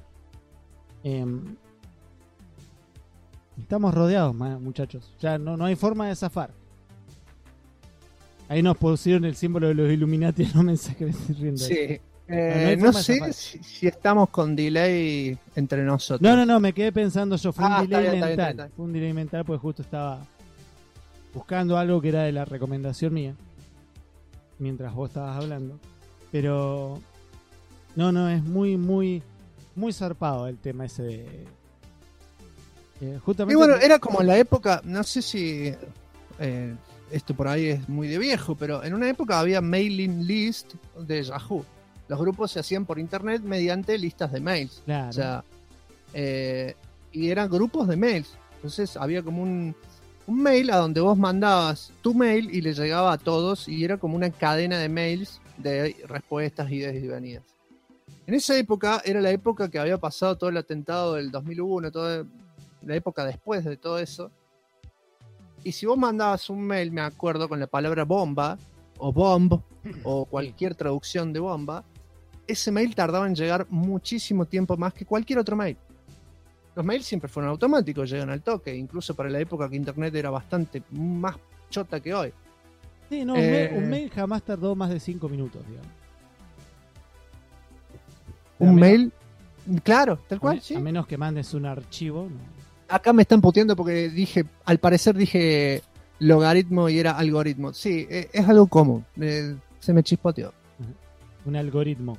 Estamos rodeados, muchachos. Ya no hay forma de zafar. Ahí nos pusieron el símbolo de los Illuminati en un mensaje que me estoy riendo. Sí. No sé si estamos con delay entre nosotros. No, me quedé pensando yo. Fue un delay mental. Está bien. Fue un delay mental porque justo estaba buscando algo que era de la recomendación mía mientras vos estabas hablando. Pero no, es muy, muy, muy zarpado el tema ese de justamente. Y bueno, era como en la época, no sé si esto por ahí es muy de viejo, pero en una época había mailing list de Yahoo. Los grupos se hacían por internet mediante listas de mails. Claro. O sea, y eran grupos de mails. Entonces había como un mail a donde vos mandabas tu mail y le llegaba a todos, y era como una cadena de mails de respuestas, idas y venidas. En esa época era la época que había pasado todo el atentado del 2001, toda la época después de todo eso. Y si vos mandabas un mail, me acuerdo, con la palabra bomba o bomb o cualquier traducción de bomba, ese mail tardaba en llegar muchísimo tiempo más que cualquier otro mail. Los mails siempre fueron automáticos, llegan al toque, incluso para la época que internet era bastante más chota que hoy. Sí, no, un mail jamás tardó más de 5 minutos, digamos. Un mail, claro, tal cual, sí. A menos que mandes un archivo. No. Acá me están puteando porque al parecer dije logaritmo y era algoritmo. Sí, es algo común, se me chispoteó. Un algoritmo.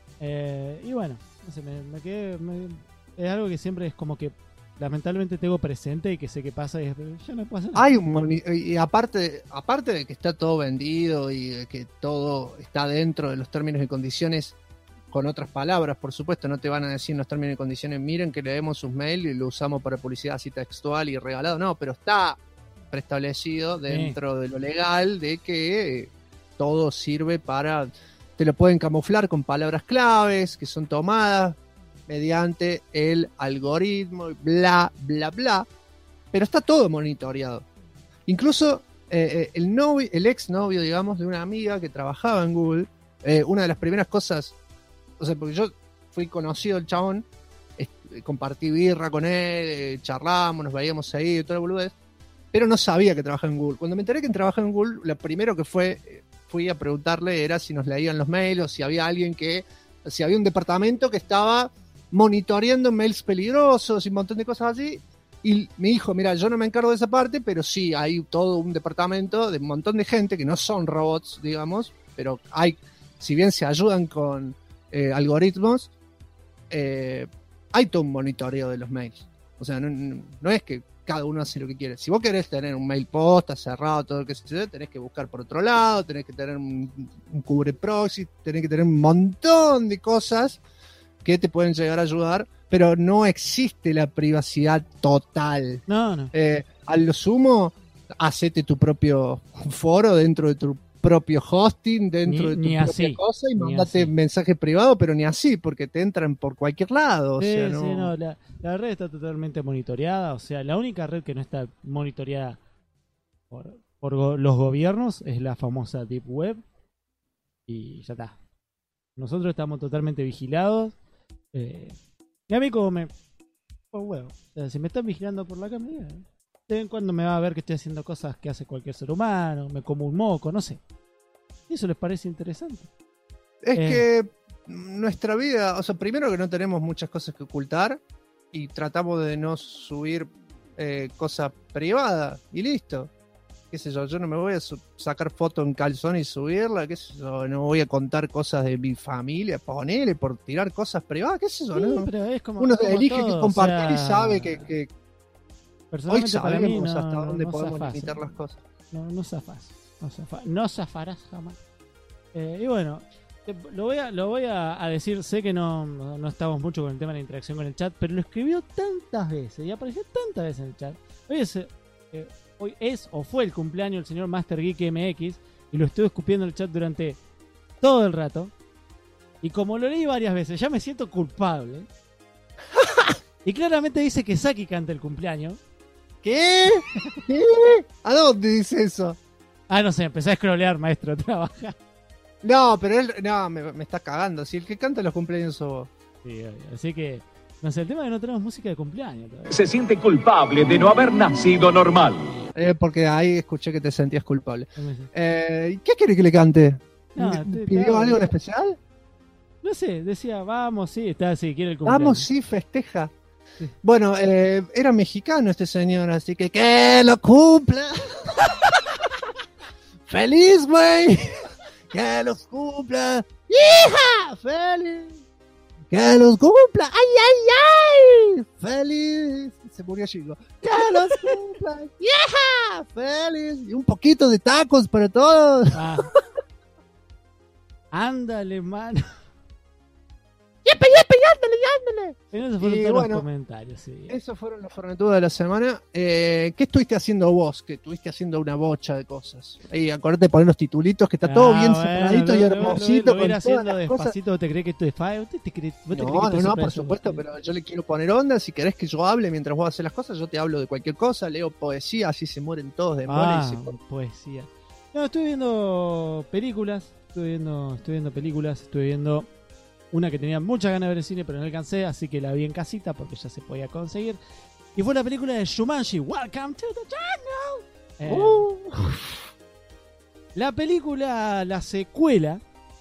Y bueno, no sé, me quedé... es algo que siempre es como que lamentablemente tengo presente y que sé que pasa y ya no pasa nada. Y aparte de que está todo vendido y de que todo está dentro de los términos y condiciones, con otras palabras, por supuesto, no te van a decir en los términos y condiciones, miren que leemos sus mails y lo usamos para publicidad así textual y regalado, no, pero está preestablecido dentro de lo legal de que todo sirve para, te lo pueden camuflar con palabras claves que son tomadas mediante el algoritmo, bla, bla, bla, pero está todo monitoreado. Incluso el ex novio, digamos, de una amiga que trabajaba en Google, una de las primeras cosas, o sea, porque yo fui conocido el chabón, compartí birra con él, charlamos, nos veíamos ahí y toda la boludez, pero no sabía que trabajaba en Google. Cuando me enteré que trabajaba en Google, lo primero que fui a preguntarle era si nos leían los mails o si había si había un departamento que estaba monitoreando mails peligrosos y un montón de cosas así. Y me dijo, mira, yo no me encargo de esa parte, pero sí hay todo un departamento de un montón de gente que no son robots, digamos, pero si bien se ayudan con algoritmos, hay todo un monitoreo de los mails. O sea, no es que cada uno hace lo que quiere. Si vos querés tener un mail posta cerrado, todo lo que se tenés que buscar por otro lado, tenés que tener un cubre proxy, tenés que tener un montón de cosas que te pueden llegar a ayudar, pero no existe la privacidad total. No. A lo sumo, hacete tu propio foro dentro de tu propio hosting, dentro de tu propia cosa, y mandate mensaje privado, pero ni así, porque te entran por cualquier lado. La red está totalmente monitoreada, o sea, la única red que no está monitoreada por los gobiernos es la famosa Deep Web, y ya está. Nosotros estamos totalmente vigilados. Y a mí como o sea, si me están vigilando por la cámara, de vez en cuando me va a ver que estoy haciendo cosas que hace cualquier ser humano, me como un moco, no sé. ¿Eso les parece interesante? Es que nuestra vida, o sea, primero que no tenemos muchas cosas que ocultar y tratamos de no subir cosas privadas y listo. Qué sé yo no me voy a sacar foto en calzón y subirla, qué sé yo, no voy a contar cosas de mi familia, ponele por tirar cosas privadas, qué sé yo, ¿no? Pero es como, uno como elige todo, qué compartir, o sea, y sabe que hoy sabemos hasta dónde no podemos zafás, limitar las cosas. No zafarás jamás. Y bueno, lo voy a decir, sé que no estamos mucho con el tema de la interacción con el chat, pero lo escribió tantas veces y apareció tantas veces en el chat. Hoy es o fue el cumpleaños del señor Master Geek MX y lo estuve escupiendo en el chat durante todo el rato. Y como lo leí varias veces, ya me siento culpable. Y claramente dice que Saki canta el cumpleaños. ¿Qué? ¿A dónde dice eso? No sé, empecé a scrollear, maestro, trabaja. No, pero él me está cagando. Si el que canta los cumpleaños sos vos. Sí, así que, no sé, el tema es que no tenemos música de cumpleaños todavía. Se siente culpable de no haber nacido normal. Porque ahí escuché que te sentías culpable. ¿Qué quiere que le cante? ¿Pidió algo en especial? No sé, decía, vamos, sí, está así, quiere el cumpleaños. Vamos, sí, festeja. Sí. Bueno, era mexicano este señor, así que lo cumpla. ¡Feliz, güey! ¡Que los cumpla! ¡Hija! ¡Feliz! ¡Que los cumpla! ¡Ay, ay, ay! ¡Feliz! Se murió Chico. ¡Que los cumpla! ¡Hija! ¡Feliz! Y un poquito de tacos para todos. Ándale, mano. ¡Yepe, yepe, ándale. Esos fueron Y todos bueno, los comentarios, sí. Esos fueron los fornetudos de la semana. ¿Qué estuviste haciendo vos? Que estuviste haciendo una bocha de cosas. Ahí, acordate de poner los titulitos, que está todo bien separadito y hermosito. Lo voy a ir con haciendo todas las cosas. despacito. ¿Te crees que esto es fácil? ¿Vos te crees que No, esto es por supuesto, pero yo le quiero poner onda. Si querés que yo hable mientras vos haces las cosas, yo te hablo de cualquier cosa, leo poesía, así se mueren todos de mole y se poesía. No, estuve viendo películas. Estuve viendo una que tenía muchas ganas de ver en cine, pero no alcancé, así que la vi en casita porque ya se podía conseguir. Y fue la película de Shumanji, Welcome to the Jungle. La película, la secuela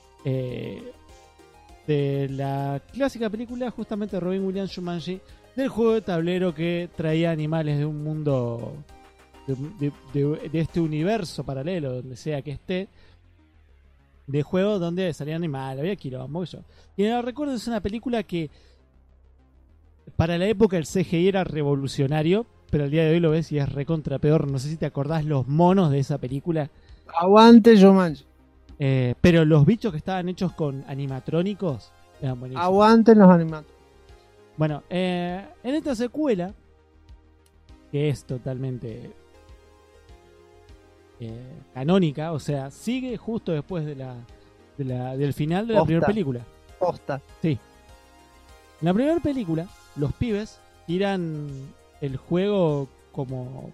de la clásica película justamente de Robin Williams, Shumanji, del juego de tablero que traía animales de un mundo, de este universo paralelo, donde sea que esté, de juego donde salían animales, había quilombo. Y no recuerdo, es una película que para la época el CGI era revolucionario, pero al día de hoy lo ves y es recontra peor. No sé si te acordás los monos de esa película. Aguante Jumanji. Pero los bichos que estaban hechos con animatrónicos eran buenísimos. Aguanten los animatrónicos. Bueno, en esta secuela, que es totalmente canónica, o sea, sigue justo después del final de la primera película. Posta. Sí. En la primera película, los pibes tiran el juego como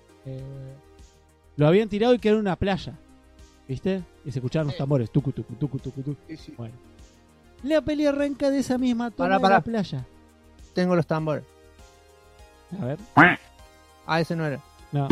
lo habían tirado y quedó en una playa, ¿viste? Y se escuchaban los tambores, tucu, tucu, tucu, tucu, tucu. Sí. Bueno, la peli arranca de esa misma toma de la playa. Tengo los tambores. A ver. Ah, ese no era. No.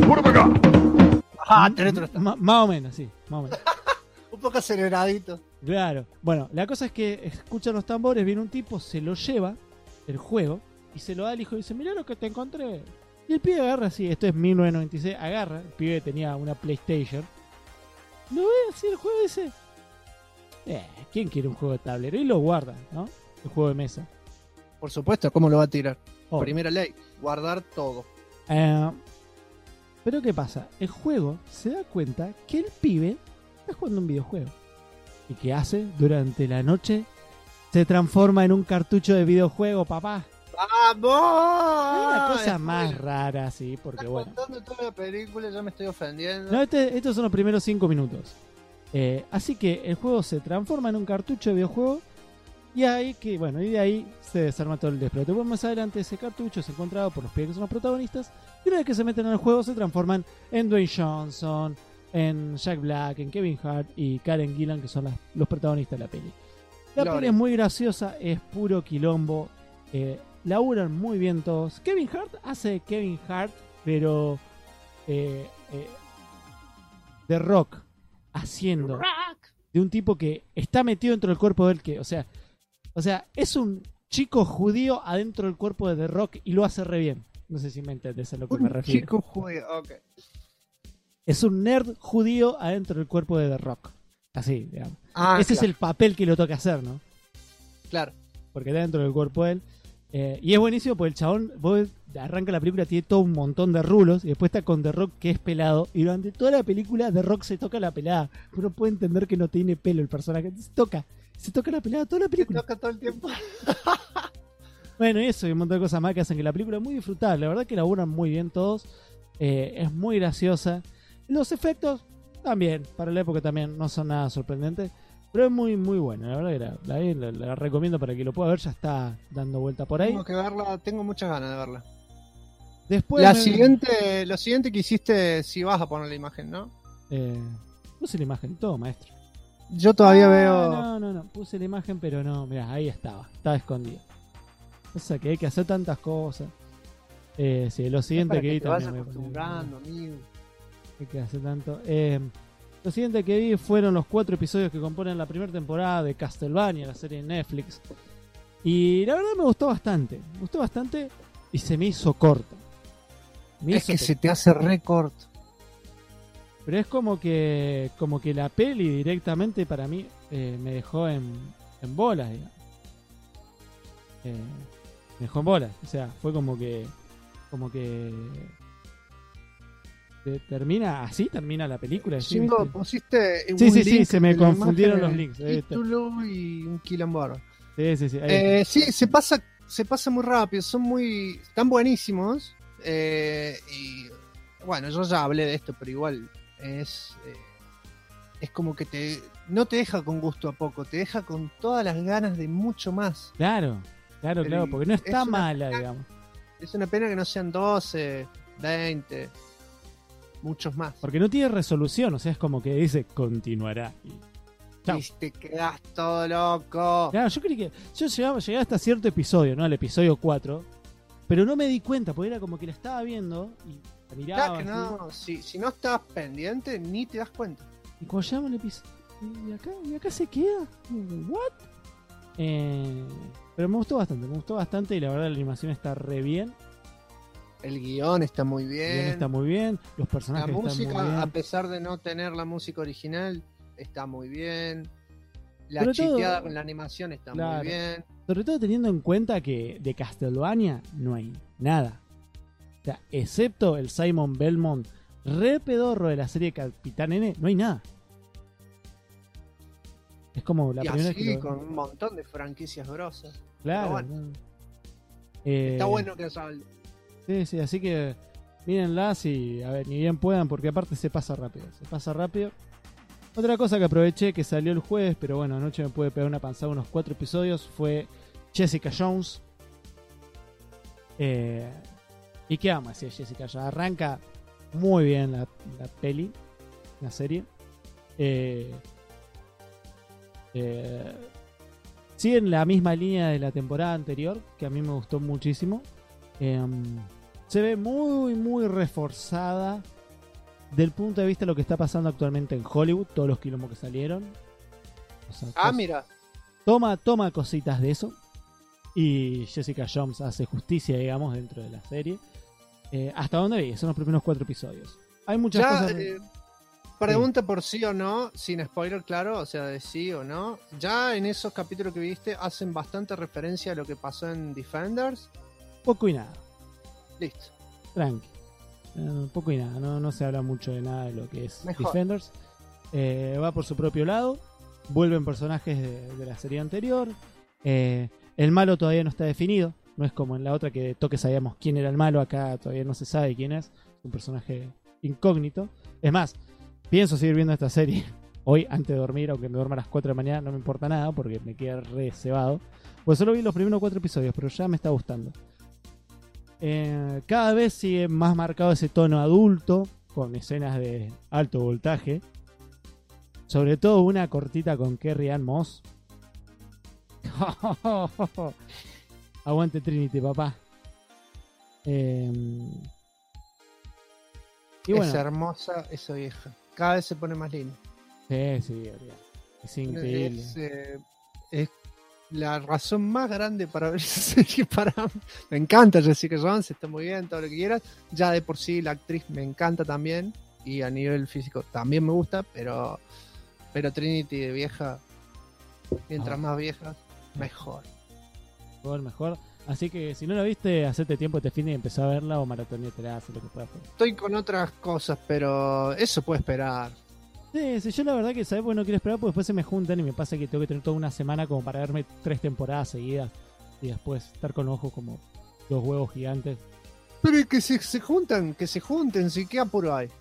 Más o menos, sí, más o menos. Un poco aceleradito. Claro. Bueno, la cosa es que escuchan los tambores, viene un tipo, se lo lleva, el juego, y se lo da al hijo y dice, mirá lo que te encontré. Y el pibe agarra así, esto es 1996, agarra, el pibe tenía una PlayStation, lo ve así el juego y dice, ¿quién quiere un juego de tablero? Y lo guarda, ¿no? El juego de mesa. Por supuesto, ¿cómo lo va a tirar? Obvio. Primera ley, guardar todo. Pero ¿qué pasa? El juego se da cuenta que el pibe está jugando un videojuego. ¿Y qué hace? Durante la noche se transforma en un cartucho de videojuego, papá. ¡Vamos! Es una cosa más rara, sí, porque bueno. Contando toda la película, ya me estoy ofendiendo. No, estos son los primeros 5 minutos. Así que el juego se transforma en un cartucho de videojuego. Y ahí y de ahí se desarma todo el despelote. Bueno, más adelante ese cartucho es encontrado por los pibes que son los protagonistas. Y una vez que se meten en el juego se transforman en Dwayne Johnson, en Jack Black, en Kevin Hart y Karen Gillan, que son los protagonistas de la peli. La peli es muy graciosa, es puro quilombo. Laburan muy bien todos. Kevin Hart hace Kevin Hart, pero de rock, haciendo de un tipo que está metido dentro del cuerpo del que, o sea, es un chico judío adentro del cuerpo de The Rock y lo hace re bien. No sé si me entendés a lo que me refiero. Chico judío, ok. Es un nerd judío adentro del cuerpo de The Rock. Así, digamos. Ese es el papel que lo toca hacer, ¿no? Claro. Porque está dentro del cuerpo de él. Y es buenísimo porque el chabón, vos arranca la película, tiene todo un montón de rulos y después está con The Rock que es pelado. Y durante toda la película The Rock se toca la pelada. Uno puede entender que no tiene pelo el personaje. Se toca la pelada toda la película. Se toca todo el tiempo. Bueno, y eso y un montón de cosas más que hacen que la película es muy disfrutable. La verdad que laburan muy bien todos. Es muy graciosa. Los efectos también, para la época también, no son nada sorprendentes. Pero es muy muy buena. La verdad que la recomiendo para que lo pueda ver. Ya está dando vuelta por ahí. Tengo que verla, tengo muchas ganas de verla. Después lo siguiente que hiciste, si vas a poner la imagen, ¿no? Puse la imagen, todo maestro. Yo todavía veo... No, puse la imagen, pero no, mirá, ahí estaba escondido. O sea que hay que hacer tantas cosas. Sí, lo siguiente que vi también acostumbrando, amigo. Hay que hacer tanto. Lo siguiente que vi fueron los 4 episodios que componen la primera temporada de Castlevania, la serie de Netflix. Y la verdad me gustó bastante. Y se me hizo corta. Se te hace re corto. Pero es como que la peli directamente para mí me dejó en bolas, digamos. Me dejó en bolas. O sea, fue como que termina la película. Pusiste sí, se me confundieron los links. Título y un quilombo. Sí. Sí, se pasa muy rápido, están buenísimos. Y bueno, yo ya hablé de esto, pero igual es como que no te deja con gusto a poco, te deja con todas las ganas de mucho más. Claro, porque no está mala, digamos. Es una pena que no sean 12, 20, muchos más. Porque no tiene resolución, o sea, es como que dice continuará. Y te quedas todo loco. Claro, yo creí que llegué hasta cierto episodio, ¿no? Al episodio 4, pero no me di cuenta, porque era como que la estaba viendo y la miraba. Claro que no, si no estás pendiente, ni te das cuenta. Y cuando llama el episodio, ¿y acá se queda? ¿What? Pero me gustó bastante y la verdad la animación está re bien. El guión está muy bien. Los personajes están muy bien. La música, a pesar de no tener la música original, está muy bien. La chiteada con la animación está muy bien. Sobre todo teniendo en cuenta que de Castlevania no hay nada. O sea, excepto el Simon Belmont re pedorro de la serie Capitán N, no hay nada. Es como la primera así, vez que con un montón de franquicias grosas. Claro. Bueno. Está bueno que salga. Sí, así que mírenlas y a ver, ni bien puedan, porque aparte se pasa rápido. Otra cosa que aproveché que salió el jueves, pero bueno, anoche me pude pegar una panzada unos 4 episodios, fue Jessica Jones. ¿Y qué vamos a decir Jessica Jones? Arranca muy bien la peli, la serie. Sigue en la misma línea de la temporada anterior, que a mí me gustó muchísimo. Se ve muy, muy reforzada del punto de vista de lo que está pasando actualmente en Hollywood, todos los quilombos que salieron. O sea, mira. Toma cositas de eso. Y Jessica Jones hace justicia, digamos, dentro de la serie. ¿Hasta dónde vi? Son los primeros 4 episodios. Hay muchas cosas. Pregunta por sí o no, sin spoiler, claro, o sea, de sí o no. Ya en esos capítulos que viste hacen bastante referencia a lo que pasó en Defenders. Poco y nada. Listo. Tranqui. Poco y nada. No se habla mucho de nada de lo que es Mejor. Defenders. Va por su propio lado. Vuelven personajes de la serie anterior. El malo todavía no está definido. No es como en la otra que toque sabíamos quién era el malo. Acá todavía no se sabe quién es. Es un personaje incógnito. Es más, pienso seguir viendo esta serie hoy antes de dormir, aunque me duerma a las 4 de la mañana, no me importa nada porque me queda re cebado. Pues solo vi los primeros 4 episodios, pero ya me está gustando. Cada vez sigue más marcado ese tono adulto, con escenas de alto voltaje. Sobre todo una cortita con Carrie Ann Moss. Aguante Trinity, papá. Y bueno, es hermosa esa vieja. Cada vez se pone más linda. Sí, es increíble. Es la razón más grande para ver esa serie. Me encanta Jessica Jones, está muy bien, todo lo que quieras. Ya de por sí la actriz me encanta también. Y a nivel físico también me gusta, pero Trinity de vieja, mientras más vieja, mejor. Mejor. Así que si no la viste, hacete tiempo este fin de empezar a verla o maratoneatela, hacer lo que puedas. Estoy con otras cosas, pero eso puede esperar. Sí, yo la verdad que sabes, pues no quiero esperar porque después se me juntan y me pasa que tengo que tener toda una semana como para verme 3 temporadas seguidas y después estar con ojos como 2 huevos gigantes. Pero es que se junten, si qué apuro hay.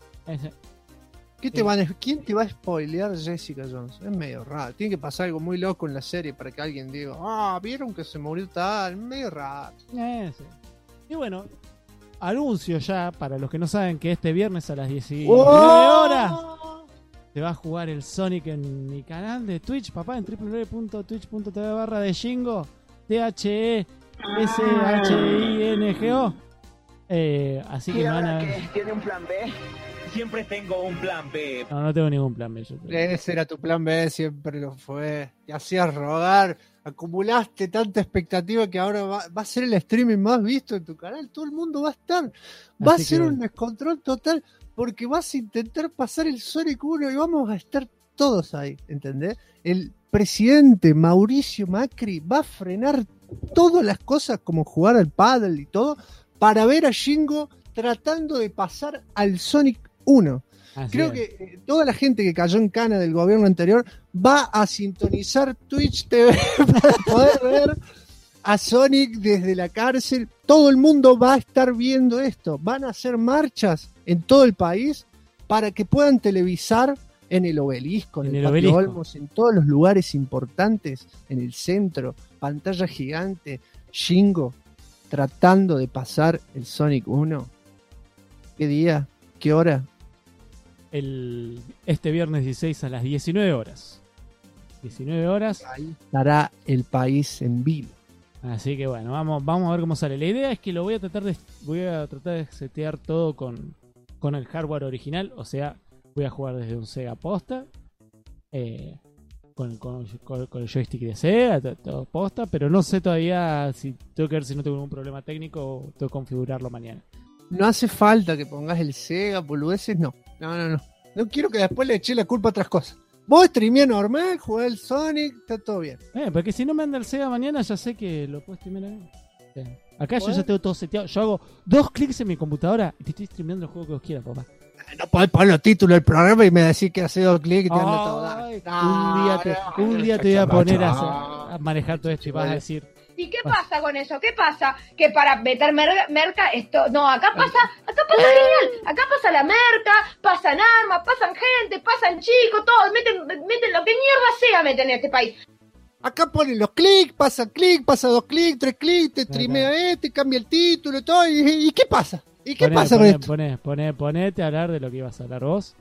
¿Quién te va a spoilear Jessica Jones? Es medio raro. Tiene que pasar algo muy loco en la serie para que alguien diga, ¿vieron que se murió tal? Medio raro. Sí. Y bueno, anuncio ya, para los que no saben, que este viernes a las 19 horas se va a jugar el Sonic en mi canal de Twitch, papá, en www.twitch.tv/deshingo, THESHINGO. Así que van a ver. ¿Tiene un plan B? Siempre tengo un plan B. No tengo ningún plan B. Ese era tu plan B, siempre lo fue. Te hacías rogar, acumulaste tanta expectativa que ahora va a ser el streaming más visto en tu canal. Todo el mundo va a estar. Va a ser un descontrol total porque vas a intentar pasar el Sonic 1 y vamos a estar todos ahí, ¿entendés? El presidente Mauricio Macri va a frenar todas las cosas como jugar al paddle y todo para ver a Shingo tratando de pasar al Sonic 1. Así Creo es. que toda la gente que cayó en cana del gobierno anterior va a sintonizar Twitch TV para poder ver a Sonic desde la cárcel. Todo el mundo va a estar viendo esto. Van a hacer marchas en todo el país para que puedan televisar en el Obelisco, en el Patio Olmos, en todos los lugares importantes, en el centro, pantalla gigante, Shingo tratando de pasar el Sonic 1. ¿Qué día? ¿Qué hora? Este viernes 16 a las 19 horas. 19 horas. Ahí estará el país en vivo. Así que bueno, vamos a ver cómo sale. La idea es que lo voy a tratar de setear todo con el hardware original. O sea, voy a jugar desde un Sega posta. Con el joystick de Sega, todo posta. Pero no sé todavía si tengo que ver si no tengo ningún problema técnico o tengo que configurarlo mañana. No hace falta que pongas el Sega, boludeces, no. No quiero que después le eche la culpa a otras cosas. Vos streameás normal, jugás el Sonic, está todo bien. Porque si no me anda el Sega mañana, ya sé que lo puedo streamear ahí. Acá yo ¿Podés? ya tengo todo seteado. Yo hago 2 clics en mi computadora y te estoy streameando el juego que vos quieras, papá. No podés poner los títulos del programa y me decís que hace 2 clics y te anda todo. Un día te voy a poner a manejar todo esto y vas a decir... ¿Y qué pasa con eso? ¿Qué pasa? Que para meter merca esto... No, acá pasa genial. Acá pasa la merca, pasan armas, pasan gente, pasan chicos, todos meten lo que mierda sea meten en este país. Acá ponen los clics, pasa 2 clics, 3 clics, te streamea cambia el título y todo. ¿Y qué pasa? ¿Y qué pasa con esto? Ponete a hablar de lo que ibas a hablar vos.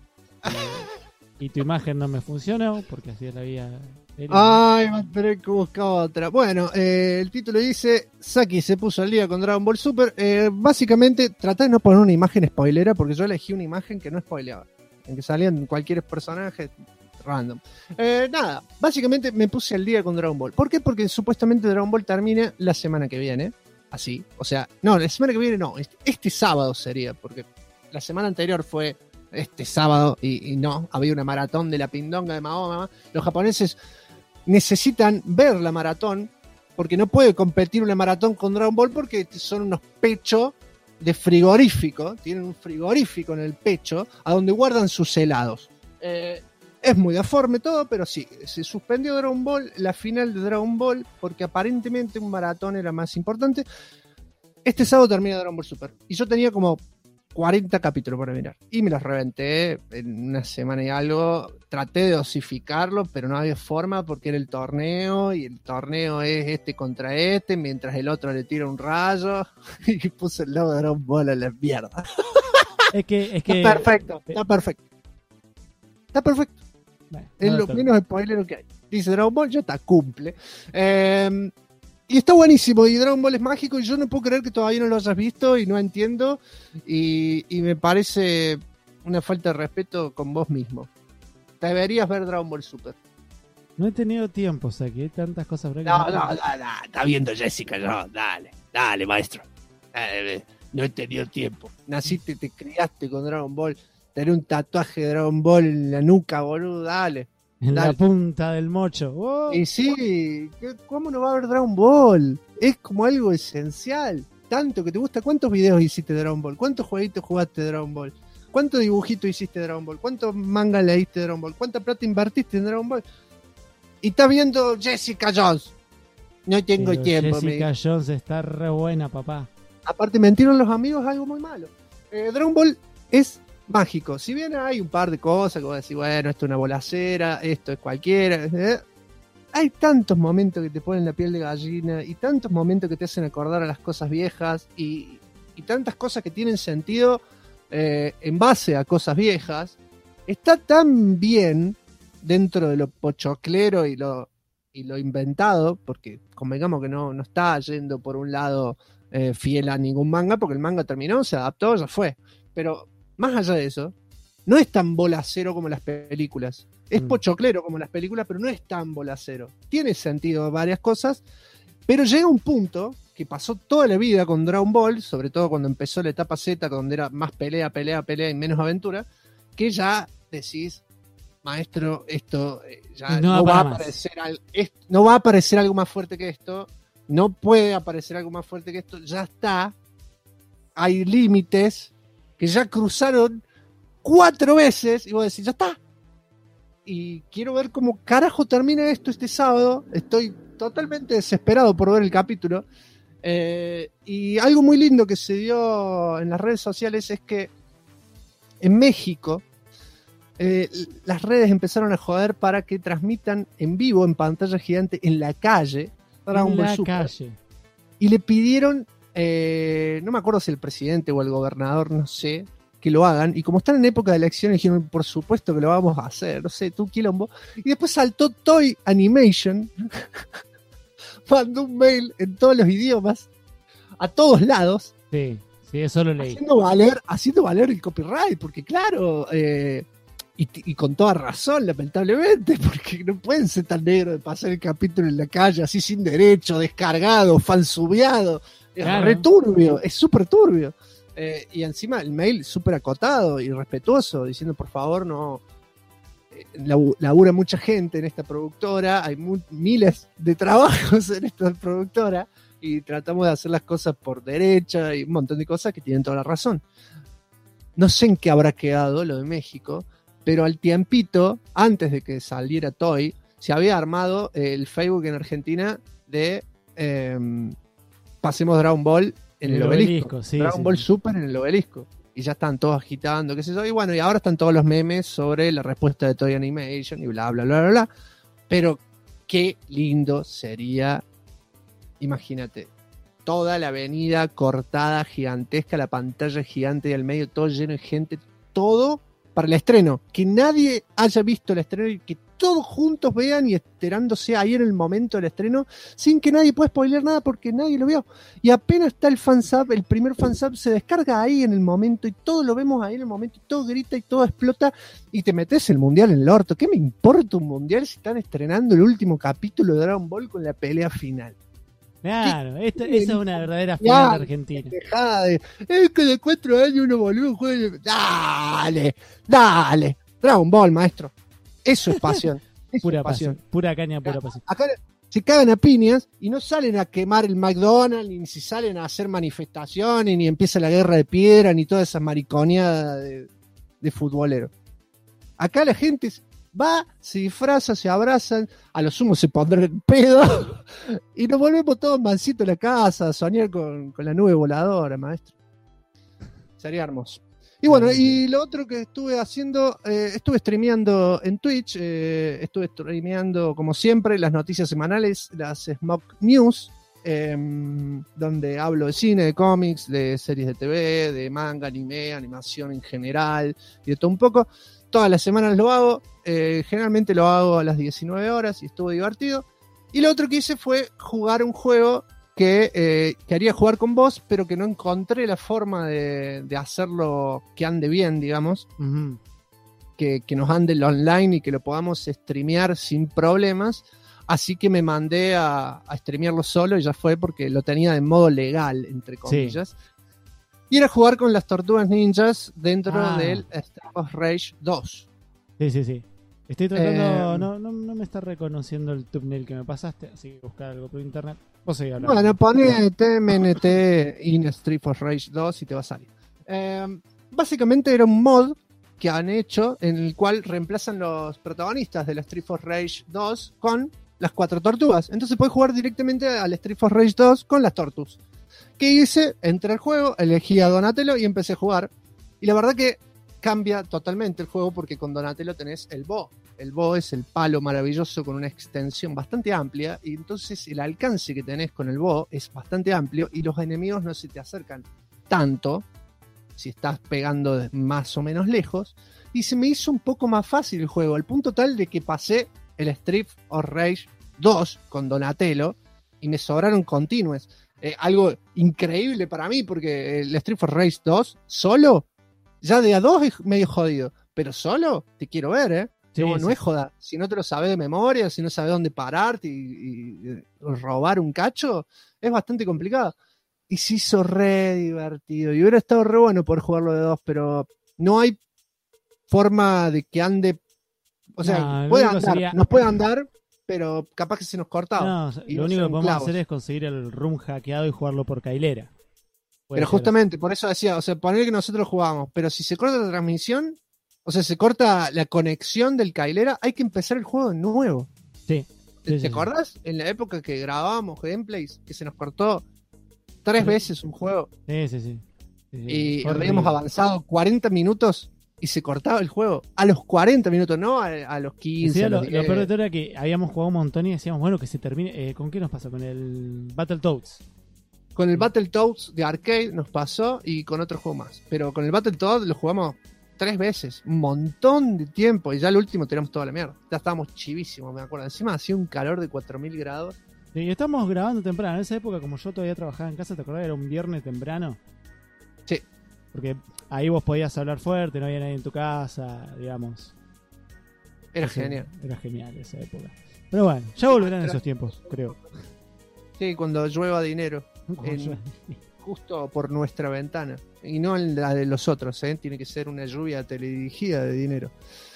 Y tu imagen no me funcionó, porque así es la vida. Ay, va a tener que buscar otra. Bueno, el título dice: Saki se puso al día con Dragon Ball Super. Básicamente, traté de no poner una imagen spoilera, porque yo elegí una imagen que no spoileaba, en que salían cualquier personaje random. Nada, básicamente me puse al día con Dragon Ball. ¿Por qué? Porque supuestamente Dragon Ball termina la semana que viene. Así, o sea, no, la semana que viene no, este sábado sería, porque la semana anterior fue este sábado y no, había una maratón de la pindonga de Mahoma. Los japoneses necesitan ver la maratón porque no puede competir una maratón con Dragon Ball porque son unos pechos de frigorífico, tienen un frigorífico en el pecho a donde guardan sus helados. Es muy deforme todo, pero sí, se suspendió Dragon Ball, la final de Dragon Ball, porque aparentemente un maratón era más importante. Este sábado termina Dragon Ball Super y yo tenía como 40 capítulos para mirar y me los reventé en una semana y algo. Traté de dosificarlo, pero no había forma porque era el torneo y el torneo es este contra este, mientras el otro le tira un rayo y puse el logo de Dragon Ball a la mierda. Está perfecto. Es lo menos spoiler que hay. Dice Dragon Ball, ya está, cumple. Y está buenísimo, y Dragon Ball es mágico, y yo no puedo creer que todavía no lo hayas visto, y no entiendo, y me parece una falta de respeto con vos mismo. Deberías ver Dragon Ball Super. No he tenido tiempo, o sea, que hay tantas cosas. No, está viendo Jessica, no, dale, maestro. No he tenido tiempo. Naciste, te criaste con Dragon Ball, tenés un tatuaje de Dragon Ball en la nuca, boludo, dale. En la punta del mocho. ¡Oh! Y sí, ¿cómo no va a haber Dragon Ball? Es como algo esencial. Tanto que te gusta. ¿Cuántos videos hiciste de Dragon Ball? ¿Cuántos jueguitos jugaste de Dragon Ball? ¿Cuántos dibujitos hiciste de Dragon Ball? ¿Cuántos mangas leíste de Dragon Ball? ¿Cuánta plata invertiste en Dragon Ball? Y estás viendo Jessica Jones. No tengo tiempo. Jessica Jones está re buena, papá. Aparte, mentieron los amigos es algo muy malo. Dragon Ball es mágico. Si bien hay un par de cosas que vos decís, bueno, esto es una bolacera, esto es cualquiera. Hay tantos momentos que te ponen la piel de gallina y tantos momentos que te hacen acordar a las cosas viejas y tantas cosas que tienen sentido en base a cosas viejas. Está tan bien dentro de lo pochoclero y lo inventado, porque convengamos que no está yendo por un lado fiel a ningún manga, porque el manga terminó, se adaptó, ya fue. Pero más allá de eso, no es tan bolacero como las películas. Es pochoclero como las películas, pero no es tan bolacero. Tiene sentido varias cosas, pero llega un punto que pasó toda la vida con Dragon Ball, sobre todo cuando empezó la etapa Z, donde era más pelea y menos aventura, que ya decís, maestro, esto ya no va a aparecer algo más fuerte que esto, no puede aparecer algo más fuerte que esto, ya está, hay límites que ya cruzaron 4 veces y vos decís, ya está. Y quiero ver cómo carajo termina esto este sábado. Estoy totalmente desesperado por ver el capítulo. Y algo muy lindo que se dio en las redes sociales es que en México las redes empezaron a joder para que transmitan en vivo, en pantalla gigante, en la calle, Dragon Ball Super. Y le pidieron, no me acuerdo si el presidente o el gobernador, no sé, que lo hagan. Y como están en época de elecciones, dijeron, por supuesto que lo vamos a hacer, no sé, tú quilombo. Y después saltó Toy Animation, mandó un mail en todos los idiomas, a todos lados. Sí, eso lo leí. Haciendo valer el copyright, porque claro, y con toda razón, lamentablemente, porque no pueden ser tan negros de pasar el capítulo en la calle, así sin derecho, descargado, fansubeado. Es re turbio, es súper turbio. Y encima el mail súper acotado y respetuoso, diciendo por favor no. Labura mucha gente en esta productora, hay miles de trabajos en esta productora y tratamos de hacer las cosas por derecha y un montón de cosas que tienen toda la razón. No sé en qué habrá quedado lo de México, pero al tiempito, antes de que saliera Toy, se había armado el Facebook en Argentina de Pasemos Dragon Ball en el Obelisco. Dragon Ball Super en el Obelisco. Y ya están todos agitando, qué sé yo. Y bueno, y ahora están todos los memes sobre la respuesta de Toy Animation y bla, bla, bla, bla, bla. Pero qué lindo sería, imagínate, toda la avenida cortada, gigantesca, la pantalla gigante y al medio todo lleno de gente, todo para el estreno. Que nadie haya visto el estreno y que todos juntos vean y esperándose ahí en el momento del estreno sin que nadie pueda spoilear nada porque nadie lo vio. Y apenas está el fansub, el primer fansub se descarga ahí en el momento y todo lo vemos ahí en el momento y todo grita y todo explota y te metes el mundial en el orto. ¿Qué me importa un mundial si están estrenando el último capítulo de Dragon Ball con la pelea final? Claro, esa es una verdadera final argentina. Es que de 4 años uno volvió a jugar. Dale. Dragon Ball, maestro. Eso es pasión. Pura pasión. Pura caña, pura pasión. Acá se cagan a piñas y no salen a quemar el McDonald's, ni si salen a hacer manifestaciones, ni empieza la guerra de piedra, ni toda esa mariconeada de futbolero. Acá la gente va, se disfraza, se abrazan, a lo sumo se pondrán en pedo y nos volvemos todos mansitos a la casa a soñar con la nube voladora, maestro. Sería hermoso. Y bueno, y lo otro que estuve haciendo, estuve streameando en Twitch, estuve streameando como siempre las noticias semanales, las Smoke News, donde hablo de cine, de cómics, de series de TV, de manga, anime, animación en general y de todo un poco. Todas las semanas lo hago, generalmente lo hago a las 19 horas y estuvo divertido. Y lo otro que hice fue jugar un juego que quería jugar con vos, pero que no encontré la forma de hacerlo que ande bien, digamos. Uh-huh. Que nos ande el online y que lo podamos streamear sin problemas. Así que me mandé a streamearlo solo y ya fue porque lo tenía de modo legal, entre comillas. Sí. Y era jugar con las Tortugas Ninjas dentro del Street of Rage 2. Sí. Estoy tratando, no me está reconociendo el thumbnail que me pasaste, así que buscar algo por internet. Vos seguís hablando. Bueno, poné TMNT in Street of Rage 2 y te va a salir. Básicamente era un mod que han hecho en el cual reemplazan los protagonistas del Street of Rage 2 con las 4 tortugas. Entonces puedes jugar directamente al Street of Rage 2 con las tortugas. ¿Qué hice? Entré al juego, elegí a Donatello y empecé a jugar. Y la verdad que cambia totalmente el juego porque con Donatello tenés el Bo. El Bo es el palo maravilloso con una extensión bastante amplia y entonces el alcance que tenés con el Bo es bastante amplio y los enemigos no se te acercan tanto si estás pegando más o menos lejos y se me hizo un poco más fácil el juego al punto tal de que pasé el Street of Rage 2 con Donatello y me sobraron continues. Algo increíble para mí porque el Street of Rage 2 solo ya de a 2 es medio jodido, pero solo te quiero ver, Sí, no es joda. Si no te lo sabes de memoria, si no sabes dónde pararte y robar un cacho, es bastante complicado. Y se hizo re divertido. Y hubiera estado re bueno poder jugarlo de 2, pero no hay forma de que ande. O sea, puede andar, nos puede andar, pero capaz que se nos cortaba. No, lo único que podemos hacer es conseguir el room hackeado y jugarlo por cailera. Pero justamente, por eso decía, o sea, poner que nosotros jugamos, pero si se corta la transmisión, O sea, se corta la conexión del Cailera, hay que empezar el juego de nuevo. Sí. ¿Te acordás? En la época que grabábamos gameplays, que se nos cortó 3 veces un juego. Sí. Y habíamos avanzado 40 minutos y se cortaba el juego. A los 40 minutos, no a los 15. Sí, a los lo 10. peor de todo era que habíamos jugado un montón y decíamos, bueno, que se termine. ¿Con qué nos pasó? Con el Battletoads. Con el Battletoads de arcade nos pasó y con otro juego más. Pero con el Battletoads lo jugamos 3 veces, un montón de tiempo. Y ya el último teníamos toda la mierda. Ya estábamos chivísimos, me acuerdo. Encima hacía un calor de 4000 grados. Sí, y estamos grabando temprano. En esa época, como yo todavía trabajaba en casa, ¿te acordás? Era un viernes temprano. Sí. Porque ahí vos podías hablar fuerte, no había nadie en tu casa, digamos. Era genial. Era genial esa época. Pero bueno, ya volverán esos tiempos, creo. Sí, cuando llueva dinero. Justo por nuestra ventana. Y no en la de los otros, ¿eh? Tiene que ser una lluvia teledirigida de dinero.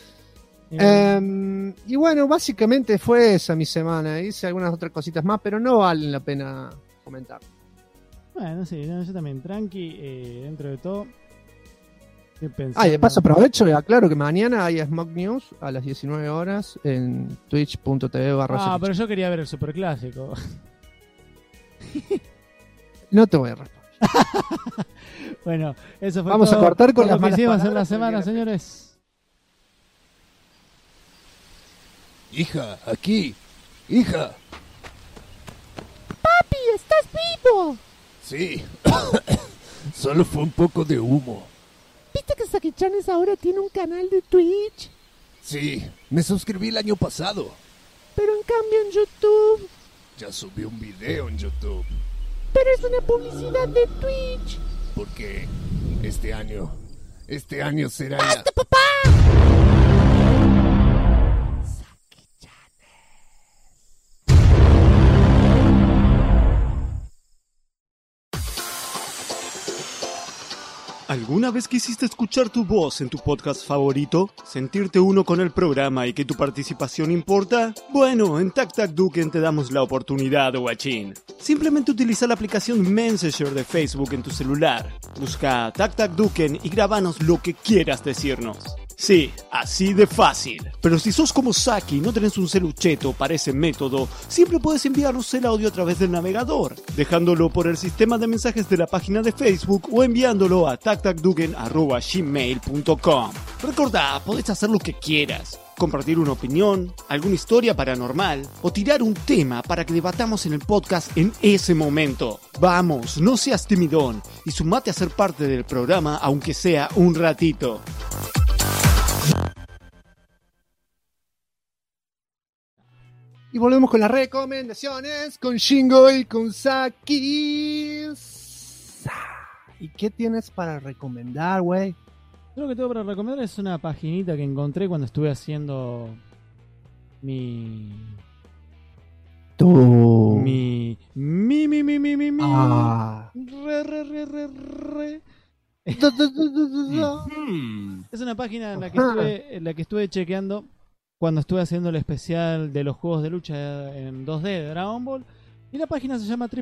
Y bueno, básicamente fue esa mi semana. Hice algunas otras cositas más, pero no valen la pena comentar. Bueno, sí, yo también tranqui, dentro de todo. Y de paso aprovecho y aclaro que mañana hay Smog News a las 19 horas en twitch.tv/. Pero yo quería ver el Superclásico. No te voy a responder. Bueno, eso fue Vamos todo a cortar con lo las que malas hicimos en la palabras, semana, señores. Hija, aquí. Hija. ¡Papi, estás vivo! Sí. Solo fue un poco de humo. ¿Viste que Saki-Chanes ahora tiene un canal de Twitch? Sí, me suscribí el año pasado. Pero en cambio en YouTube... Ya subí un video en YouTube. Pero es una publicidad de Twitch. Porque este año será ¡Basta, papá! ¿Alguna vez quisiste escuchar tu voz en tu podcast favorito? ¿Sentirte uno con el programa y que tu participación importa? Bueno, en TacTacDuken te damos la oportunidad, guachín. Simplemente utiliza la aplicación Messenger de Facebook en tu celular. Busca TacTacDuken y grábanos lo que quieras decirnos. Sí, así de fácil. Pero si sos como Saki y no tenés un celucheto para ese método, siempre puedes enviarnos el audio a través del navegador, dejándolo por el sistema de mensajes de la página de Facebook o enviándolo a tactacduken@gmail.com. Recordá, podés hacer lo que quieras. Compartir una opinión, alguna historia paranormal o tirar un tema para que debatamos en el podcast en ese momento. Vamos, no seas timidón y sumate a ser parte del programa aunque sea un ratito. Y volvemos con las recomendaciones con Shingo y con Saki. ¿Y qué tienes para recomendar, güey? Lo que tengo para recomendar es una paginita que encontré cuando estuve haciendo mi... Es una página en la que estuve chequeando cuando estuve haciendo el especial de los juegos de lucha en 2D de Dragon Ball. Y la página se llama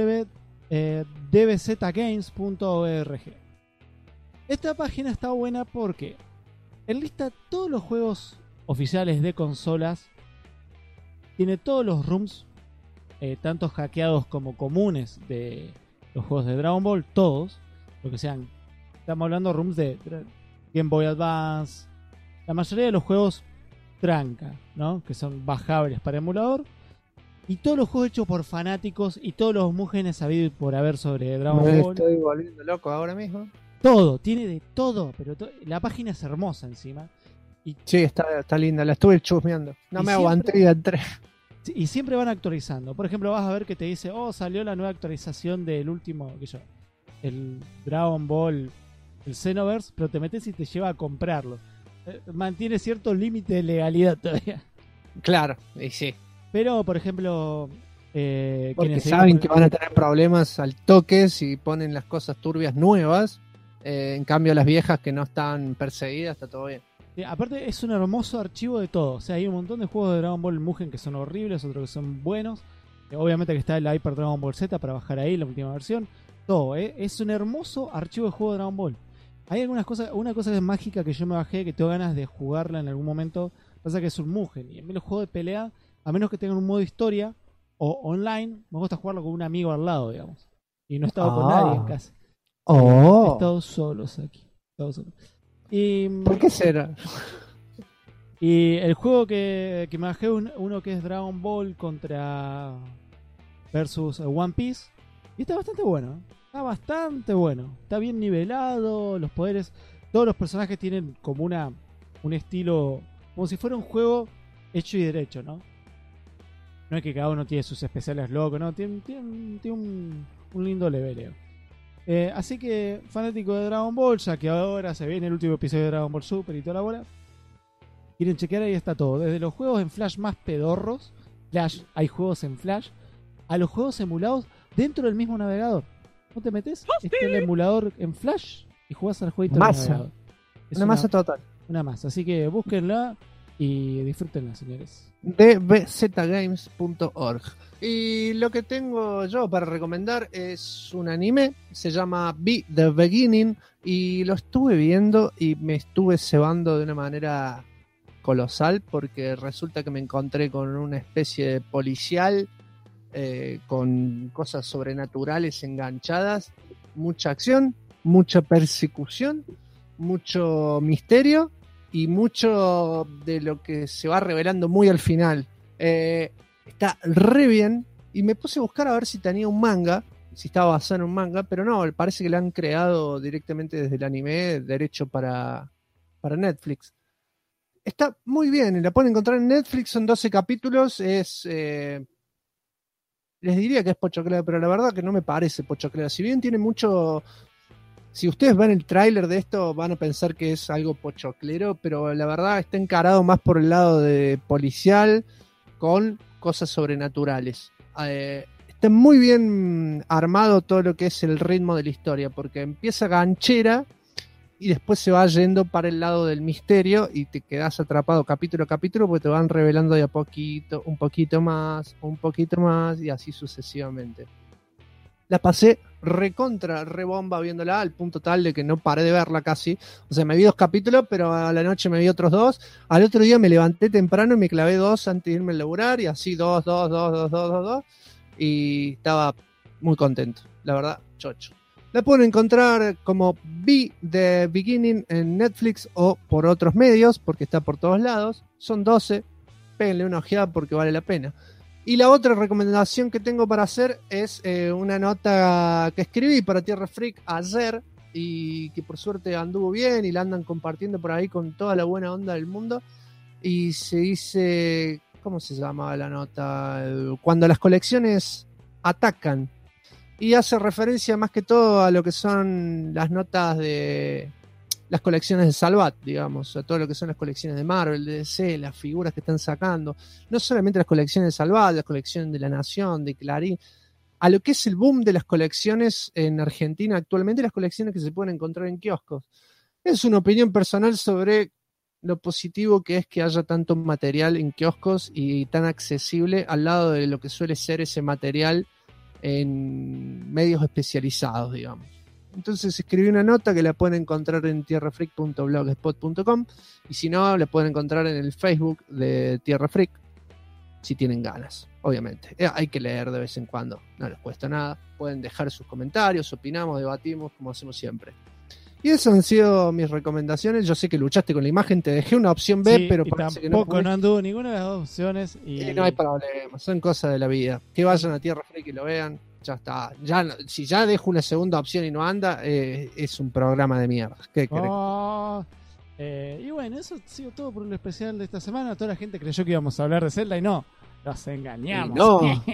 www.dbzgames.org. Esta página está buena porque enlista todos los juegos oficiales de consolas. Tiene todos los rooms, tanto hackeados como comunes, de los juegos de Dragon Ball, todos, lo que sean. Estamos hablando de rooms de Game Boy Advance, la mayoría de los juegos tranca, ¿no? Que son bajables para emulador. Y todos los juegos hechos por fanáticos y todos los mujeres sabidos por haber sobre Dragon Me Ball. estoy volviendo loco ahora mismo. Todo, tiene de todo, pero la página es hermosa encima. Y sí, está linda, la estuve chusmeando. No me aguanté y entré. Y siempre van actualizando. Por ejemplo, vas a ver que te dice, salió la nueva actualización del último, el Dragon Ball, el Xenoverse, pero te metes y te lleva a comprarlo. Mantiene cierto límite de legalidad todavía. Claro, y sí. Pero, por ejemplo... porque saben que van a tener problemas al toque si ponen las cosas turbias nuevas. En cambio, las viejas que no están perseguidas, está todo bien. Sí, aparte, es un hermoso archivo de todo. O sea, hay un montón de juegos de Dragon Ball Mugen que son horribles, otros que son buenos. Obviamente que está el Hyper Dragon Ball Z para bajar ahí, la última versión. Todo, es un hermoso archivo de juego de Dragon Ball. Hay algunas cosas, una cosa que es mágica que yo me bajé, que tengo ganas de jugarla en algún momento. Pasa que es un Mugen. Y a mí los juegos de pelea, a menos que tengan un modo historia o online, me gusta jugarlo con un amigo al lado, digamos. Y no he estado con nadie en casa. He estado solos aquí. Y, ¿por qué será? Y el juego que me bajé, uno que es Dragon Ball contra versus One Piece. Y está bastante bueno. Está bien nivelado. Los poderes. Todos los personajes tienen como un estilo. Como si fuera un juego hecho y derecho, ¿no? No es que cada uno tiene sus especiales locos, ¿no? Tiene un lindo leveleo. Así que, fanático de Dragon Ball, ya que ahora se viene el último episodio de Dragon Ball Super y toda la bola. Quieren chequear, ahí está todo. Desde los juegos en Flash más pedorros. Hay juegos en Flash. A los juegos emulados dentro del mismo navegador. ¿No te metes? Está el emulador en Flash y jugás al jueguito del navegador. Es una masa total. Una masa. Así que búsquenla y disfrútenla, señores. dbzgames.org. Y lo que tengo yo para recomendar es un anime. Se llama Be the Beginning. Y lo estuve viendo y me estuve cebando de una manera colosal, porque resulta que me encontré con una especie de policial con cosas sobrenaturales enganchadas, mucha acción, mucha persecución, mucho misterio y mucho de lo que se va revelando muy al final. Está re bien y me puse a buscar a ver si tenía un manga, si estaba basado en un manga, pero no, parece que lo han creado directamente desde el anime, derecho para Netflix. Está muy bien, la pueden encontrar en Netflix, son 12 capítulos, les diría que es pochoclera, pero la verdad que no me parece pochoclera. Si bien tiene mucho... Si ustedes ven el tráiler de esto, van a pensar que es algo pochoclero, pero la verdad está encarado más por el lado de policial, con cosas sobrenaturales. Está muy bien armado todo lo que es el ritmo de la historia, porque empieza ganchera y después se va yendo para el lado del misterio y te quedas atrapado capítulo a capítulo, porque te van revelando de a poquito, un poquito más y así sucesivamente. La pasé rebomba viéndola, al punto tal de que no paré de verla casi. O sea, me vi 2 capítulos, pero a la noche me vi otros 2. Al otro día me levanté temprano y me clavé 2 antes de irme a laburar, y así 2. Y estaba muy contento, la verdad, chocho. La pueden encontrar como Be the Beginning en Netflix o por otros medios, porque está por todos lados. Son 12, péguenle una ojeada porque vale la pena. Y la otra recomendación que tengo para hacer es una nota que escribí para Tierra Freak ayer y que por suerte anduvo bien y la andan compartiendo por ahí con toda la buena onda del mundo. Y se dice, ¿cómo se llama la nota? Cuando las colecciones atacan. Y hace referencia más que todo a lo que son las notas de las colecciones de Salvat, digamos, a todo lo que son las colecciones de Marvel, de DC, las figuras que están sacando. No solamente las colecciones de Salvat, las colecciones de La Nación, de Clarín, a lo que es el boom de las colecciones en Argentina actualmente, las colecciones que se pueden encontrar en kioscos. Es una opinión personal sobre lo positivo que es que haya tanto material en kioscos y tan accesible al lado de lo que suele ser ese material en medios especializados, digamos. Entonces escribí una nota que la pueden encontrar en tierrafreak.blogspot.com y si no, la pueden encontrar en el Facebook de Tierra Freak, si tienen ganas, obviamente. Hay que leer de vez en cuando, no les cuesta nada. Pueden dejar sus comentarios, opinamos, debatimos, como hacemos siempre. Y esas han sido mis recomendaciones. Yo sé que luchaste con la imagen, te dejé una opción B, sí, pero parece que no anduvo ninguna de las dos opciones. Y no hay problema, son cosas de la vida. Que vayan a Tierra Freak y lo vean, ya está. Si ya dejo una segunda opción y no anda, es un programa de mierda. ¿Qué querés? Y bueno, eso ha sido todo por el especial de esta semana. Toda la gente creyó que íbamos a hablar de Zelda y no. Nos engañamos. Y no.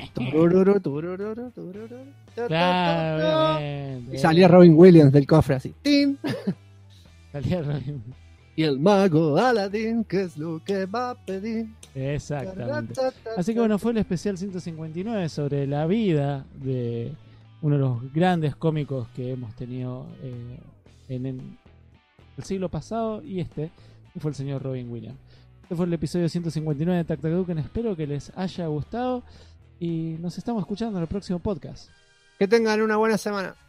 Claro, y salía Robin Williams del cofre así. ¡Tin! Salía Robin. Y el mago Aladdin, ¿qué es lo que va a pedir? Exactamente. Así que bueno, fue el especial 159 sobre la vida de uno de los grandes cómicos que hemos tenido en el siglo pasado y que fue el señor Robin Williams. Este fue el episodio 159 de Tac Tac Duken. Espero que les haya gustado y nos estamos escuchando en el próximo podcast. Que tengan una buena semana.